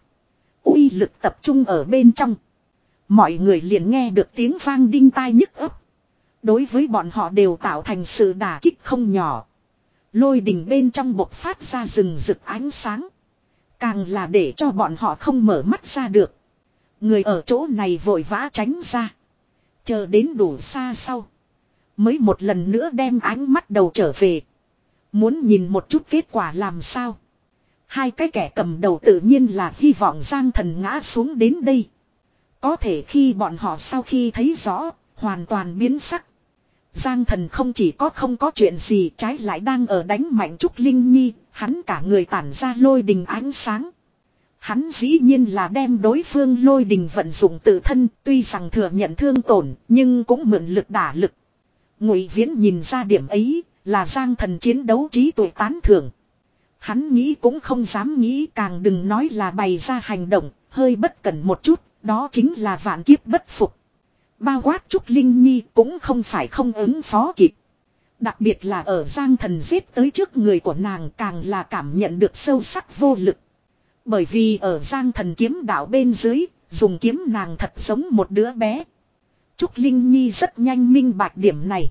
Uy lực tập trung ở bên trong. Mọi người liền nghe được tiếng vang đinh tai nhức ấp. Đối với bọn họ đều tạo thành sự đả kích không nhỏ. Lôi đình bên trong bộc phát ra rừng rực ánh sáng. Càng là để cho bọn họ không mở mắt ra được. Người ở chỗ này vội vã tránh ra. Chờ đến đủ xa sau. Mới một lần nữa đem ánh mắt đầu trở về. Muốn nhìn một chút kết quả làm sao. Hai cái kẻ cầm đầu tự nhiên là hy vọng Giang Thần ngã xuống đến đây. Có thể khi bọn họ sau khi thấy rõ, hoàn toàn biến sắc. Giang Thần không chỉ có không có chuyện gì, trái lại đang ở đánh mạnh Trúc Linh Nhi, hắn cả người tản ra lôi đình ánh sáng. Hắn dĩ nhiên là đem đối phương lôi đình vận dụng tự thân, tuy rằng thừa nhận thương tổn, nhưng cũng mượn lực đả lực. Ngụy Viễn nhìn ra điểm ấy, là Giang Thần chiến đấu trí tuệ tán thưởng. Hắn nghĩ cũng không dám nghĩ, càng đừng nói là bày ra hành động, hơi bất cẩn một chút, đó chính là vạn kiếp bất phục. Bao quát Trúc Linh Nhi cũng không phải không ứng phó kịp. Đặc biệt là ở Giang Thần giết tới trước người của nàng càng là cảm nhận được sâu sắc vô lực. Bởi vì ở Giang Thần kiếm đạo bên dưới, dùng kiếm nàng thật giống một đứa bé. Trúc Linh Nhi rất nhanh minh bạch điểm này.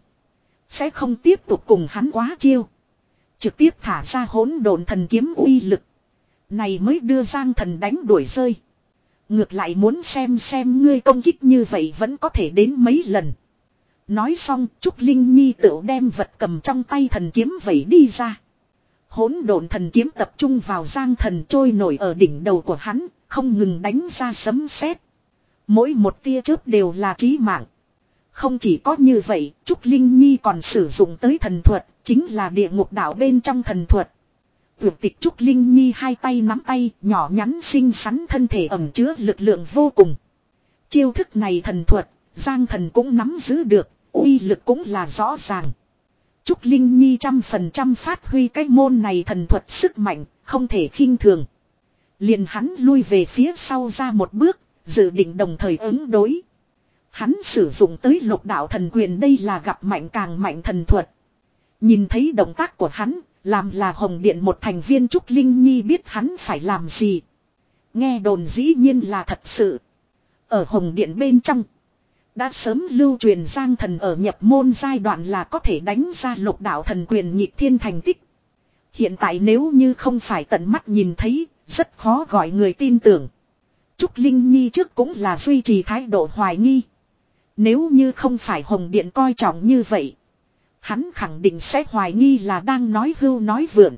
Sẽ không tiếp tục cùng hắn quá chiêu. Trực tiếp thả ra hỗn độn thần kiếm uy lực. Này mới đưa Giang Thần đánh đuổi rơi. Ngược lại muốn xem xem ngươi công kích như vậy vẫn có thể đến mấy lần. Nói xong Trúc Linh Nhi tự đem vật cầm trong tay thần kiếm vẩy đi ra. Hỗn độn thần kiếm tập trung vào Giang Thần trôi nổi ở đỉnh đầu của hắn, không ngừng đánh ra sấm sét. Mỗi một tia chớp đều là chí mạng. Không chỉ có như vậy, Trúc Linh Nhi còn sử dụng tới thần thuật, chính là địa ngục đạo bên trong thần thuật. Tuyệt tịch Trúc Linh Nhi hai tay nắm tay, nhỏ nhắn xinh xắn thân thể ẩn chứa lực lượng vô cùng. Chiêu thức này thần thuật, Giang Thần cũng nắm giữ được, uy lực cũng là rõ ràng. Trúc Linh Nhi trăm phần trăm phát huy cái môn này thần thuật sức mạnh, không thể khinh thường. Liền hắn lui về phía sau ra một bước, dự định đồng thời ứng đối. Hắn sử dụng tới lục đạo thần quyền, đây là gặp mạnh càng mạnh thần thuật. Nhìn thấy động tác của hắn, làm là Hồng Điện một thành viên Trúc Linh Nhi biết hắn phải làm gì. Nghe đồn dĩ nhiên là thật sự. Ở Hồng Điện bên trong, đã sớm lưu truyền Giang Thần ở nhập môn giai đoạn là có thể đánh ra lục đạo thần quyền nhịp thiên thành tích. Hiện tại nếu như không phải tận mắt nhìn thấy, rất khó gọi người tin tưởng. Trúc Linh Nhi trước cũng là duy trì thái độ hoài nghi. Nếu như không phải Hồng Điện coi trọng như vậy, Hắn khẳng định sẽ hoài nghi là đang nói hưu nói vượn.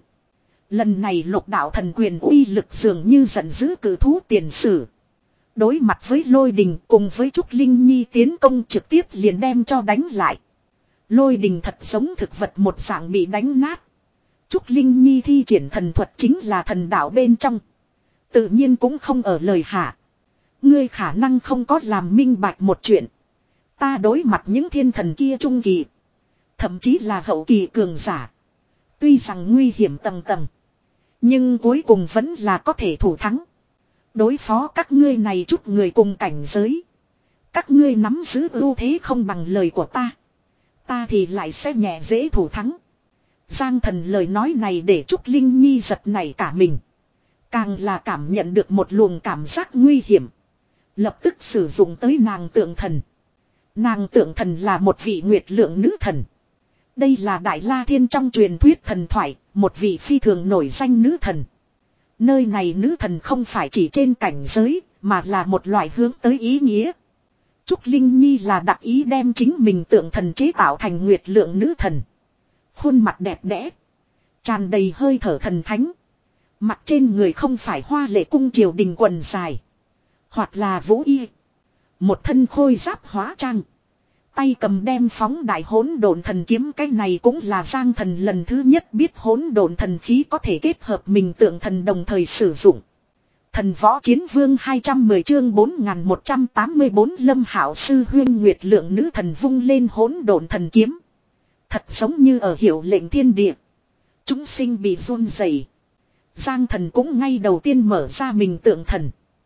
Lần này lục đạo thần quyền uy lực dường như giận dữ cử thú tiền sử. Đối mặt với lôi đình cùng với Trúc Linh Nhi tiến công trực tiếp liền đem cho đánh lại. Lôi đình thật giống thực vật một dạng bị đánh nát. Trúc Linh Nhi thi triển thần thuật chính là thần đạo bên trong. Tự nhiên cũng không ở lời hạ. Ngươi khả năng không có làm minh bạch một chuyện. Ta đối mặt những thiên thần kia trung kỳ. Thậm chí là hậu kỳ cường giả. Tuy rằng nguy hiểm tầng tầng. Nhưng cuối cùng vẫn là có thể thủ thắng. Đối phó các ngươi này chút người cùng cảnh giới. Các ngươi nắm giữ ưu thế không bằng lời của ta. Ta thì lại sẽ nhẹ dễ thủ thắng. Giang Thần lời nói này để Trúc Linh Nhi giật nảy cả mình. Càng là cảm nhận được một luồng cảm giác nguy hiểm. Lập tức sử dụng tới nàng tượng thần. Nàng tượng thần là một vị nguyệt lượng nữ thần. Đây là Đại La Thiên trong truyền thuyết thần thoại, một vị phi thường nổi danh nữ thần. Nơi này nữ thần không phải chỉ trên cảnh giới, mà là một loại hướng tới ý nghĩa. Trúc Linh Nhi là đặc ý đem chính mình tượng thần chế tạo thành nguyệt lượng nữ thần. Khuôn mặt đẹp đẽ, tràn đầy hơi thở thần thánh. Mặt trên người không phải hoa lệ cung triều đình quần dài, hoặc là vũ y. Một thân khôi giáp hóa trang. Tay cầm đem phóng đại hỗn độn thần kiếm, cái này cũng là Giang Thần lần thứ nhất biết hỗn độn thần khí có thể kết hợp mình tượng thần đồng thời sử dụng. Thần võ chiến vương hai trăm mười chương bốn nghìn một trăm tám mươi bốn Lâm Hạo sư huyên nguyệt lượng nữ thần vung lên hỗn độn thần kiếm. Thật giống như ở hiệu lệnh thiên địa. Chúng sinh bị run rẩy. Giang Thần cũng ngay đầu tiên mở ra mình tượng thần.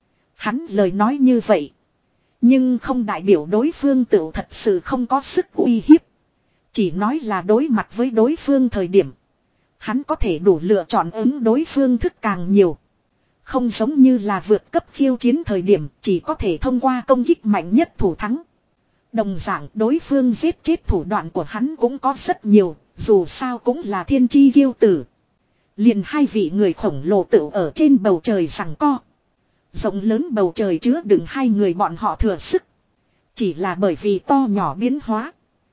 Hắn lời nói như vậy. Nhưng không đại biểu đối phương tự thật sự không có sức uy hiếp. Chỉ nói là đối mặt với đối phương thời điểm. Hắn có thể đủ lựa chọn ứng đối phương thức càng nhiều. Không giống như là vượt cấp khiêu chiến thời điểm chỉ có thể thông qua công kích mạnh nhất thủ thắng. Đồng dạng đối phương giết chết thủ đoạn của hắn cũng có rất nhiều, dù sao cũng là thiên chi kiêu tử. Liền hai vị người khổng lồ tự ở trên bầu trời giằng co. Rộng lớn bầu trời chứa đựng hai người bọn họ thừa sức. Chỉ là bởi vì to nhỏ biến hóa.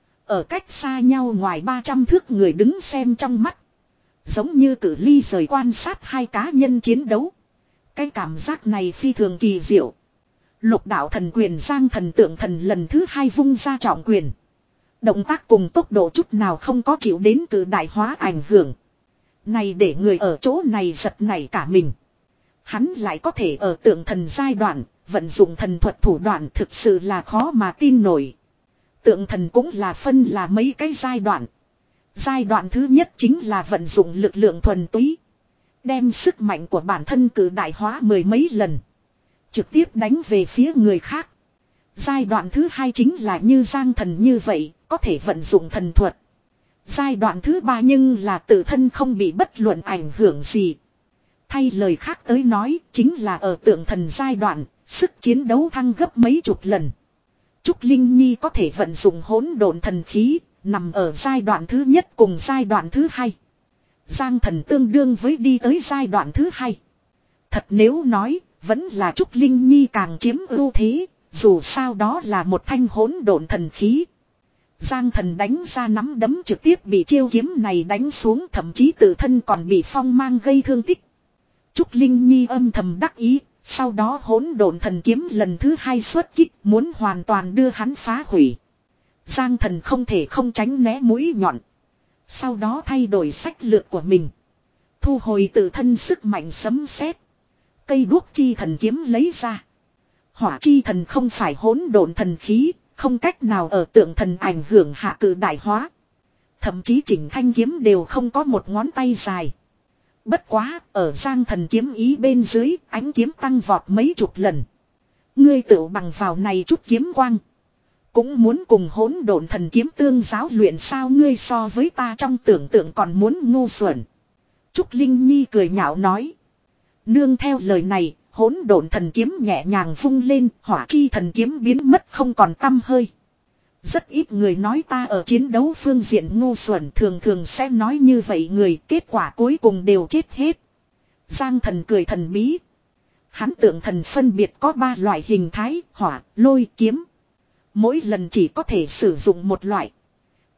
Ở cách xa nhau ngoài ba trăm thước người đứng xem trong mắt. Giống như cự ly rời quan sát hai cá nhân chiến đấu. Cái cảm giác này phi thường kỳ diệu. Lục đạo thần quyền Giang Thần tượng thần lần thứ hai vung ra trọng quyền. Động tác cùng tốc độ chút nào không có chịu đến cự đại hóa ảnh hưởng. Này để người ở chỗ này giật nảy cả mình. Hắn lại có thể ở tượng thần giai đoạn, vận dụng thần thuật thủ đoạn thực sự là khó mà tin nổi. Tượng thần cũng là phân là mấy cái giai đoạn. Giai đoạn thứ nhất chính là vận dụng lực lượng thuần túy. Đem sức mạnh của bản thân cử đại hóa mười mấy lần. Trực tiếp đánh về phía người khác. Giai đoạn thứ hai chính là như Giang Thần như vậy, có thể vận dụng thần thuật. Giai đoạn thứ ba nhưng là tự thân không bị bất luận ảnh hưởng gì. Thay lời khác tới nói, chính là ở tượng thần giai đoạn, sức chiến đấu thăng gấp mấy chục lần. Trúc Linh Nhi có thể vận dụng hỗn độn thần khí, nằm ở giai đoạn thứ nhất cùng giai đoạn thứ hai. Giang Thần tương đương với đi tới giai đoạn thứ hai. Thật nếu nói, vẫn là Trúc Linh Nhi càng chiếm ưu thế, dù sao đó là một thanh hỗn độn thần khí. Giang Thần đánh ra nắm đấm trực tiếp bị chiêu kiếm này đánh xuống, thậm chí tự thân còn bị phong mang gây thương tích. Trúc Linh Nhi âm thầm đắc ý, sau đó hỗn độn thần kiếm lần thứ hai xuất kích, muốn hoàn toàn đưa hắn phá hủy. Giang Thần không thể không tránh né mũi nhọn. Sau đó thay đổi sách lược của mình. Thu hồi tự thân sức mạnh sấm sét. Cây đuốc chi thần kiếm lấy ra. Hỏa chi thần không phải hỗn độn thần khí, không cách nào ở tượng thần ảnh hưởng hạ cử đại hóa. Thậm chí chỉnh thanh kiếm đều không có một ngón tay dài. Bất quá, ở Giang Thần kiếm ý bên dưới, ánh kiếm tăng vọt mấy chục lần. Ngươi tự bằng vào này chút kiếm quang. Cũng muốn cùng hỗn độn thần kiếm tương giáo luyện sao, ngươi so với ta trong tưởng tượng còn muốn ngu xuẩn. Trúc Linh Nhi cười nhạo nói. Nương theo lời này, hỗn độn thần kiếm nhẹ nhàng vung lên, hỏa chi thần kiếm biến mất không còn tăm hơi. Rất ít người nói ta ở chiến đấu phương diện ngu xuẩn, thường thường sẽ nói như vậy người, kết quả cuối cùng đều chết hết. Giang Thần cười thần bí. Hắn tượng thần phân biệt có ba loại hình thái, hỏa, lôi, kiếm. Mỗi lần chỉ có thể sử dụng một loại.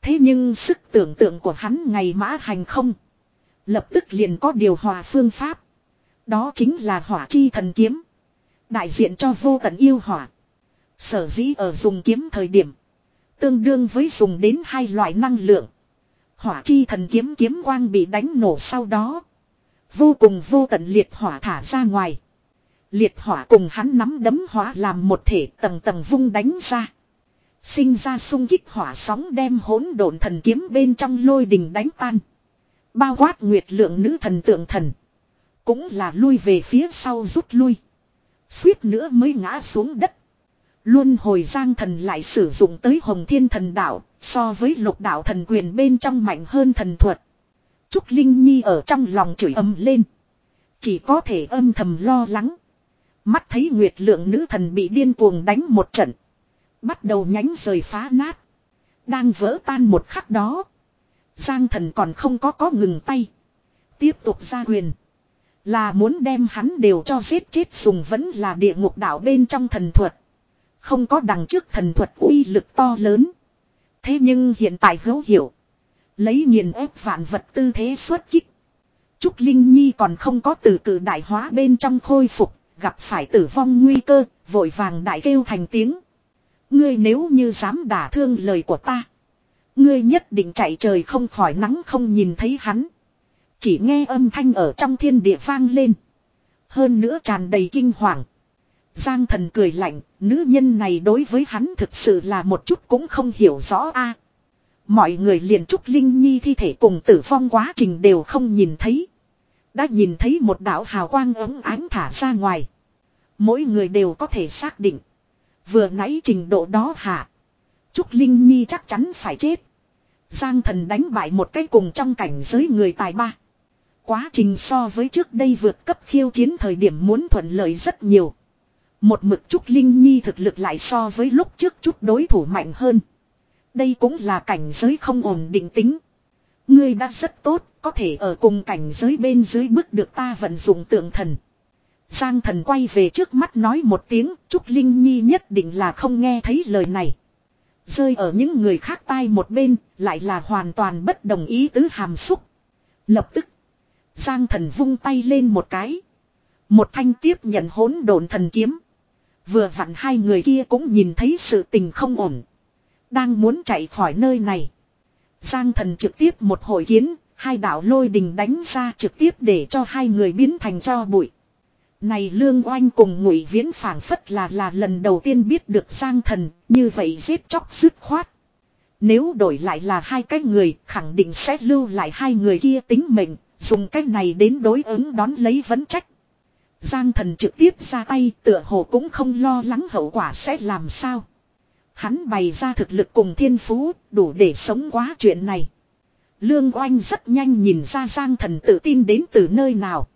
Thế nhưng sức tưởng tượng của hắn ngày mã hành không. Lập tức liền có điều hòa phương pháp. Đó chính là hỏa chi thần kiếm. Đại diện cho vô tận yêu hỏa. Sở dĩ ở dùng kiếm thời điểm. Tương đương với dùng đến hai loại năng lượng. Hỏa chi thần kiếm kiếm quang bị đánh nổ sau đó. Vô cùng vô tận liệt hỏa thả ra ngoài. Liệt hỏa cùng hắn nắm đấm hỏa làm một thể tầng tầng vung đánh ra. Sinh ra xung kích hỏa sóng đem hỗn độn thần kiếm bên trong lôi đình đánh tan. Bao quát nguyệt lượng nữ thần tượng thần. Cũng là lui về phía sau rút lui. Suýt nữa mới ngã xuống đất. Luân hồi giang thần lại sử dụng tới hồng thiên thần đạo. So với lục đạo thần quyền bên trong mạnh hơn thần thuật. Trúc Linh Nhi ở trong lòng chửi ầm lên. Chỉ có thể âm thầm lo lắng. Mắt thấy nguyệt lượng nữ thần bị điên cuồng đánh một trận. Bắt đầu nhánh rời phá nát. Đang vỡ tan một khắc đó. Giang thần còn không có có ngừng tay. Tiếp tục ra quyền. Là muốn đem hắn đều cho giết chết dùng vẫn là địa ngục đạo bên trong thần thuật. Không có đằng trước thần thuật uy lực to lớn. Thế nhưng hiện tại hữu hiệu. Lấy nghiền ép vạn vật tư thế xuất kích. Trúc Linh Nhi còn không có từ cử đại hóa bên trong khôi phục. Gặp phải tử vong nguy cơ. Vội vàng đại kêu thành tiếng. Ngươi nếu như dám đả thương lời của ta. Ngươi nhất định chạy trời không khỏi nắng không nhìn thấy hắn. Chỉ nghe âm thanh ở trong thiên địa vang lên. Hơn nữa tràn đầy kinh hoàng. Giang thần cười lạnh, nữ nhân này đối với hắn thực sự là một chút cũng không hiểu rõ a. Mọi người liền Trúc Linh Nhi thi thể cùng tử vong quá trình đều không nhìn thấy. Đã nhìn thấy một đạo hào quang ấm ánh thả ra ngoài. Mỗi người đều có thể xác định. Vừa nãy trình độ đó hạ. Trúc Linh Nhi chắc chắn phải chết. Giang thần đánh bại một cái cùng trong cảnh giới người tài ba. Quá trình so với trước đây vượt cấp khiêu chiến thời điểm muốn thuận lợi rất nhiều. Một mực Trúc Linh Nhi thực lực lại so với lúc trước chút đối thủ mạnh hơn. Đây cũng là cảnh giới không ổn định tính. Ngươi đã rất tốt, có thể ở cùng cảnh giới bên dưới bước được ta vận dụng tượng thần. Giang thần quay về trước mắt nói một tiếng, Trúc Linh Nhi nhất định là không nghe thấy lời này. Rơi ở những người khác tai một bên, lại là hoàn toàn bất đồng ý tứ hàm xúc. Lập tức, Giang thần vung tay lên một cái. Một thanh tiếp nhận hỗn độn thần kiếm. Vừa vặn hai người kia cũng nhìn thấy sự tình không ổn. Đang muốn chạy khỏi nơi này. Giang thần trực tiếp một hồi kiến, hai đạo lôi đình đánh ra trực tiếp để cho hai người biến thành tro bụi. Này Lương Oanh cùng Ngụy Viễn phảng phất là là lần đầu tiên biết được Giang thần, như vậy giết chóc dứt khoát. Nếu đổi lại là hai cái người, khẳng định sẽ lưu lại hai người kia tính mệnh, dùng cái này đến đối ứng đón lấy vấn trách. Giang thần trực tiếp ra tay, tựa hồ cũng không lo lắng hậu quả sẽ làm sao. Hắn bày ra thực lực cùng thiên phú, đủ để sống quá chuyện này. Lương Oanh rất nhanh nhìn ra Giang thần tự tin đến từ nơi nào.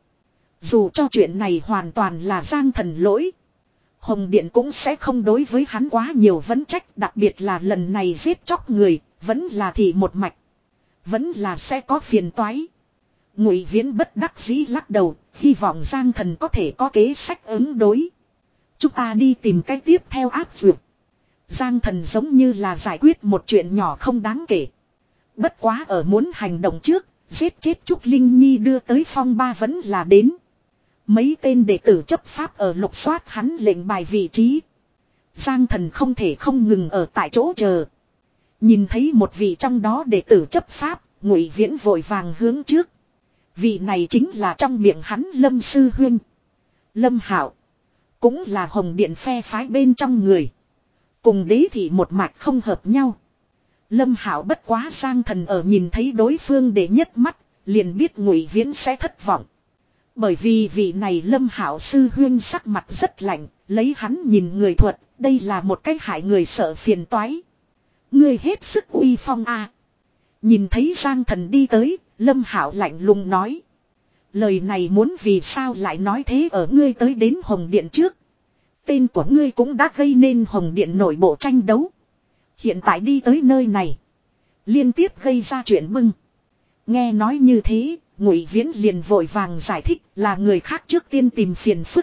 Dù cho chuyện này hoàn toàn là Giang thần lỗi. Hồng Điện cũng sẽ không đối với hắn quá nhiều vấn trách, đặc biệt là lần này giết chóc người, vẫn là thị một mạch. Vẫn là sẽ có phiền toái. Ngụy Viễn bất đắc dĩ lắc đầu, hy vọng Giang thần có thể có kế sách ứng đối. Chúng ta đi tìm cách tiếp theo áp dụng. Giang thần giống như là giải quyết một chuyện nhỏ không đáng kể. Bất quá ở muốn hành động trước, giết chết Trúc Linh Nhi đưa tới phong ba vẫn là đến. Mấy tên đệ tử chấp pháp ở lục soát hắn lệnh bài vị trí. Giang thần không thể không ngừng ở tại chỗ chờ. Nhìn thấy một vị trong đó đệ tử chấp pháp, Ngụy Viễn vội vàng hướng trước. Vị này chính là trong miệng hắn Lâm Sư Huynh. Lâm Hạo. Cũng là Hồng Điện phe phái bên trong người. Cùng đế thị một mạch không hợp nhau. Lâm Hạo bất quá Giang thần ở nhìn thấy đối phương để nhất mắt, liền biết Ngụy Viễn sẽ thất vọng. Bởi vì vị này Lâm Hạo sư huynh sắc mặt rất lạnh, lấy hắn nhìn người thuật, đây là một cái hại người sợ phiền toái. Ngươi hết sức uy phong a. À. Nhìn thấy Giang thần đi tới, Lâm Hạo lạnh lùng nói. Lời này muốn vì sao lại nói thế ở ngươi tới đến Hồng Điện trước. Tên của ngươi cũng đã gây nên Hồng Điện nội bộ tranh đấu. Hiện tại đi tới nơi này. Liên tiếp gây ra chuyện bưng. Nghe nói như thế, Ngụy Viễn liền vội vàng giải thích là người khác trước tiên tìm phiền phức.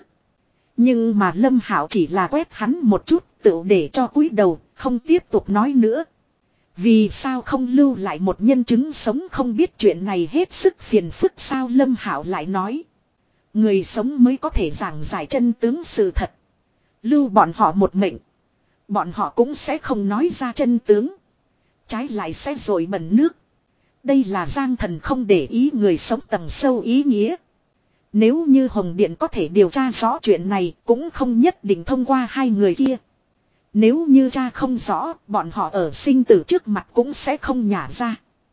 Nhưng mà Lâm Hạo chỉ là quét hắn một chút, tự để cho cúi đầu, không tiếp tục nói nữa. Vì sao không lưu lại một nhân chứng sống, không biết chuyện này hết sức phiền phức sao? Lâm Hạo lại nói. Người sống mới có thể giảng giải chân tướng sự thật. Lưu bọn họ một mệnh. Bọn họ cũng sẽ không nói ra chân tướng. Trái lại sẽ dội bẩn nước. Đây là Giang Thần không để ý người sống tầng sâu ý nghĩa. Nếu như Hồng Điện có thể điều tra rõ chuyện này, cũng không nhất định thông qua hai người kia. Nếu như cha không rõ, bọn họ ở sinh tử trước mặt cũng sẽ không nhả ra.